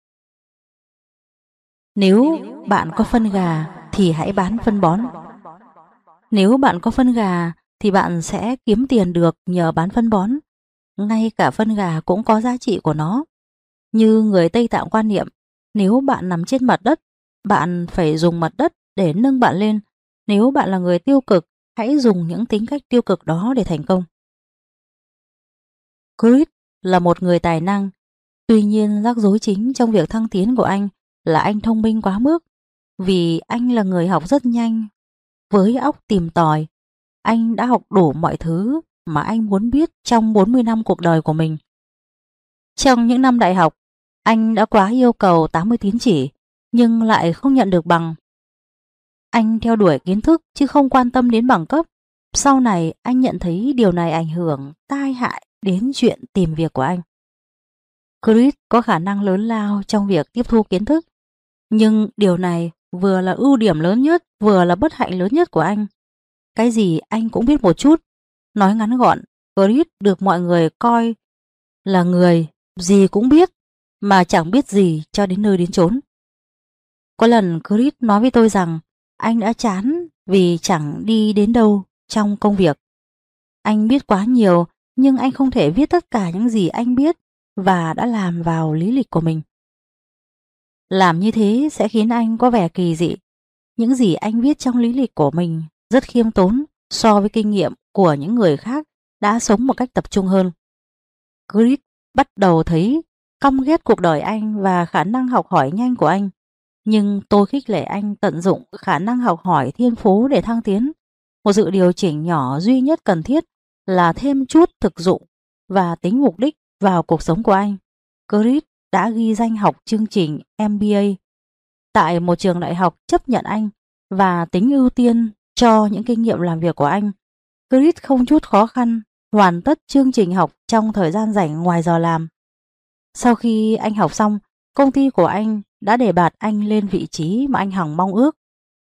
Nếu bạn có phân gà thì hãy bán phân bón. Nếu bạn có phân gà thì bạn sẽ kiếm tiền được nhờ bán phân bón. Ngay cả phân gà cũng có giá trị của nó. Như người Tây Tạng quan niệm, nếu bạn nằm trên mặt đất, bạn phải dùng mặt đất để nâng bạn lên. Nếu bạn là người tiêu cực, hãy dùng những tính cách tiêu cực đó để thành công. Chris là một người tài năng. Tuy nhiên rắc rối chính trong việc thăng tiến của anh là anh thông minh quá mức. Vì anh là người học rất nhanh. Với óc tìm tòi, anh đã học đủ mọi thứ mà anh muốn biết trong 40 năm cuộc đời của mình. Trong những năm đại học, anh đã quá yêu cầu 80 tín chỉ, nhưng lại không nhận được bằng. Anh theo đuổi kiến thức chứ không quan tâm đến bằng cấp. Sau này anh nhận thấy điều này ảnh hưởng tai hại đến chuyện tìm việc của anh. Chris có khả năng lớn lao trong việc tiếp thu kiến thức, nhưng điều này vừa là ưu điểm lớn nhất, vừa là bất hạnh lớn nhất của anh. Cái gì anh cũng biết một chút. Nói ngắn gọn, Chris được mọi người coi là người gì cũng biết mà chẳng biết gì cho đến nơi đến chốn. Có lần Chris nói với tôi rằng anh đã chán vì chẳng đi đến đâu trong công việc. Anh biết quá nhiều nhưng anh không thể viết tất cả những gì anh biết và đã làm vào lý lịch của mình. Làm như thế sẽ khiến anh có vẻ kỳ dị. Những gì anh viết trong lý lịch của mình rất khiêm tốn so với kinh nghiệm của những người khác đã sống một cách tập trung hơn. Chris bắt đầu thấy căm ghét cuộc đời anh và khả năng học hỏi nhanh của anh. Nhưng tôi khích lệ anh tận dụng khả năng học hỏi thiên phú để thăng tiến. Một sự điều chỉnh nhỏ duy nhất cần thiết là thêm chút thực dụng và tính mục đích vào cuộc sống của anh. Chris đã ghi danh học chương trình MBA tại một trường đại học chấp nhận anh và tính ưu tiên cho những kinh nghiệm làm việc của anh. Chris không chút khó khăn hoàn tất chương trình học trong thời gian rảnh ngoài giờ làm. Sau khi anh học xong, công ty của anh đã đề bạt anh lên vị trí mà anh hằng mong ước.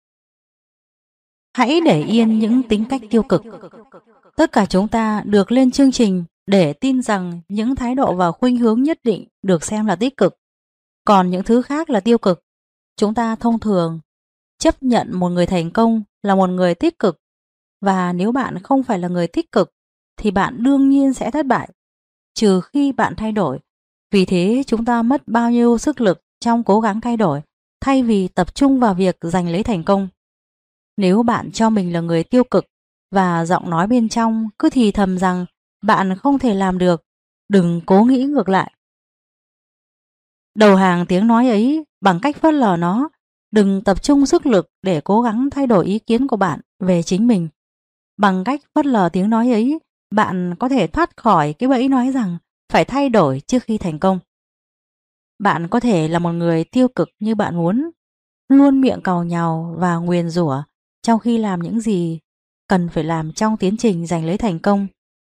Hãy để yên những tính cách tiêu cực. Tất cả chúng ta được lên chương trình để tin rằng những thái độ và khuynh hướng nhất định được xem là tích cực, còn những thứ khác là tiêu cực. Chúng ta thông thường chấp nhận một người thành công là một người tích cực, và nếu bạn không phải là người tích cực thì bạn đương nhiên sẽ thất bại, trừ khi bạn thay đổi. Vì thế chúng ta mất bao nhiêu sức lực trong cố gắng thay đổi thay vì tập trung vào việc giành lấy thành công. Nếu bạn cho mình là người tiêu cực và giọng nói bên trong cứ thì thầm rằng bạn không thể làm được, đừng cố nghĩ ngược lại. Đầu hàng tiếng nói ấy bằng cách phớt lờ nó. Đừng tập trung sức lực để cố gắng thay đổi ý kiến của bạn về chính mình. Bằng cách phớt lờ tiếng nói ấy, bạn có thể thoát khỏi cái bẫy nói rằng phải thay đổi trước khi thành công. Bạn có thể là một người tiêu cực như bạn muốn, luôn miệng càu nhàu và nguyền rủa trong khi làm những gì cần phải làm trong tiến trình giành lấy thành công.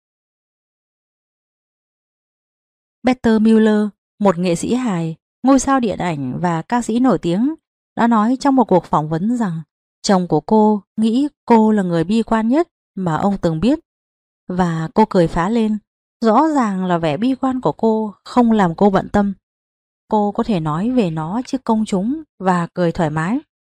Peter Miller, một nghệ sĩ hài, ngôi sao điện ảnh và ca sĩ nổi tiếng, đã nói trong một cuộc phỏng vấn rằng chồng của cô nghĩ cô là người bi quan nhất mà ông từng biết. Và cô cười phá lên. Rõ ràng là vẻ bi quan của cô không làm cô bận tâm. Cô có thể nói về nó trước công chúng và cười thoải mái.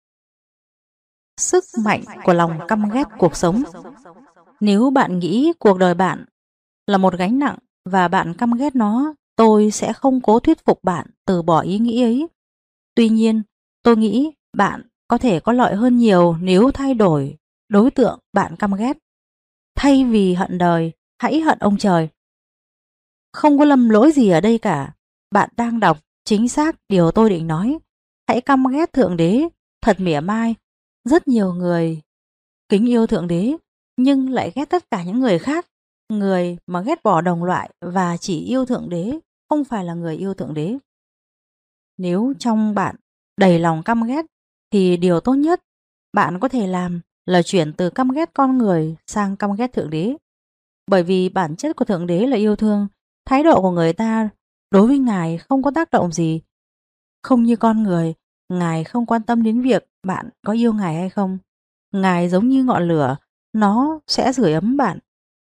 Sức mạnh của lòng căm ghét cuộc sống. Nếu bạn nghĩ cuộc đời bạn là một gánh nặng và bạn căm ghét nó, tôi sẽ không cố thuyết phục bạn từ bỏ ý nghĩ ấy. Tuy nhiên, tôi nghĩ bạn có thể có lợi hơn nhiều nếu thay đổi đối tượng bạn căm ghét. Thay vì hận đời, hãy hận ông trời. Không có lầm lỗi gì ở đây cả. Bạn đang đọc chính xác điều tôi định nói. Hãy căm ghét Thượng Đế, thật mỉa mai. Rất nhiều người kính yêu Thượng Đế nhưng lại ghét tất cả những người khác. Người mà ghét bỏ đồng loại và chỉ yêu Thượng Đế không phải là người yêu Thượng Đế. Nếu trong bạn đầy lòng căm ghét thì điều tốt nhất bạn có thể làm là chuyển từ căm ghét con người sang căm ghét Thượng Đế. Bởi vì bản chất của Thượng Đế là yêu thương, thái độ của người ta đối với Ngài không có tác động gì. Không như con người, Ngài không quan tâm đến việc bạn có yêu Ngài hay không. Ngài giống như ngọn lửa, nó sẽ sưởi ấm bạn.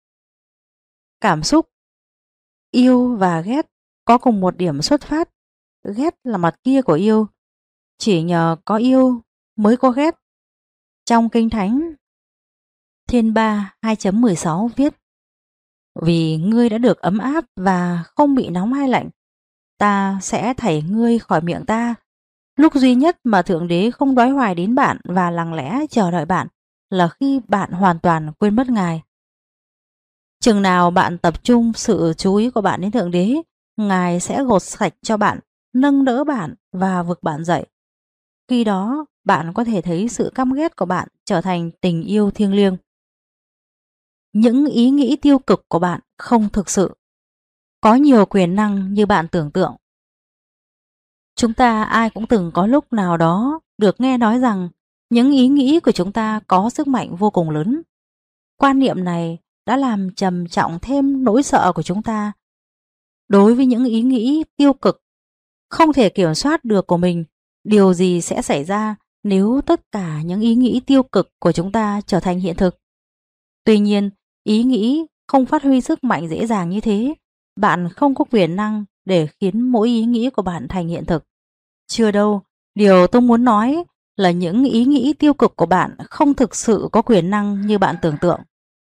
Cảm xúc yêu và ghét có cùng một điểm xuất phát. Ghét là mặt kia của yêu. Chỉ nhờ có yêu mới có ghét. Trong Kinh Thánh Thiên Ba 2.16 viết: Vì ngươi đã được ấm áp và không bị nóng hay lạnh, ta sẽ thảy ngươi khỏi miệng ta. Lúc duy nhất mà Thượng Đế không đói hoài đến bạn và lặng lẽ chờ đợi bạn là khi bạn hoàn toàn quên mất Ngài. Chừng nào bạn tập trung sự chú ý của bạn đến Thượng Đế, Ngài sẽ gột sạch cho bạn, nâng đỡ bạn và vực bạn dậy. Khi đó, bạn có thể thấy sự căm ghét của bạn trở thành tình yêu thiêng liêng. Những ý nghĩ tiêu cực của bạn không thực sự có nhiều quyền năng như bạn tưởng tượng. Chúng ta ai cũng từng có lúc nào đó được nghe nói rằng những ý nghĩ của chúng ta có sức mạnh vô cùng lớn. Quan niệm này đã làm trầm trọng thêm nỗi sợ của chúng ta đối với những ý nghĩ tiêu cực không thể kiểm soát được của mình. Điều gì sẽ xảy ra nếu tất cả những ý nghĩ tiêu cực của chúng ta trở thành hiện thực? Tuy nhiên, ý nghĩ không phát huy sức mạnh dễ dàng như thế. Bạn không có quyền năng để khiến mỗi ý nghĩ của bạn thành hiện thực. Chưa đâu, điều tôi muốn nói là những ý nghĩ tiêu cực của bạn không thực sự có quyền năng như bạn tưởng tượng.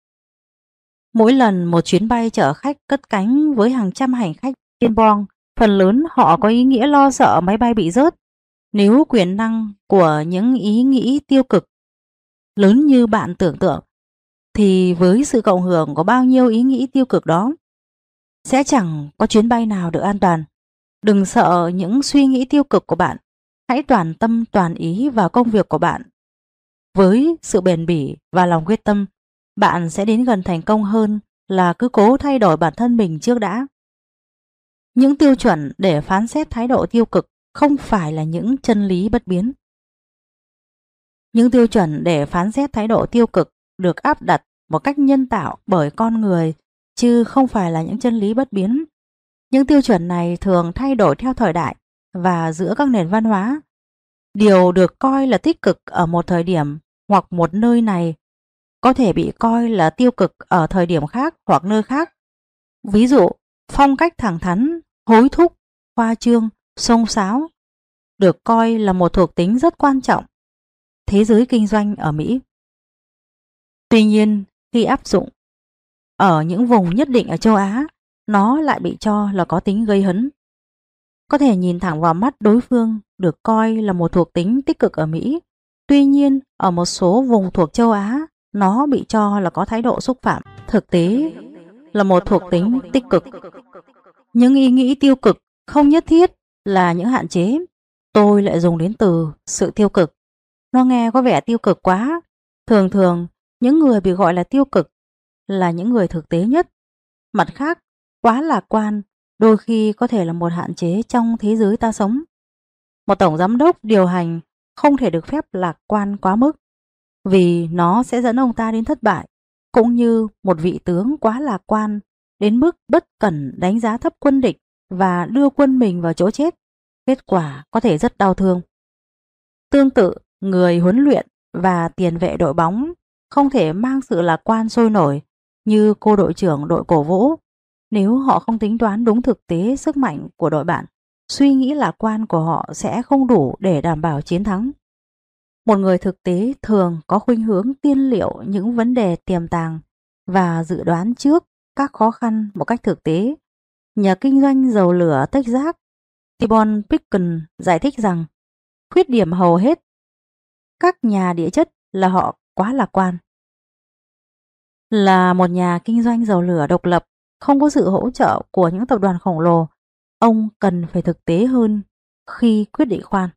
Mỗi lần một chuyến bay chở khách cất cánh với hàng trăm hành khách trên boong, phần lớn họ có ý nghĩa lo sợ máy bay bị rớt. Nếu quyền năng của những ý nghĩ tiêu cực lớn như bạn tưởng tượng, thì với sự cộng hưởng của bao nhiêu ý nghĩ tiêu cực đó, sẽ chẳng có chuyến bay nào được an toàn. Đừng sợ những suy nghĩ tiêu cực của bạn. Hãy toàn tâm toàn ý vào công việc của bạn. Với sự bền bỉ và lòng quyết tâm, bạn sẽ đến gần thành công hơn là cứ cố thay đổi bản thân mình trước đã. Những tiêu chuẩn để phán xét thái độ tiêu cực không phải là những chân lý bất biến. Những tiêu chuẩn để phán xét thái độ tiêu cực được áp đặt một cách nhân tạo bởi con người, chứ không phải là những chân lý bất biến. Những tiêu chuẩn này thường thay đổi theo thời đại và giữa các nền văn hóa. Điều được coi là tích cực ở một thời điểm hoặc một nơi này có thể bị coi là tiêu cực ở thời điểm khác hoặc nơi khác. Ví dụ, phong cách thẳng thắn, hối thúc, khoa trương, xông xáo được coi là một thuộc tính rất quan trọng thế giới kinh doanh ở Mỹ. Tuy nhiên, khi áp dụng ở những vùng nhất định ở châu Á, nó lại bị cho là có tính gây hấn. Có thể nhìn thẳng vào mắt đối phương được coi là một thuộc tính tích cực ở Mỹ. Tuy nhiên, ở một số vùng thuộc châu Á, nó bị cho là có thái độ xúc phạm. Thực tế là một thuộc tính tích cực. Những ý nghĩ tiêu cực không nhất thiết là những hạn chế. Tôi lại dùng đến từ sự tiêu cực. Nó nghe có vẻ tiêu cực quá. Thường thường, những người bị gọi là tiêu cực là những người thực tế nhất. Mặt khác, quá lạc quan đôi khi có thể là một hạn chế trong thế giới ta sống. Một tổng giám đốc điều hành không thể được phép lạc quan quá mức, vì nó sẽ dẫn ông ta đến thất bại, cũng như một vị tướng quá lạc quan đến mức bất cẩn đánh giá thấp quân địch và đưa quân mình vào chỗ chết. Kết quả có thể rất đau thương. Tương tự, người huấn luyện và tiền vệ đội bóng không thể mang sự lạc quan sôi nổi như cô đội trưởng đội cổ vũ nếu họ không tính toán đúng thực tế sức mạnh của đội bạn. Suy nghĩ lạc quan của họ sẽ không đủ để đảm bảo chiến thắng. Một người thực tế thường có khuynh hướng tiên liệu những vấn đề tiềm tàng và dự đoán trước các khó khăn một cách thực tế. Nhà kinh doanh dầu lửa Texas T-Bone Pickens giải thích rằng khuyết điểm hầu hết các nhà địa chất là họ quá lạc quan. Là một nhà kinh doanh dầu lửa độc lập, không có sự hỗ trợ của những tập đoàn khổng lồ, ông cần phải thực tế hơn khi quyết định khoan.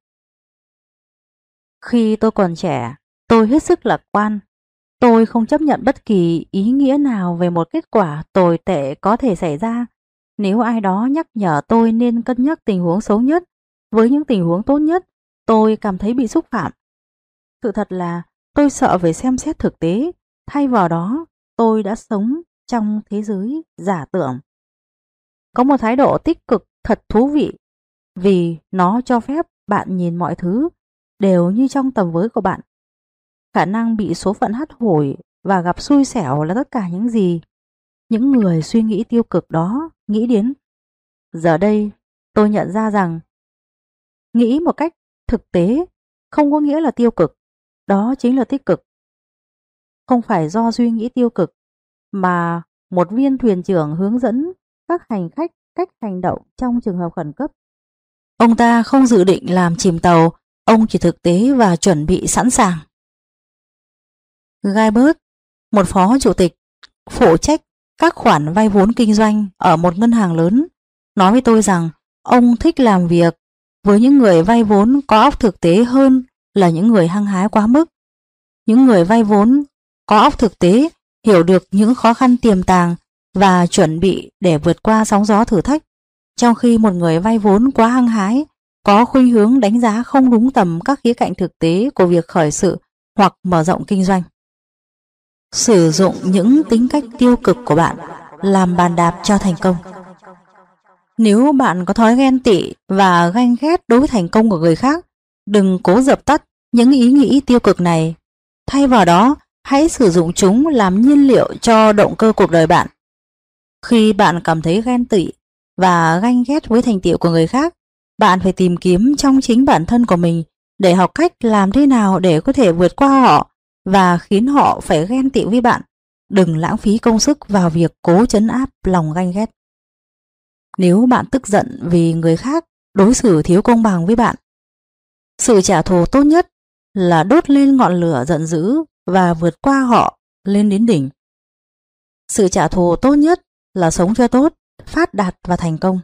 Khi tôi còn trẻ, tôi hết sức lạc quan. Tôi không chấp nhận bất kỳ ý nghĩa nào về một kết quả tồi tệ có thể xảy ra. Nếu ai đó nhắc nhở tôi nên cân nhắc tình huống xấu nhất với những tình huống tốt nhất, tôi cảm thấy bị xúc phạm. Sự thật là tôi sợ phải xem xét thực tế, thay vào đó tôi đã sống trong thế giới giả tưởng. Có một thái độ tích cực thật thú vị vì nó cho phép bạn nhìn mọi thứ đều như trong tầm với của bạn. Khả năng bị số phận hắt hủi và gặp xui xẻo là tất cả những gì những người suy nghĩ tiêu cực đó nghĩ đến. Giờ đây tôi nhận ra rằng nghĩ một cách thực tế không có nghĩa là tiêu cực, đó chính là tích cực. Không phải do suy nghĩ tiêu cực mà một viên thuyền trưởng hướng dẫn các hành khách cách hành động trong trường hợp khẩn cấp. Ông ta không dự định làm chìm tàu, ông chỉ thực tế và chuẩn bị sẵn sàng. Guybert, một phó chủ tịch phụ trách các khoản vay vốn kinh doanh ở một ngân hàng lớn, nói với tôi rằng ông thích làm việc với những người vay vốn có óc thực tế hơn là những người hăng hái quá mức. Những người vay vốn có óc thực tế hiểu được những khó khăn tiềm tàng và chuẩn bị để vượt qua sóng gió thử thách, trong khi một người vay vốn quá hăng hái có khuynh hướng đánh giá không đúng tầm các khía cạnh thực tế của việc khởi sự hoặc mở rộng kinh doanh. Sử dụng những tính cách tiêu cực của bạn làm bàn đạp cho thành công. Nếu bạn có thói ghen tị và ganh ghét đối với thành công của người khác, đừng cố dập tắt những ý nghĩ tiêu cực này. Thay vào đó, hãy sử dụng chúng làm nhiên liệu cho động cơ cuộc đời bạn. Khi bạn cảm thấy ghen tị và ganh ghét với thành tựu của người khác. Bạn phải tìm kiếm trong chính bản thân của mình để học cách làm thế nào để có thể vượt qua họ và khiến họ phải ghen tị với bạn. Đừng lãng phí công sức vào việc cố trấn áp lòng ganh ghét. Nếu bạn tức giận vì người khác đối xử thiếu công bằng với bạn, sự trả thù tốt nhất là đốt lên ngọn lửa giận dữ và vượt qua họ lên đến đỉnh. Sự trả thù tốt nhất là sống cho tốt, phát đạt và thành công.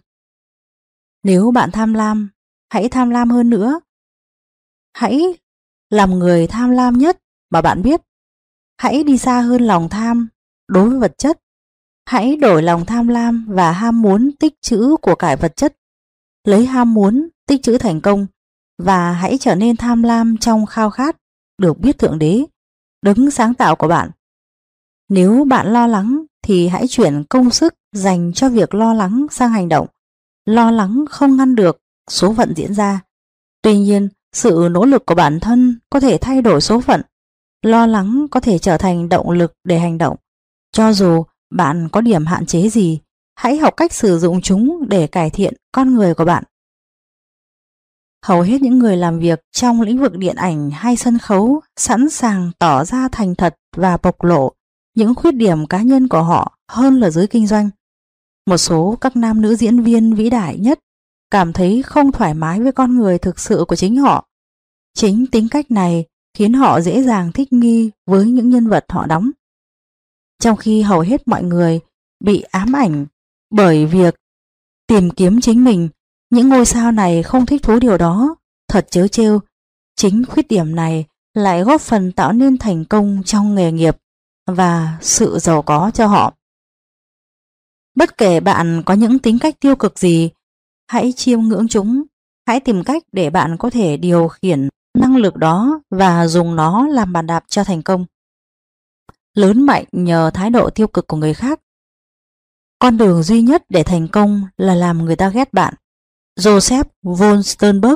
Nếu bạn tham lam, hãy tham lam hơn nữa. Hãy làm người tham lam nhất mà bạn biết. Hãy đi xa hơn lòng tham đối với vật chất. Hãy đổi lòng tham lam và ham muốn tích trữ của cải vật chất, lấy ham muốn tích trữ thành công, và hãy trở nên tham lam trong khao khát được biết Thượng Đế, đấng sáng tạo của bạn. Nếu bạn lo lắng thì hãy chuyển công sức dành cho việc lo lắng sang hành động. Lo lắng không ngăn được số phận diễn ra. Tuy nhiên, sự nỗ lực của bản thân có thể thay đổi số phận. Lo lắng có thể trở thành động lực để hành động. Cho dù bạn có điểm hạn chế gì, hãy học cách sử dụng chúng để cải thiện con người của bạn. Hầu hết những người làm việc trong lĩnh vực điện ảnh hay sân khấu sẵn sàng tỏ ra thành thật và bộc lộ những khuyết điểm cá nhân của họ hơn là giới kinh doanh. Một số các nam nữ diễn viên vĩ đại nhất cảm thấy không thoải mái với con người thực sự của chính họ. Chính tính cách này khiến họ dễ dàng thích nghi với những nhân vật họ đóng. Trong khi hầu hết mọi người bị ám ảnh bởi việc tìm kiếm chính mình, những ngôi sao này không thích thú điều đó. Thật trớ trêu, chính khuyết điểm này lại góp phần tạo nên thành công trong nghề nghiệp và sự giàu có cho họ. Bất kể bạn có những tính cách tiêu cực gì, hãy chiêm ngưỡng chúng. Hãy tìm cách để bạn có thể điều khiển năng lực đó và dùng nó làm bàn đạp cho thành công. Lớn mạnh nhờ thái độ tiêu cực của người khác. Con đường duy nhất để thành công là làm người ta ghét bạn. Joseph von Sternberg.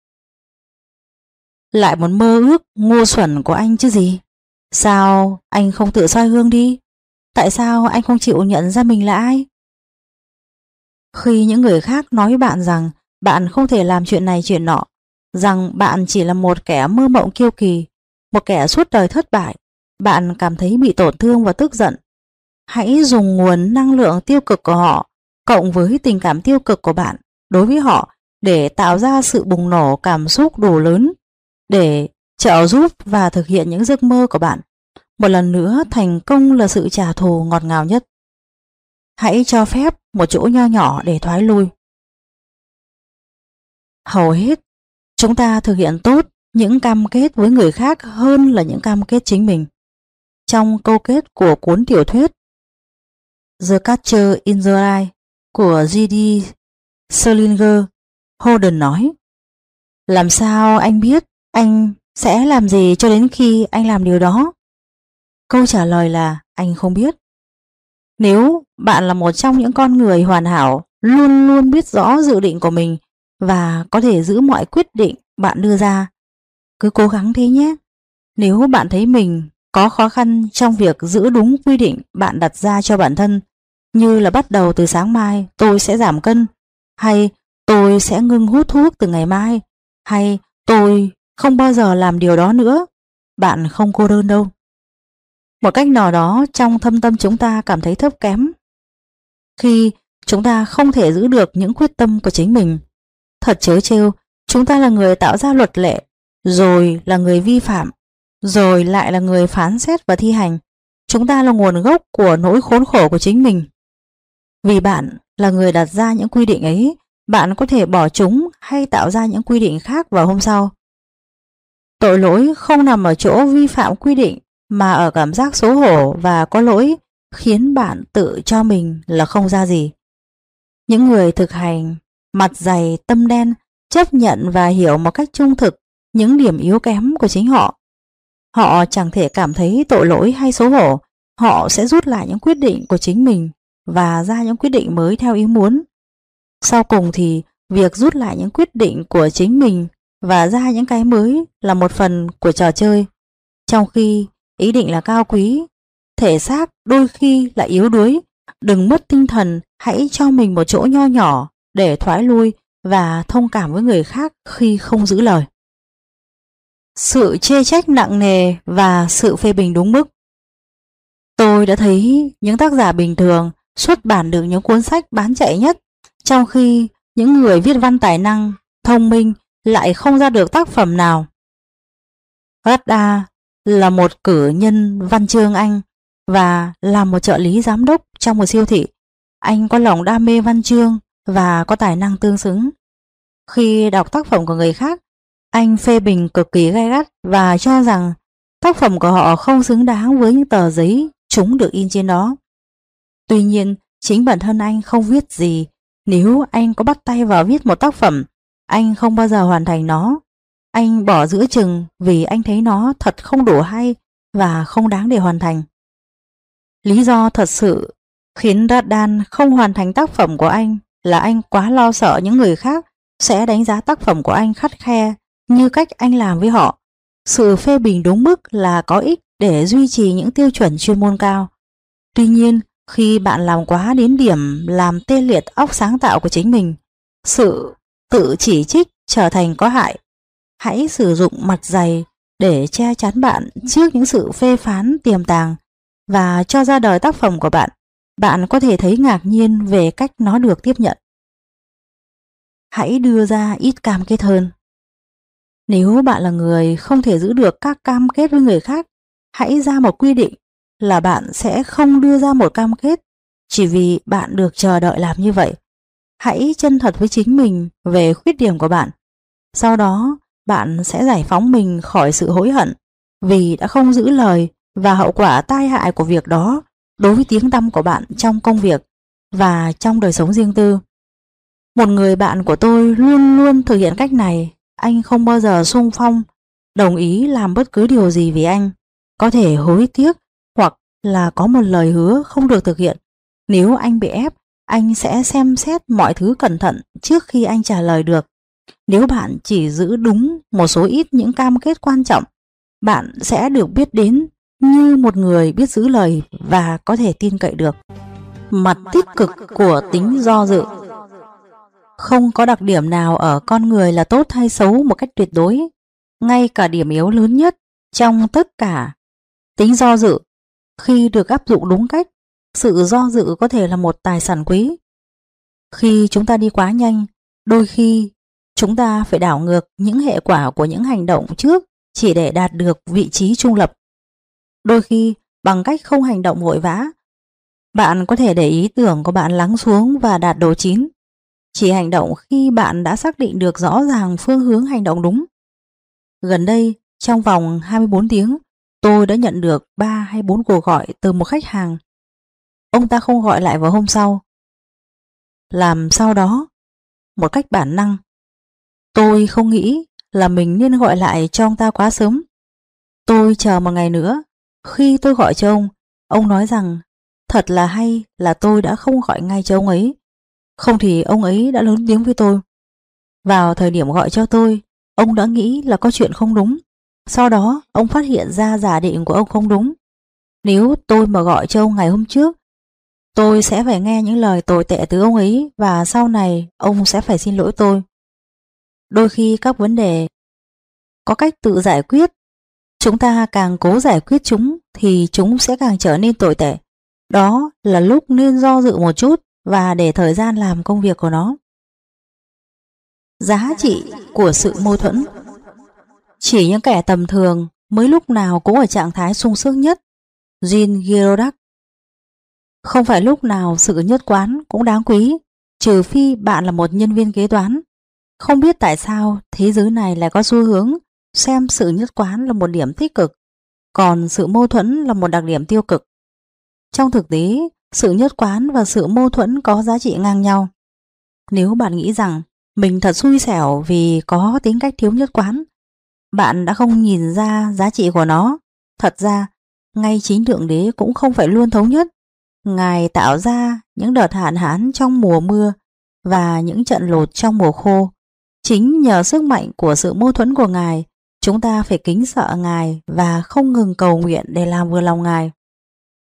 Lại một mơ ước ngu xuẩn của anh chứ gì? Sao anh không tự soi gương đi? Tại sao anh không chịu nhận ra mình là ai? Khi những người khác nói với bạn rằng bạn không thể làm chuyện này chuyện nọ, rằng bạn chỉ là một kẻ mơ mộng kiêu kỳ, một kẻ suốt đời thất bại, bạn cảm thấy bị tổn thương và tức giận. Hãy dùng nguồn năng lượng tiêu cực của họ cộng với tình cảm tiêu cực của bạn đối với họ để tạo ra sự bùng nổ cảm xúc đủ lớn để trợ giúp và thực hiện những giấc mơ của bạn. Một lần nữa, thành công là sự trả thù ngọt ngào nhất. Hãy cho phép một chỗ nho nhỏ để thoái lui. Hầu hết chúng ta thực hiện tốt những cam kết với người khác hơn là những cam kết chính mình. Trong câu kết của cuốn tiểu thuyết The Catcher in the Rye của J.D. Salinger, Holden nói: làm sao anh biết anh sẽ làm gì cho đến khi anh làm điều đó? Câu trả lời là anh không biết. Nếu bạn là một trong những con người hoàn hảo, luôn luôn biết rõ dự định của mình và có thể giữ mọi quyết định bạn đưa ra, cứ cố gắng thế nhé. Nếu bạn thấy mình có khó khăn trong việc giữ đúng quy định bạn đặt ra cho bản thân, như là bắt đầu từ sáng mai tôi sẽ giảm cân, hay tôi sẽ ngưng hút thuốc từ ngày mai, hay tôi không bao giờ làm điều đó nữa, bạn không cô đơn đâu. Một cách nào đó trong thâm tâm chúng ta cảm thấy thấp kém khi chúng ta không thể giữ được những quyết tâm của chính mình. Thật trớ trêu, chúng ta là người tạo ra luật lệ, rồi là người vi phạm, rồi lại là người phán xét và thi hành. Chúng ta là nguồn gốc của nỗi khốn khổ của chính mình. Vì bạn là người đặt ra những quy định ấy, bạn có thể bỏ chúng hay tạo ra những quy định khác vào hôm sau. Tội lỗi không nằm ở chỗ vi phạm quy định, mà ở cảm giác xấu hổ và có lỗi khiến bạn tự cho mình là không ra gì. Những người thực hành mặt dày tâm đen chấp nhận và hiểu một cách trung thực những điểm yếu kém của chính họ. Họ chẳng thể cảm thấy tội lỗi hay xấu hổ. Họ sẽ rút lại những quyết định của chính mình và ra những quyết định mới theo ý muốn. Sau cùng thì việc rút lại những quyết định của chính mình và ra những cái mới là một phần của trò chơi. Trong khi ý định là cao quý, thể xác đôi khi là yếu đuối Đừng mất tinh thần, hãy cho mình một chỗ nho nhỏ để thoái lui và thông cảm với người khác khi không giữ lời. Sự chê trách nặng nề và sự phê bình đúng mức. Tôi đã thấy những tác giả bình thường xuất bản được những cuốn sách bán chạy nhất, trong khi những người viết văn tài năng, thông minh lại không ra được tác phẩm nào. Radda là một cử nhân văn chương Anh và là một trợ lý giám đốc trong một siêu thị. Anh có lòng đam mê văn chương và có tài năng tương xứng. Khi đọc tác phẩm của người khác, anh phê bình cực kỳ gay gắt và cho rằng tác phẩm của họ không xứng đáng với những tờ giấy chúng được in trên đó. Tuy nhiên, chính bản thân anh không viết gì. Nếu anh có bắt tay vào viết một tác phẩm, anh không bao giờ hoàn thành nó. Anh bỏ giữa chừng vì anh thấy nó thật không đủ hay và không đáng để hoàn thành. Lý do thật sự khiến Raddan không hoàn thành tác phẩm của anh là anh quá lo sợ những người khác sẽ đánh giá tác phẩm của anh khắt khe như cách anh làm với họ. Sự phê bình đúng mức là có ích để duy trì những tiêu chuẩn chuyên môn cao. Tuy nhiên, khi bạn làm quá đến điểm làm tê liệt óc sáng tạo của chính mình, sự tự chỉ trích trở thành có hại. Hãy sử dụng mặt dày để che chắn bạn trước những sự phê phán tiềm tàng và cho ra đời tác phẩm của bạn. Bạn có thể thấy ngạc nhiên về cách nó được tiếp nhận. Hãy đưa ra ít cam kết hơn. Nếu bạn là người không thể giữ được các cam kết với người khác, hãy ra một quy định là bạn sẽ không đưa ra một cam kết chỉ vì bạn được chờ đợi làm như vậy. Hãy chân thật với chính mình về khuyết điểm của bạn. Sau đó, bạn sẽ giải phóng mình khỏi sự hối hận vì đã không giữ lời và hậu quả tai hại của việc đó đối với tiếng tăm của bạn trong công việc và trong đời sống riêng tư. Một người bạn của tôi luôn luôn thực hiện cách này. Anh không bao giờ xung phong, đồng ý làm bất cứ điều gì vì anh. Có thể hối tiếc hoặc là có một lời hứa không được thực hiện. Nếu anh bị ép, anh sẽ xem xét mọi thứ cẩn thận trước khi anh trả lời được. Nếu bạn chỉ giữ đúng một số ít những cam kết quan trọng, bạn sẽ được biết đến như một người biết giữ lời và có thể tin cậy được. Mặt tích cực của tính do dự. Không có đặc điểm nào ở con người là tốt hay xấu một cách tuyệt đối. Ngay cả điểm yếu lớn nhất trong tất cả, tính do dự, khi được áp dụng đúng cách, sự do dự có thể là một tài sản quý. Khi chúng ta đi quá nhanh, đôi khi chúng ta phải đảo ngược những hệ quả của những hành động trước chỉ để đạt được vị trí trung lập. Đôi khi, bằng cách không hành động vội vã, bạn có thể để ý tưởng của bạn lắng xuống và đạt độ chín. Chỉ hành động khi bạn đã xác định được rõ ràng phương hướng hành động đúng. Gần đây, trong vòng 24 tiếng, tôi đã nhận được 3 hay 4 cuộc gọi từ một khách hàng. Ông ta không gọi lại vào hôm sau. Làm sau đó, một cách bản năng, tôi không nghĩ là mình nên gọi lại cho ông ta quá sớm. Tôi chờ một ngày nữa. Khi tôi gọi cho ông nói rằng thật là hay là tôi đã không gọi ngay cho ông ấy. Không thì ông ấy đã lớn tiếng với tôi. Vào thời điểm gọi cho tôi, ông đã nghĩ là có chuyện không đúng. Sau đó, ông phát hiện ra giả định của ông không đúng. Nếu tôi mà gọi cho ông ngày hôm trước, tôi sẽ phải nghe những lời tồi tệ từ ông ấy và sau này ông sẽ phải xin lỗi tôi. Đôi khi các vấn đề có cách tự giải quyết. Chúng ta càng cố giải quyết chúng thì chúng sẽ càng trở nên tồi tệ. Đó là lúc nên do dự một chút và để thời gian làm công việc của nó. Giá trị của sự mâu thuẫn. Chỉ những kẻ tầm thường mới lúc nào cũng ở trạng thái sung sướng nhất. Jean Giraudoux. Không phải lúc nào sự nhất quán cũng đáng quý, trừ phi bạn là một nhân viên kế toán. Không biết tại sao thế giới này lại có xu hướng xem sự nhất quán là một điểm tích cực, còn sự mâu thuẫn là một đặc điểm tiêu cực. Trong thực tế, sự nhất quán và sự mâu thuẫn có giá trị ngang nhau. Nếu bạn nghĩ rằng mình thật xui xẻo vì có tính cách thiếu nhất quán, bạn đã không nhìn ra giá trị của nó. Thật ra, ngay chính Thượng Đế cũng không phải luôn thống nhất. Ngài tạo ra những đợt hạn hán trong mùa mưa và những trận lụt trong mùa khô. Chính nhờ sức mạnh của sự mâu thuẫn của Ngài, chúng ta phải kính sợ Ngài và không ngừng cầu nguyện để làm vừa lòng Ngài.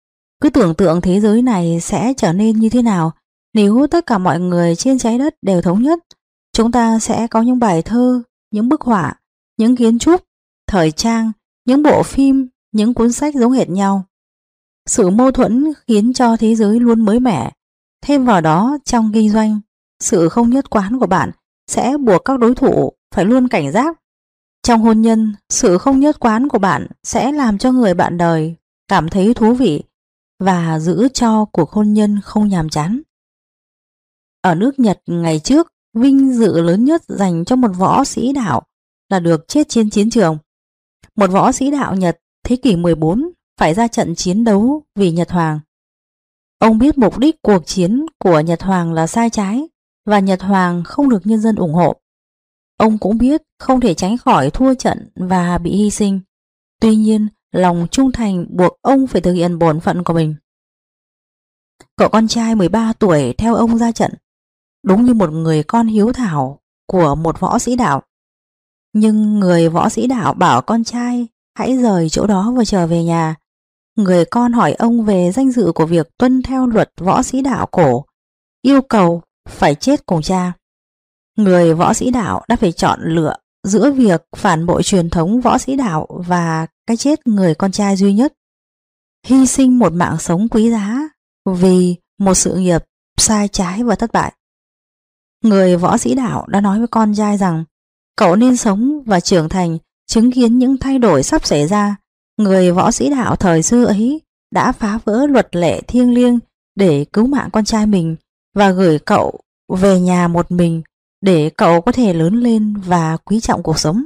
Cứ tưởng tượng thế giới này sẽ trở nên như thế nào nếu tất cả mọi người trên trái đất đều thống nhất. Chúng ta sẽ có những bài thơ, những bức họa, những kiến trúc, thời trang, những bộ phim, những cuốn sách giống hệt nhau. Sự mâu thuẫn khiến cho thế giới luôn mới mẻ. Thêm vào đó, trong kinh doanh, sự không nhất quán của bạn sẽ buộc các đối thủ phải luôn cảnh giác. Trong hôn nhân, sự không nhất quán của bạn sẽ làm cho người bạn đời cảm thấy thú vị và giữ cho cuộc hôn nhân không nhàm chán. Ở nước Nhật ngày trước, vinh dự lớn nhất dành cho một võ sĩ đạo là được chết trên chiến trường. Một võ sĩ đạo Nhật thế kỷ 14 phải ra trận chiến đấu vì Nhật Hoàng. Ông biết mục đích cuộc chiến của Nhật Hoàng là sai trái và Nhật Hoàng không được nhân dân ủng hộ. Ông cũng biết không thể tránh khỏi thua trận và bị hy sinh. Tuy nhiên, lòng trung thành buộc ông phải thực hiện bổn phận của mình. Cậu con trai 13 tuổi theo ông ra trận, đúng như một người con hiếu thảo của một võ sĩ đạo. Nhưng người võ sĩ đạo bảo con trai hãy rời chỗ đó và trở về nhà. Người con hỏi ông về danh dự của việc tuân theo luật võ sĩ đạo cổ, yêu cầu phải chết cùng cha. Người võ sĩ đạo đã phải chọn lựa giữa việc phản bội truyền thống võ sĩ đạo và cái chết người con trai duy nhất. Hy sinh một mạng sống quý giá vì một sự nghiệp sai trái và thất bại. Người võ sĩ đạo đã nói với con trai rằng cậu nên sống và trưởng thành, chứng kiến những thay đổi sắp xảy ra. Người võ sĩ đạo thời xưa ấy đã phá vỡ luật lệ thiêng liêng để cứu mạng con trai mình và gửi cậu về nhà một mình để cậu có thể lớn lên và quý trọng cuộc sống.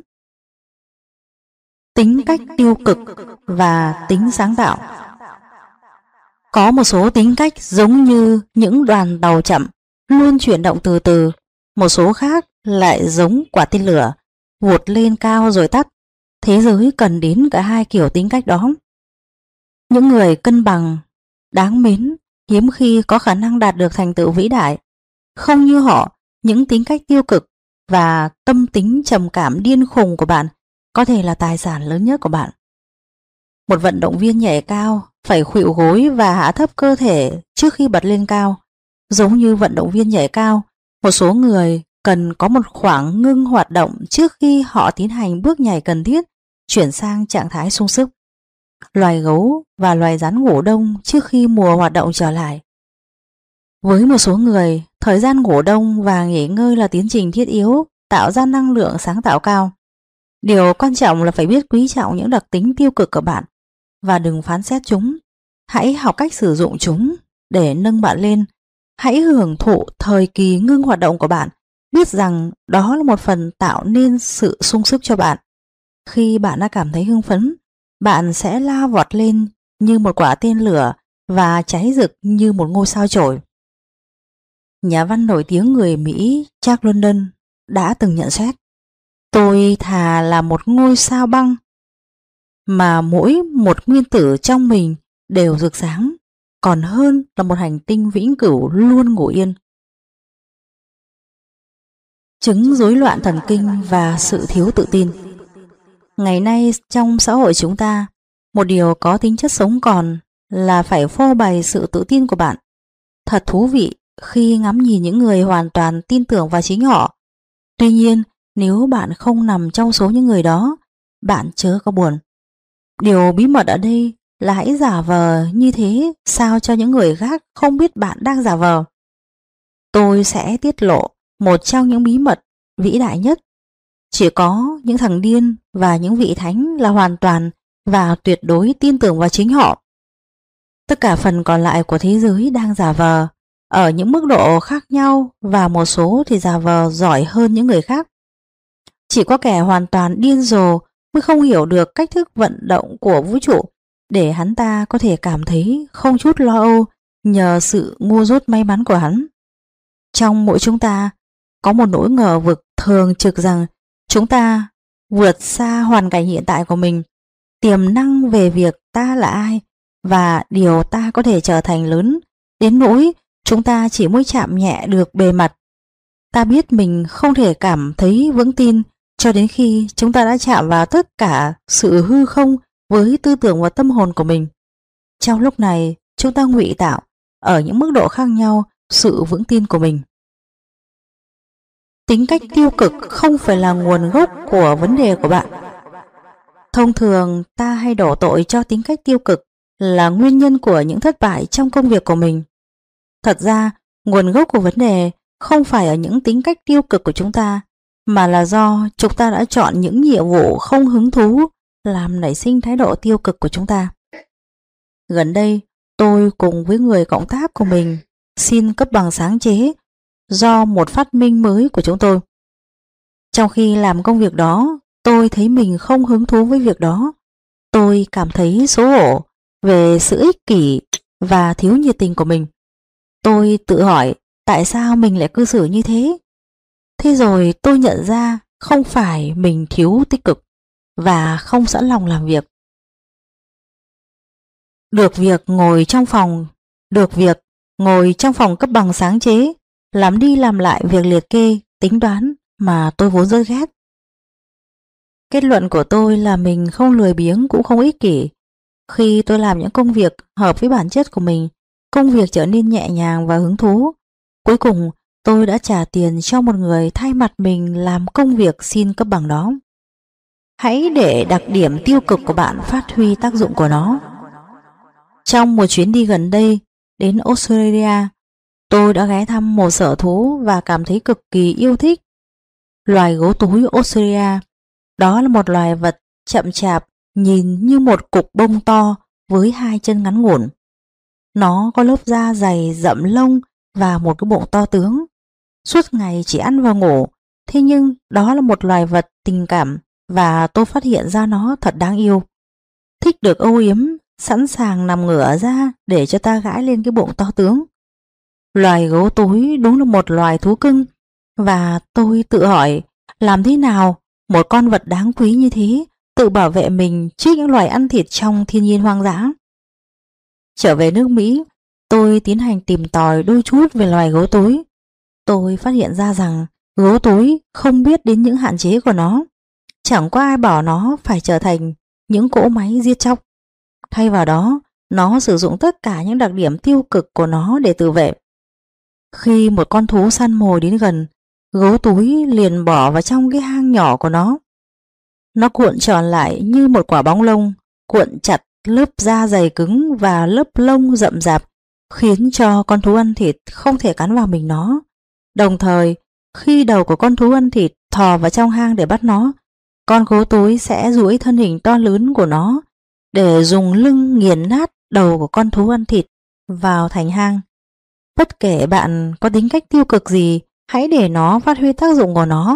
Tính cách tiêu cực và tính sáng tạo. Có một số tính cách giống như những đoàn tàu chậm, luôn chuyển động từ từ. Một số khác lại giống quả tên lửa, vụt lên cao rồi tắt. Thế giới cần đến cả hai kiểu tính cách đó. Những người cân bằng, đáng mến, hiếm khi có khả năng đạt được thành tựu vĩ đại. Không như họ, những tính cách tiêu cực và tâm tính trầm cảm điên khùng của bạn có thể là tài sản lớn nhất của bạn. Một vận động viên nhảy cao phải khuỵu gối và hạ thấp cơ thể trước khi bật lên cao. Giống như vận động viên nhảy cao, một số người cần có một khoảng ngưng hoạt động trước khi họ tiến hành bước nhảy cần thiết, chuyển sang trạng thái sung sức. Loài gấu và loài rắn ngủ đông trước khi mùa hoạt động trở lại. Với một số người, thời gian ngủ đông và nghỉ ngơi là tiến trình thiết yếu, tạo ra năng lượng sáng tạo cao. Điều quan trọng là phải biết quý trọng những đặc tính tiêu cực của bạn và đừng phán xét chúng. Hãy học cách sử dụng chúng để nâng bạn lên. Hãy hưởng thụ thời kỳ ngưng hoạt động của bạn, biết rằng đó là một phần tạo nên sự sung sức cho bạn. Khi bạn đã cảm thấy hưng phấn, bạn sẽ lao vọt lên như một quả tên lửa và cháy rực như một ngôi sao chổi. Nhà văn nổi tiếng người Mỹ Jack London đã từng nhận xét: tôi thà là một ngôi sao băng mà mỗi một nguyên tử trong mình đều rực sáng, còn hơn là một hành tinh vĩnh cửu luôn ngủ yên. Chứng rối loạn thần kinh và sự thiếu tự tin. Ngày nay trong xã hội chúng ta, một điều có tính chất sống còn là phải phô bày sự tự tin của bạn. Thật thú vị khi ngắm nhìn những người hoàn toàn tin tưởng vào chính họ. Tuy nhiên, nếu bạn không nằm trong số những người đó, bạn chớ có buồn. Điều bí mật ở đây là hãy giả vờ như thế sao cho những người khác không biết bạn đang giả vờ. Tôi sẽ tiết lộ một trong những bí mật vĩ đại nhất. Chỉ có những thằng điên và những vị thánh là hoàn toàn và tuyệt đối tin tưởng vào chính họ. Tất cả phần còn lại của thế giới đang giả vờ ở những mức độ khác nhau, và một số thì giả vờ giỏi hơn những người khác. Chỉ có kẻ hoàn toàn điên rồ mới không hiểu được cách thức vận động của vũ trụ để hắn ta có thể cảm thấy không chút lo âu nhờ sự ngu dốt may mắn của hắn. Trong mỗi chúng ta có một nỗi ngờ vực thường trực rằng chúng ta vượt xa hoàn cảnh hiện tại của mình, tiềm năng về việc ta là ai và điều ta có thể trở thành lớn đến nỗi chúng ta chỉ mới chạm nhẹ được bề mặt. Ta biết mình không thể cảm thấy vững tin cho đến khi chúng ta đã chạm vào tất cả sự hư không với tư tưởng và tâm hồn của mình. Trong lúc này, chúng ta ngụy tạo ở những mức độ khác nhau sự vững tin của mình. Tính cách tiêu cực không phải là nguồn gốc của vấn đề của bạn. Thông thường ta hay đổ tội cho tính cách tiêu cực là nguyên nhân của những thất bại trong công việc của mình. Thật ra, nguồn gốc của vấn đề không phải ở những tính cách tiêu cực của chúng ta, mà là do chúng ta đã chọn những nhiệm vụ không hứng thú làm nảy sinh thái độ tiêu cực của chúng ta. Gần đây, tôi cùng với người cộng tác của mình xin cấp bằng sáng chế do một phát minh mới của chúng tôi. Trong khi làm công việc đó, tôi thấy mình không hứng thú với việc đó. Tôi cảm thấy xấu hổ về sự ích kỷ và thiếu nhiệt tình của mình. Tôi tự hỏi tại sao mình lại cư xử như thế. Thế rồi tôi nhận ra không phải mình thiếu tích cực và không sẵn lòng làm việc. Được việc ngồi trong phòng cấp bằng sáng chế, làm đi làm lại việc liệt kê, tính đoán mà tôi vốn rất ghét. Kết luận của tôi là mình không lười biếng cũng không ích kỷ. Khi tôi làm những công việc hợp với bản chất của mình, công việc trở nên nhẹ nhàng và hứng thú. Cuối cùng, tôi đã trả tiền cho một người thay mặt mình làm công việc xin cấp bằng đó. Hãy để đặc điểm tiêu cực của bạn phát huy tác dụng của nó. Trong một chuyến đi gần đây đến Australia, tôi đã ghé thăm một sở thú và cảm thấy cực kỳ yêu thích loài gấu túi Australia. Đó là một loài vật chậm chạp, nhìn như một cục bông to với hai chân ngắn ngủn. Nó có lớp da dày rậm lông và một cái bụng to tướng. Suốt ngày chỉ ăn và ngủ, thế nhưng đó là một loài vật tình cảm và tôi phát hiện ra nó thật đáng yêu. Thích được âu yếm, sẵn sàng nằm ngửa ra để cho ta gãi lên cái bụng to tướng. Loài gấu túi đúng là một loài thú cưng, và tôi tự hỏi làm thế nào một con vật đáng quý như thế tự bảo vệ mình trước những loài ăn thịt trong thiên nhiên hoang dã. Trở về nước Mỹ, tôi tiến hành tìm tòi đôi chút về loài gấu túi. Tôi phát hiện ra rằng gấu túi không biết đến những hạn chế của nó. Chẳng có ai bảo nó phải trở thành những cỗ máy giết chóc. Thay vào đó, nó sử dụng tất cả những đặc điểm tiêu cực của nó để tự vệ. Khi một con thú săn mồi đến gần, gấu túi liền bỏ vào trong cái hang nhỏ của nó. Nó cuộn tròn lại như một quả bóng lông, cuộn chặt lớp da dày cứng và lớp lông rậm rạp, khiến cho con thú ăn thịt không thể cắn vào mình nó. Đồng thời, khi đầu của con thú ăn thịt thò vào trong hang để bắt nó, con gấu túi sẽ duỗi thân hình to lớn của nó để dùng lưng nghiền nát đầu của con thú ăn thịt vào thành hang. Bất kể bạn có tính cách tiêu cực gì, hãy để nó phát huy tác dụng của nó.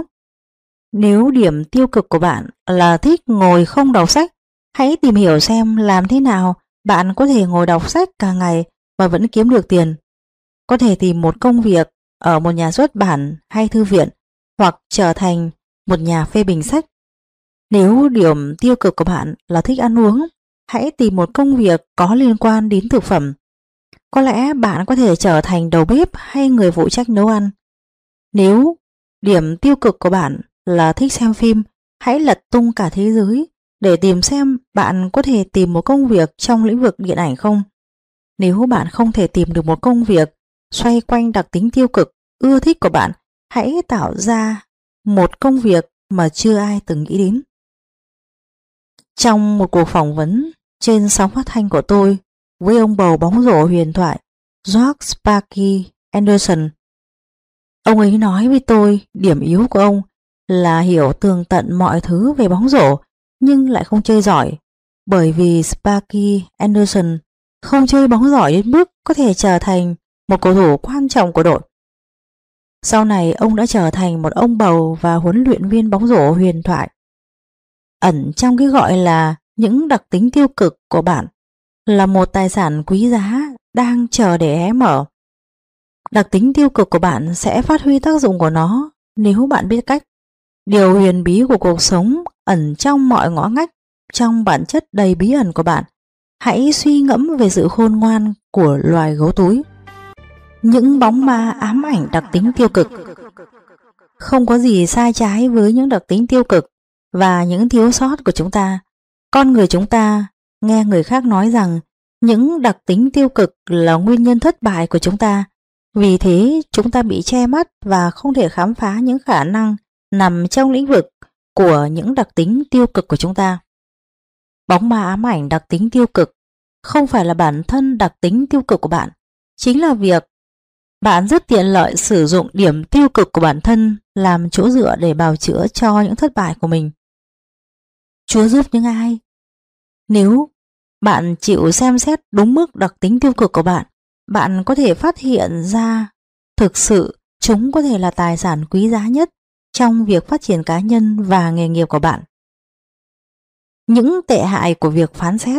Nếu điểm tiêu cực của bạn là thích ngồi không đọc sách, hãy tìm hiểu xem làm thế nào bạn có thể ngồi đọc sách cả ngày và vẫn kiếm được tiền. Có thể tìm một công việc ở một nhà xuất bản hay thư viện, hoặc trở thành một nhà phê bình sách. Nếu điểm tiêu cực của bạn là thích ăn uống, hãy tìm một công việc có liên quan đến thực phẩm. Có lẽ bạn có thể trở thành đầu bếp hay người phụ trách nấu ăn. Nếu điểm tiêu cực của bạn là thích xem phim, hãy lật tung cả thế giới để tìm xem bạn có thể tìm một công việc trong lĩnh vực điện ảnh không. Nếu bạn không thể tìm được một công việc xoay quanh đặc tính tiêu cực ưa thích của bạn, hãy tạo ra một công việc mà chưa ai từng nghĩ đến. Trong một cuộc phỏng vấn trên sóng phát thanh của tôi với ông bầu bóng rổ huyền thoại George Sparky Anderson, ông ấy nói với tôi điểm yếu của ông là hiểu tường tận mọi thứ về bóng rổ nhưng lại không chơi giỏi, bởi vì Sparky Anderson không chơi bóng giỏi đến mức có thể trở thành một cầu thủ quan trọng của đội. Sau này ông đã trở thành một ông bầu và huấn luyện viên bóng rổ huyền thoại. Ẩn trong cái gọi là những đặc tính tiêu cực của bạn là một tài sản quý giá đang chờ để hé mở. Đặc tính tiêu cực của bạn sẽ phát huy tác dụng của nó nếu bạn biết cách. Điều huyền bí của cuộc sống ẩn trong mọi ngõ ngách, trong bản chất đầy bí ẩn của bạn. Hãy suy ngẫm về sự khôn ngoan của loài gấu túi. Những bóng ma ám ảnh đặc tính tiêu cực. Không có gì sai trái với những đặc tính tiêu cực và những thiếu sót của chúng ta. Con người chúng ta nghe người khác nói rằng Những đặc tính tiêu cực là nguyên nhân thất bại của chúng ta. Vì thế, chúng ta bị che mắt và không thể khám phá những khả năng nằm trong lĩnh vực của những đặc tính tiêu cực của chúng ta. Bóng ma ám ảnh đặc tính tiêu cực không phải là bản thân đặc tính tiêu cực của bạn, chính là việc bạn rất tiện lợi sử dụng điểm tiêu cực của bản thân làm chỗ dựa để bào chữa cho những thất bại của mình. Chúa giúp những ai? Nếu bạn chịu xem xét đúng mức đặc tính tiêu cực của bạn, bạn có thể phát hiện ra thực sự chúng có thể là tài sản quý giá nhất trong việc phát triển cá nhân và nghề nghiệp của bạn. Những tệ hại của việc phán xét.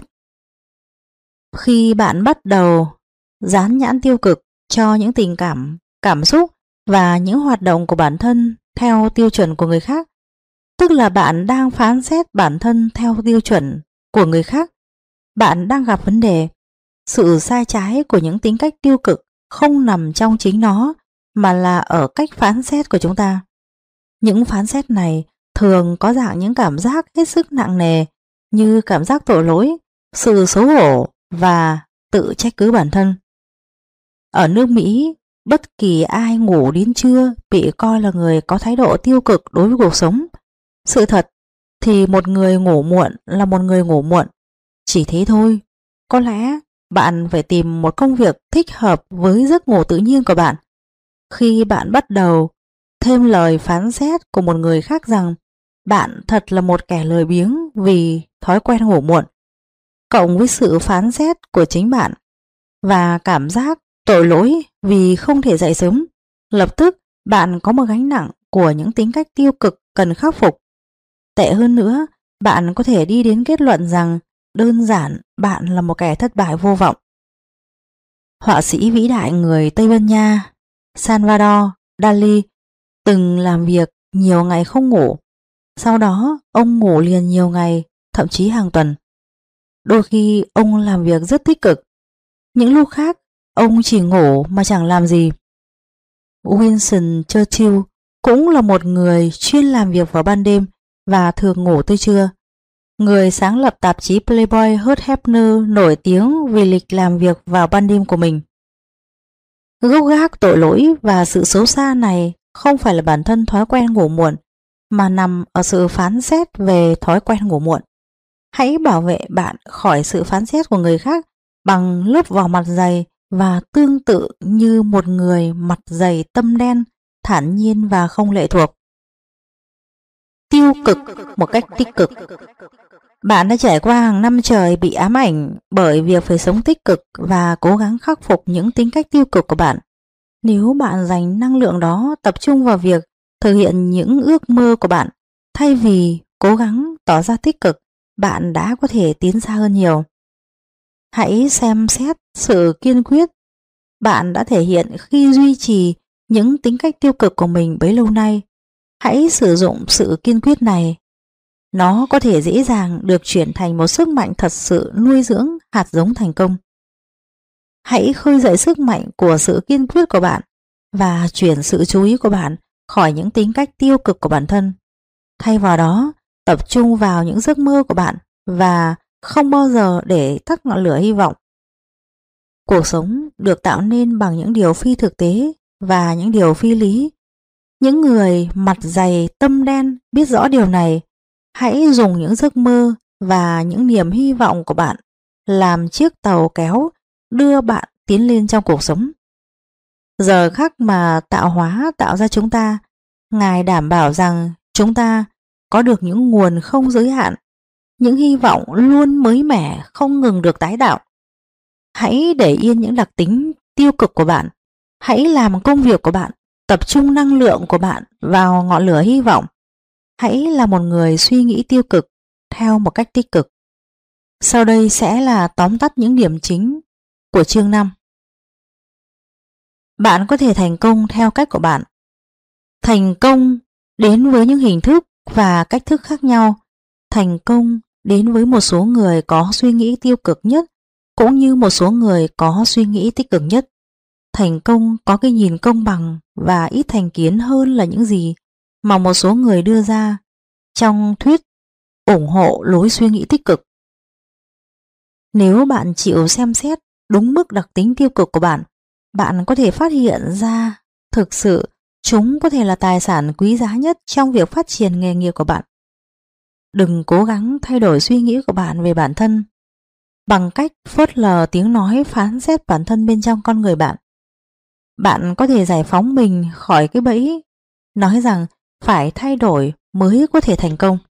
Khi bạn bắt đầu dán nhãn tiêu cực cho những tình cảm, cảm xúc và những hoạt động của bản thân theo tiêu chuẩn của người khác, tức là bạn đang phán xét bản thân theo tiêu chuẩn của người khác, bạn đang gặp vấn đề. Sự sai trái của những tính cách tiêu cực không nằm trong chính nó, mà là ở cách phán xét của chúng ta. Những phán xét này thường có dạng những cảm giác hết sức nặng nề, như cảm giác tội lỗi, sự xấu hổ và tự trách cứ bản thân. Ở nước Mỹ, bất kỳ ai ngủ đến trưa bị coi là người có thái độ tiêu cực đối với cuộc sống. Sự thật thì một người ngủ muộn là một người ngủ muộn. Chỉ thế thôi. Có lẽ bạn phải tìm một công việc thích hợp với giấc ngủ tự nhiên của bạn. Khi bạn bắt đầu thêm lời phán xét của một người khác rằng bạn thật là một kẻ lười biếng vì thói quen ngủ muộn, cộng với sự phán xét của chính bạn và cảm giác tội lỗi vì không thể dậy sớm, lập tức bạn có một gánh nặng của những tính cách tiêu cực cần khắc phục. Tệ hơn nữa, bạn có thể đi đến kết luận rằng đơn giản bạn là một kẻ thất bại vô vọng. Họa sĩ vĩ đại người Tây Ban Nha Salvador Dali từng làm việc nhiều ngày không ngủ. Sau đó ông ngủ liền nhiều ngày, thậm chí hàng tuần. Đôi khi ông làm việc rất tích cực, những lúc khác ông chỉ ngủ mà chẳng làm gì. Winston Churchill cũng là một người chuyên làm việc vào ban đêm và thường ngủ tới trưa. Người sáng lập tạp chí Playboy Hugh Hefner nổi tiếng vì lịch làm việc vào ban đêm của mình. Gốc gác tội lỗi và sự xấu xa này không phải là bản thân thói quen ngủ muộn, mà nằm ở sự phán xét về thói quen ngủ muộn. Hãy bảo vệ bạn khỏi sự phán xét của người khác bằng lớp vỏ mặt dày và tương tự như một người mặt dày tâm đen, thản nhiên và không lệ thuộc. Tiêu cực một cách tích cực. Bạn đã trải qua hàng năm trời bị ám ảnh bởi việc phải sống tích cực và cố gắng khắc phục những tính cách tiêu cực của bạn. Nếu bạn dành năng lượng đó tập trung vào việc thực hiện những ước mơ của bạn, thay vì cố gắng tỏ ra tích cực, bạn đã có thể tiến xa hơn nhiều. Hãy xem xét sự kiên quyết bạn đã thể hiện khi duy trì những tính cách tiêu cực của mình bấy lâu nay. Hãy sử dụng sự kiên quyết này. Nó có thể dễ dàng được chuyển thành một sức mạnh thật sự nuôi dưỡng hạt giống thành công. Hãy khơi dậy sức mạnh của sự kiên quyết của bạn và chuyển sự chú ý của bạn khỏi những tính cách tiêu cực của bản thân. Thay vào đó, tập trung vào những giấc mơ của bạn và không bao giờ để tắt ngọn lửa hy vọng. Cuộc sống được tạo nên bằng những điều phi thực tế và những điều phi lý. Những người mặt dày tâm đen biết rõ điều này. Hãy dùng những giấc mơ và những niềm hy vọng của bạn làm chiếc tàu kéo đưa bạn tiến lên trong cuộc sống. Giờ khắc mà tạo hóa tạo ra chúng ta, Ngài đảm bảo rằng chúng ta có được những nguồn không giới hạn, những hy vọng luôn mới mẻ không ngừng được tái tạo. Hãy để yên những đặc tính tiêu cực của bạn. Hãy làm công việc của bạn, tập trung năng lượng của bạn vào ngọn lửa hy vọng. Hãy là một người suy nghĩ tiêu cực theo một cách tích cực. Sau đây sẽ là tóm tắt những điểm chính của chương 5. Bạn có thể thành công theo cách của bạn. Thành công đến với những hình thức và cách thức khác nhau. Thành công đến với một số người có suy nghĩ tiêu cực nhất, cũng như một số người có suy nghĩ tích cực nhất. Thành công có cái nhìn công bằng và ít thành kiến hơn là những gì mà một số người đưa ra trong thuyết ủng hộ lối suy nghĩ tích cực. Nếu bạn chịu xem xét đúng mức đặc tính tiêu cực của bạn, bạn có thể phát hiện ra thực sự chúng có thể là tài sản quý giá nhất trong việc phát triển nghề nghiệp của bạn. Đừng cố gắng thay đổi suy nghĩ của bạn về bản thân bằng cách phớt lờ tiếng nói phán xét bản thân bên trong con người bạn. Bạn có thể giải phóng mình khỏi cái bẫy nói rằng phải thay đổi mới có thể thành công.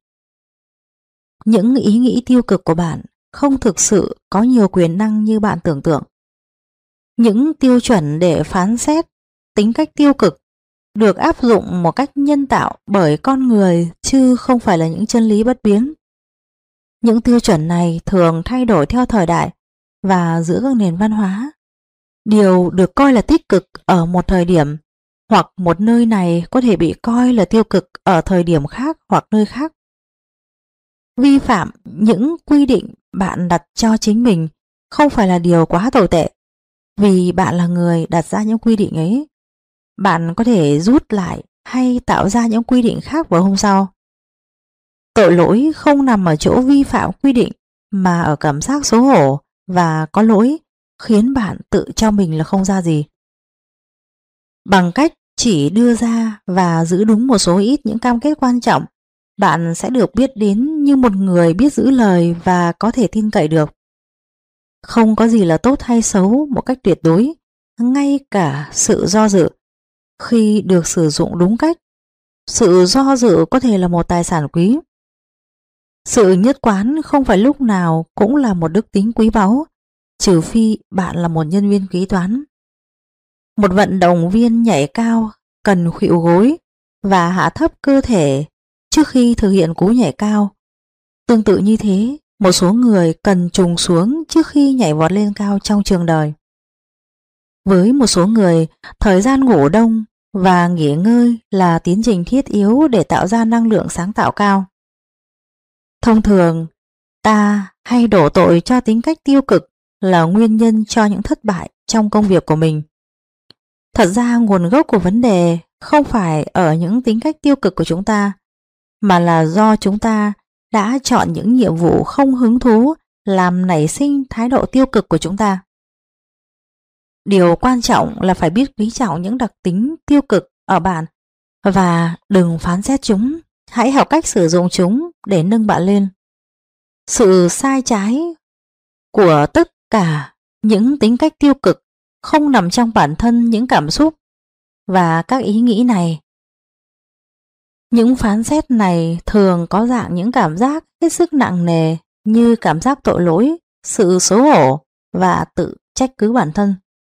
Những ý nghĩ tiêu cực của bạn không thực sự có nhiều quyền năng như bạn tưởng tượng. Những tiêu chuẩn để phán xét tính cách tiêu cực được áp dụng một cách nhân tạo bởi con người chứ không phải là những chân lý bất biến. Những tiêu chuẩn này thường thay đổi theo thời đại và giữa các nền văn hóa. Điều được coi là tích cực ở một thời điểm hoặc một nơi này có thể bị coi là tiêu cực ở thời điểm khác hoặc nơi khác. Vi phạm những quy định bạn đặt cho chính mình không phải là điều quá tồi tệ, vì bạn là người đặt ra những quy định ấy. Bạn có thể rút lại hay tạo ra những quy định khác vào hôm sau. Tội lỗi không nằm ở chỗ vi phạm quy định mà ở cảm giác xấu hổ và có lỗi khiến bạn tự cho mình là không ra gì. Bằng cách chỉ đưa ra và giữ đúng một số ít những cam kết quan trọng, bạn sẽ được biết đến như một người biết giữ lời và có thể tin cậy được. Không có gì là tốt hay xấu một cách tuyệt đối, ngay cả sự do dự. Khi được sử dụng đúng cách, sự do dự có thể là một tài sản quý. Sự nhất quán không phải lúc nào cũng là một đức tính quý báu, trừ phi bạn là một nhân viên kế toán. Một vận động viên nhảy cao cần khuỵu gối và hạ thấp cơ thể trước khi thực hiện cú nhảy cao. Tương tự như thế, một số người cần trùng xuống trước khi nhảy vọt lên cao trong trường đời. Với một số người, thời gian ngủ đông và nghỉ ngơi là tiến trình thiết yếu để tạo ra năng lượng sáng tạo cao. Thông thường, ta hay đổ tội cho tính cách tiêu cực là nguyên nhân cho những thất bại trong công việc của mình. Thật ra nguồn gốc của vấn đề không phải ở những tính cách tiêu cực của chúng ta, mà là do chúng ta đã chọn những nhiệm vụ không hứng thú làm nảy sinh thái độ tiêu cực của chúng ta. Điều quan trọng là phải biết quý trọng những đặc tính tiêu cực ở bạn và đừng phán xét chúng. Hãy học cách sử dụng chúng để nâng bạn lên. Sự sai trái của tất cả những tính cách tiêu cực không nằm trong bản thân những cảm xúc và các ý nghĩ này. Những phán xét này thường có dạng những cảm giác hết sức nặng nề như cảm giác tội lỗi, sự xấu hổ và tự trách cứ bản thân.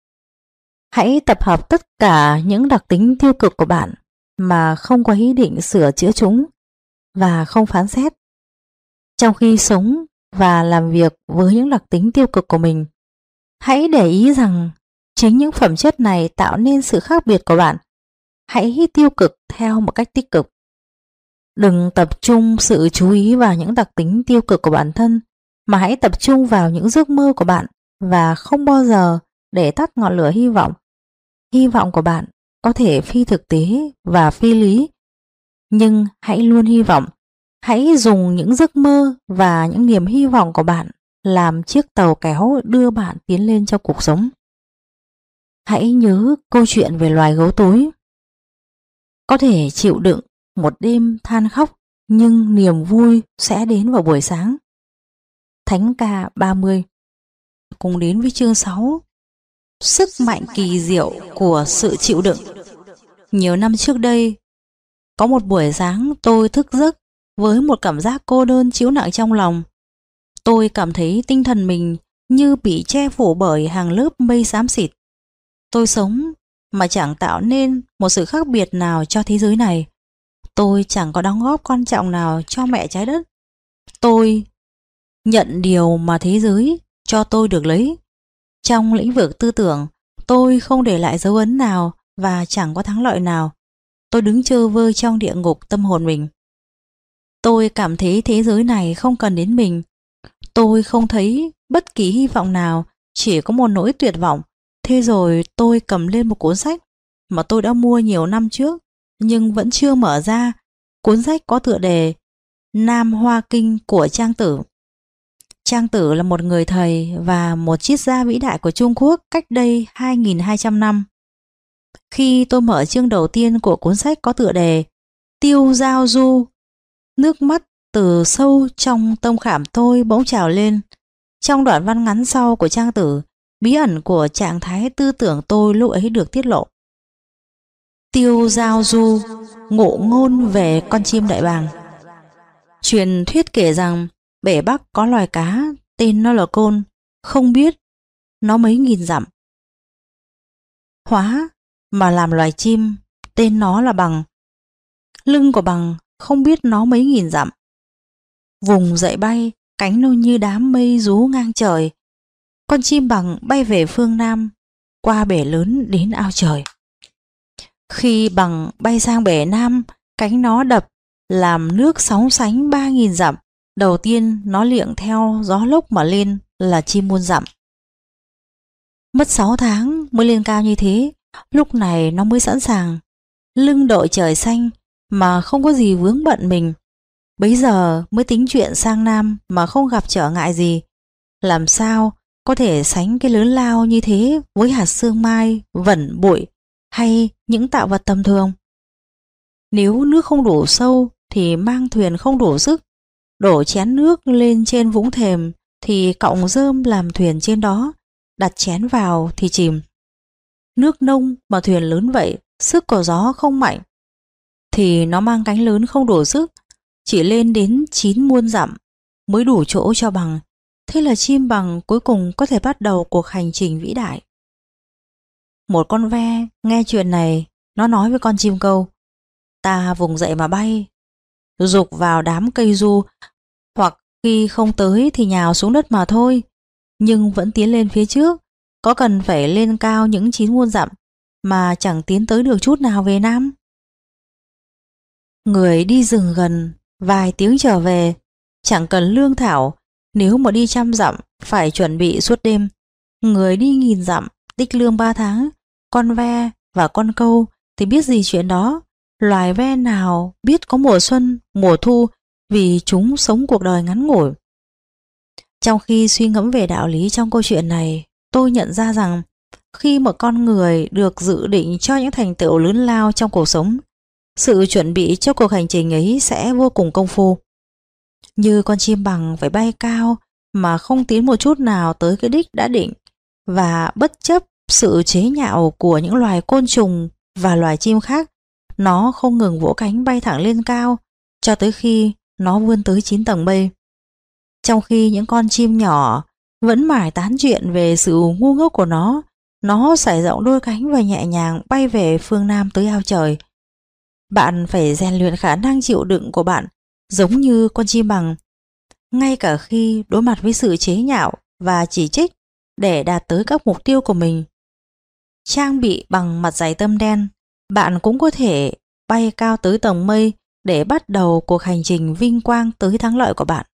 Hãy tập hợp tất cả những đặc tính tiêu cực của bạn mà không có ý định sửa chữa chúng và không phán xét. Trong khi sống và làm việc với những đặc tính tiêu cực của mình, hãy để ý rằng chính những phẩm chất này tạo nên sự khác biệt của bạn. Hãy tiêu cực theo một cách tích cực. Đừng tập trung sự chú ý vào những đặc tính tiêu cực của bản thân, mà hãy tập trung vào những giấc mơ của bạn và không bao giờ để tắt ngọn lửa hy vọng. Hy vọng của bạn có thể phi thực tế và phi lý, nhưng hãy luôn hy vọng. Hãy dùng những giấc mơ và những niềm hy vọng của bạn làm chiếc tàu kéo đưa bạn tiến lên trong cuộc sống. Hãy nhớ câu chuyện về loài gấu tối. Có thể chịu đựng một đêm than khóc, nhưng niềm vui sẽ đến vào buổi sáng. Thánh ca 30. Cùng đến với chương 6. Sức mạnh kỳ diệu của sự chịu đựng. Nhiều năm trước đây, có một buổi sáng tôi thức giấc với một cảm giác cô đơn trĩu nặng trong lòng. Tôi cảm thấy tinh thần mình như bị che phủ bởi hàng lớp mây xám xịt. Tôi sống mà chẳng tạo nên một sự khác biệt nào cho thế giới này. Tôi chẳng có đóng góp quan trọng nào cho mẹ trái đất. Tôi nhận điều mà thế giới cho tôi được lấy. Trong lĩnh vực tư tưởng, tôi không để lại dấu ấn nào và chẳng có thắng lợi nào. Tôi đứng trơ vơ trong địa ngục tâm hồn mình. Tôi cảm thấy thế giới này không cần đến mình. Tôi không thấy bất kỳ hy vọng nào, chỉ có một nỗi tuyệt vọng. Thế rồi tôi cầm lên một cuốn sách mà tôi đã mua nhiều năm trước nhưng vẫn chưa mở ra. Cuốn sách có tựa đề Nam Hoa Kinh của Trang Tử. Trang Tử là một người thầy và một triết gia vĩ đại của Trung Quốc cách đây 2.200 năm. Khi tôi mở chương đầu tiên của cuốn sách có tựa đề Tiêu Giao Du, nước mắt từ sâu trong tâm khảm tôi bỗng trào lên. Trong đoạn văn ngắn sau của Trang Tử, bí ẩn của trạng thái tư tưởng tôi lúc ấy được tiết lộ. Tiêu Giao Du, ngụ ngôn về con chim đại bàng. Truyền thuyết kể rằng bể Bắc có loài cá tên nó là côn, không biết nó mấy nghìn dặm. Hóa mà làm loài chim tên nó là bằng. Lưng của bằng không biết nó mấy nghìn dặm. Vùng dậy bay, cánh nó như đám mây rú ngang trời. Con chim bằng bay về phương Nam, qua bể lớn đến ao trời. Khi bằng bay sang bể Nam, cánh nó đập, làm nước sóng sánh 3.000 dặm. Đầu tiên nó liệng theo gió lốc mà lên là chim muôn dặm. Mất 6 tháng mới lên cao như thế, lúc này nó mới sẵn sàng. Lưng đội trời xanh mà không có gì vướng bận mình. Bấy giờ mới tính chuyện sang Nam mà không gặp trở ngại gì. Làm sao có thể sánh cái lớn lao như thế với hạt sương mai, vẩn bụi hay những tạo vật tầm thường? Nếu nước không đủ sâu thì mang thuyền không đủ sức. Đổ chén nước lên trên vũng thềm thì cọng rơm làm thuyền trên đó, đặt chén vào thì chìm. Nước nông mà thuyền lớn vậy, sức của gió không mạnh, thì nó mang cánh lớn không đủ sức, chỉ lên đến 9 muôn dặm mới đủ chỗ cho bằng. Thế là chim bằng cuối cùng có thể bắt đầu cuộc hành trình vĩ đại. Một con ve nghe chuyện này, nó nói với con chim câu: ta vùng dậy mà bay, giục vào đám cây du, hoặc khi không tới thì nhào xuống đất mà thôi, nhưng vẫn tiến lên phía trước. Có cần phải lên cao những 9 muôn dặm mà chẳng tiến tới được chút nào về Nam? Người đi rừng gần vài tiếng trở về, chẳng cần lương thảo. Nếu mà đi 100 dặm phải chuẩn bị suốt đêm. Người đi 1.000 dặm tích lương 3 tháng. Con ve và con câu thì biết gì chuyện đó. Loài ve nào biết có mùa xuân, mùa thu, vì chúng sống cuộc đời ngắn ngủi. Trong khi suy ngẫm về đạo lý trong câu chuyện này, tôi nhận ra rằng khi một con người được dự định cho những thành tựu lớn lao trong cuộc sống, sự chuẩn bị cho cuộc hành trình ấy sẽ vô cùng công phu. Như con chim bằng phải bay cao mà không tiến một chút nào tới cái đích đã định, và bất chấp sự chế nhạo của những loài côn trùng và loài chim khác, nó không ngừng vỗ cánh bay thẳng lên cao cho tới khi nó vươn tới 9 tầng mây. Trong khi những con chim nhỏ vẫn mải tán chuyện về sự ngu ngốc của nó sải rộng đôi cánh và nhẹ nhàng bay về phương Nam tới ao trời. Bạn phải rèn luyện khả năng chịu đựng của bạn giống như con chim bằng, ngay cả khi đối mặt với sự chế nhạo và chỉ trích, để đạt tới các mục tiêu của mình. Trang bị bằng mặt dày tâm đen, bạn cũng có thể bay cao tới tầng mây để bắt đầu cuộc hành trình vinh quang tới thắng lợi của bạn.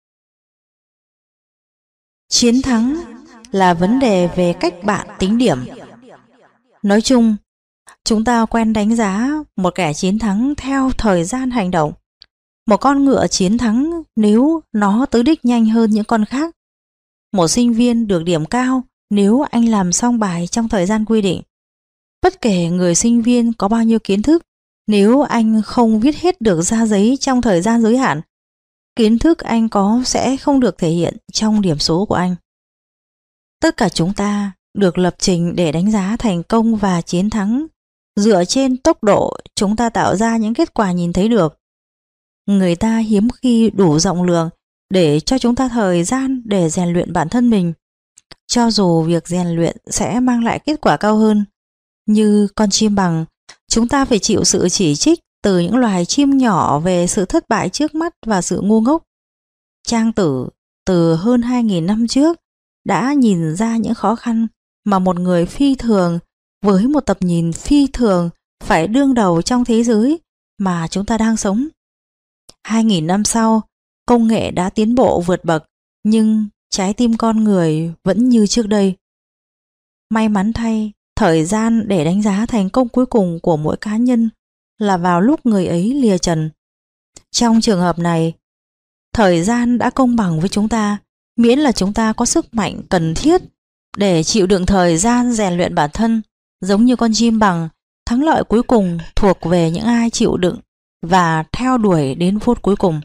Chiến thắng là vấn đề về cách bạn tính điểm. Nói chung, chúng ta quen đánh giá một kẻ chiến thắng theo thời gian hành động. Một con ngựa chiến thắng nếu nó tới đích nhanh hơn những con khác. Một sinh viên được điểm cao nếu anh làm xong bài trong thời gian quy định. Bất kể người sinh viên có bao nhiêu kiến thức, nếu anh không viết hết được ra giấy trong thời gian giới hạn, kiến thức anh có sẽ không được thể hiện trong điểm số của anh. Tất cả chúng ta được lập trình để đánh giá thành công và chiến thắng dựa trên tốc độ chúng ta tạo ra những kết quả nhìn thấy được. Người ta hiếm khi đủ rộng lượng để cho chúng ta thời gian để rèn luyện bản thân mình, cho dù việc rèn luyện sẽ mang lại kết quả cao hơn. Như con chim bằng, chúng ta phải chịu sự chỉ trích từ những loài chim nhỏ về sự thất bại trước mắt và sự ngu ngốc. Trang Tử từ hơn 2.000 năm trước đã nhìn ra những khó khăn mà một người phi thường với một tầm nhìn phi thường phải đương đầu trong thế giới mà chúng ta đang sống. 2.000 năm sau, công nghệ đã tiến bộ vượt bậc, nhưng trái tim con người vẫn như trước đây. May mắn thay, thời gian để đánh giá thành công cuối cùng của mỗi cá nhân là vào lúc người ấy lìa trần. Trong trường hợp này, thời gian đã công bằng với chúng ta, Miễn là chúng ta có sức mạnh cần thiết để chịu đựng thời gian rèn luyện bản thân, giống như con chim bằng, thắng lợi cuối cùng thuộc về những ai chịu đựng và theo đuổi đến phút cuối cùng.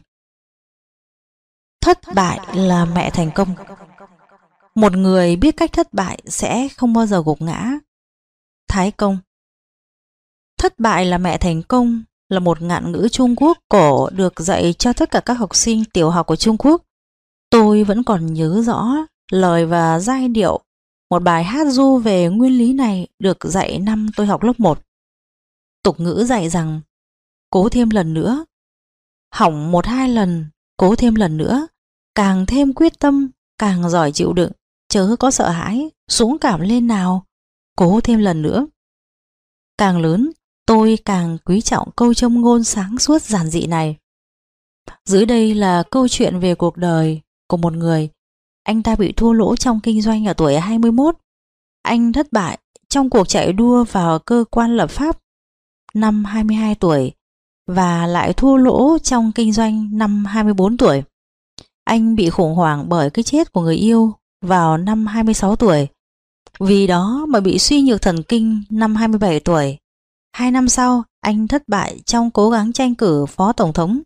Thất bại là mẹ thành công. Một người biết cách thất bại sẽ không bao giờ gục ngã. Thái Công. Thất bại là mẹ thành công là một ngạn ngữ Trung Quốc cổ được dạy cho tất cả các học sinh tiểu học của Trung Quốc. Tôi vẫn còn nhớ rõ lời và giai điệu một bài hát ru về nguyên lý này được dạy năm tôi học lớp 1. Tục ngữ dạy rằng cố thêm lần nữa, hỏng 1-2 lần, cố thêm lần nữa, càng thêm quyết tâm, càng giỏi chịu đựng, chớ có sợ hãi, dũng cảm lên nào, cố thêm lần nữa. Càng lớn, tôi càng quý trọng câu châm ngôn sáng suốt giản dị này. Dưới đây là câu chuyện về cuộc đời của một người. Anh ta bị thua lỗ trong kinh doanh ở tuổi 21. Anh thất bại trong cuộc chạy đua vào cơ quan lập pháp năm 22 tuổi và lại thua lỗ trong kinh doanh năm 24 tuổi. Anh bị khủng hoảng bởi cái chết của người yêu vào năm 26 tuổi. Vì đó mà bị suy nhược thần kinh năm 27 tuổi. 2 năm sau, anh thất bại trong cố gắng tranh cử phó tổng thống.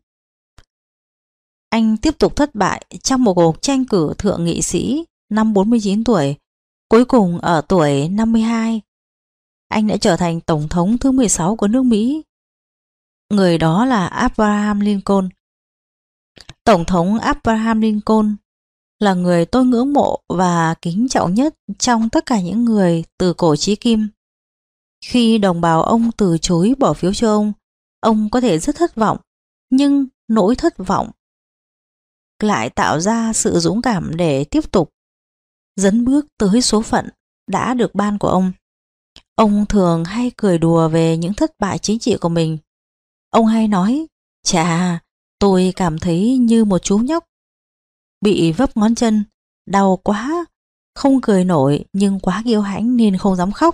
Anh tiếp tục thất bại trong một cuộc tranh cử thượng nghị sĩ năm 49 tuổi. Cuối cùng ở tuổi 52, anh đã trở thành tổng thống thứ 16 của nước Mỹ. Người đó là Abraham Lincoln. Tổng thống Abraham Lincoln là người tôi ngưỡng mộ và kính trọng nhất trong tất cả những người từ cổ chí kim. Khi đồng bào ông từ chối bỏ phiếu cho ông có thể rất thất vọng, nhưng nỗi thất vọng lại tạo ra sự dũng cảm để tiếp tục dấn bước tới số phận đã được ban của ông. Ông thường hay cười đùa về những thất bại chính trị của mình. Ông hay nói, chà, tôi cảm thấy như một chú nhóc bị vấp ngón chân, đau quá, không cười nổi nhưng quá kiêu hãnh nên không dám khóc.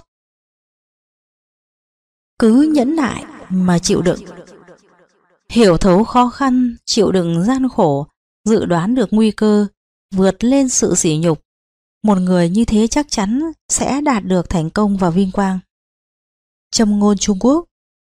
Cứ nhẫn nại mà chịu đựng. Hiểu thấu khó khăn, chịu đựng gian khổ, dự đoán được nguy cơ, vượt lên sự sỉ nhục. Một người như thế chắc chắn sẽ đạt được thành công và vinh quang. Châm ngôn Trung Quốc.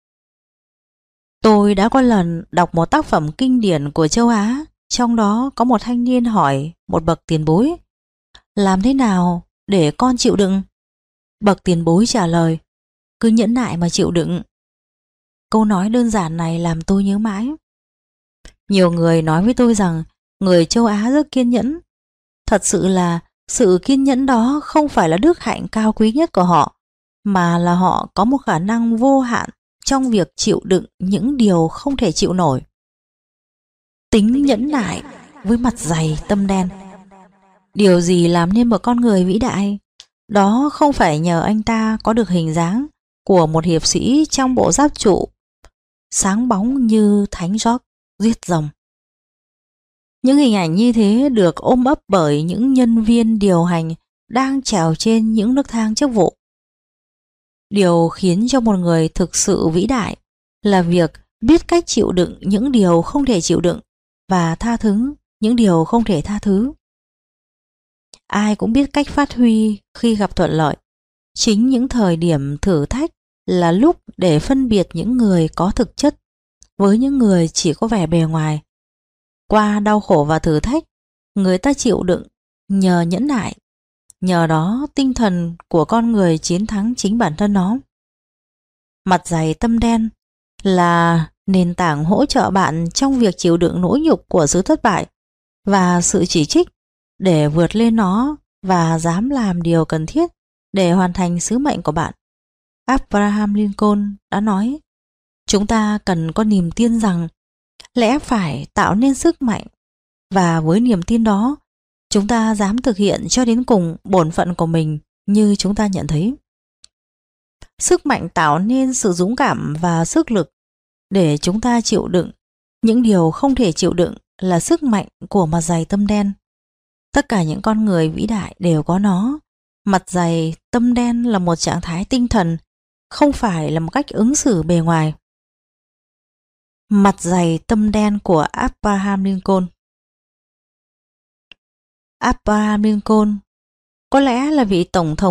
Tôi đã có lần đọc một tác phẩm kinh điển của châu Á, trong đó có một thanh niên hỏi một bậc tiền bối, làm thế nào để con chịu đựng? Bậc tiền bối trả lời, cứ nhẫn nại mà chịu đựng. Câu nói đơn giản này làm tôi nhớ mãi. Nhiều người nói với tôi rằng người châu Á rất kiên nhẫn. Thật sự là sự kiên nhẫn đó không phải là đức hạnh cao quý nhất của họ, mà là họ có một khả năng vô hạn trong việc chịu đựng những điều không thể chịu nổi. Tính nhẫn nại với mặt dày tâm đen. Điều gì làm nên một con người vĩ đại? Đó không phải nhờ anh ta có được hình dáng của một hiệp sĩ trong bộ giáp trụ sáng bóng như thánh George giết rồng. Những hình ảnh như thế được ôm ấp bởi những nhân viên điều hành đang trèo trên những nấc thang chức vụ. Điều khiến cho một người thực sự vĩ đại là việc biết cách chịu đựng những điều không thể chịu đựng và tha thứ những điều không thể tha thứ. Ai cũng biết cách phát huy khi gặp thuận lợi. Chính những thời điểm thử thách là lúc để phân biệt những người có thực chất với những người chỉ có vẻ bề ngoài. Qua đau khổ và thử thách, người ta chịu đựng nhờ nhẫn nại. Nhờ đó tinh thần của con người chiến thắng chính bản thân nó. Mặt dày tâm đen là nền tảng hỗ trợ bạn trong việc chịu đựng nỗi nhục của sự thất bại và sự chỉ trích để vượt lên nó và dám làm điều cần thiết để hoàn thành sứ mệnh của bạn. Abraham Lincoln đã nói, chúng ta cần có niềm tin rằng lẽ phải tạo nên sức mạnh, và với niềm tin đó, chúng ta dám thực hiện cho đến cùng bổn phận của mình như chúng ta nhận thấy. Sức mạnh tạo nên sự dũng cảm và sức lực để chúng ta chịu đựng những điều không thể chịu đựng là sức mạnh của mặt dày tâm đen. Tất cả những con người vĩ đại đều có nó. Mặt dày tâm đen là một trạng thái tinh thần, không phải là một cách ứng xử bề ngoài. Mặt dày tâm đen của Abraham Lincoln. Abraham Lincoln. Có lẽ là vị tổng thống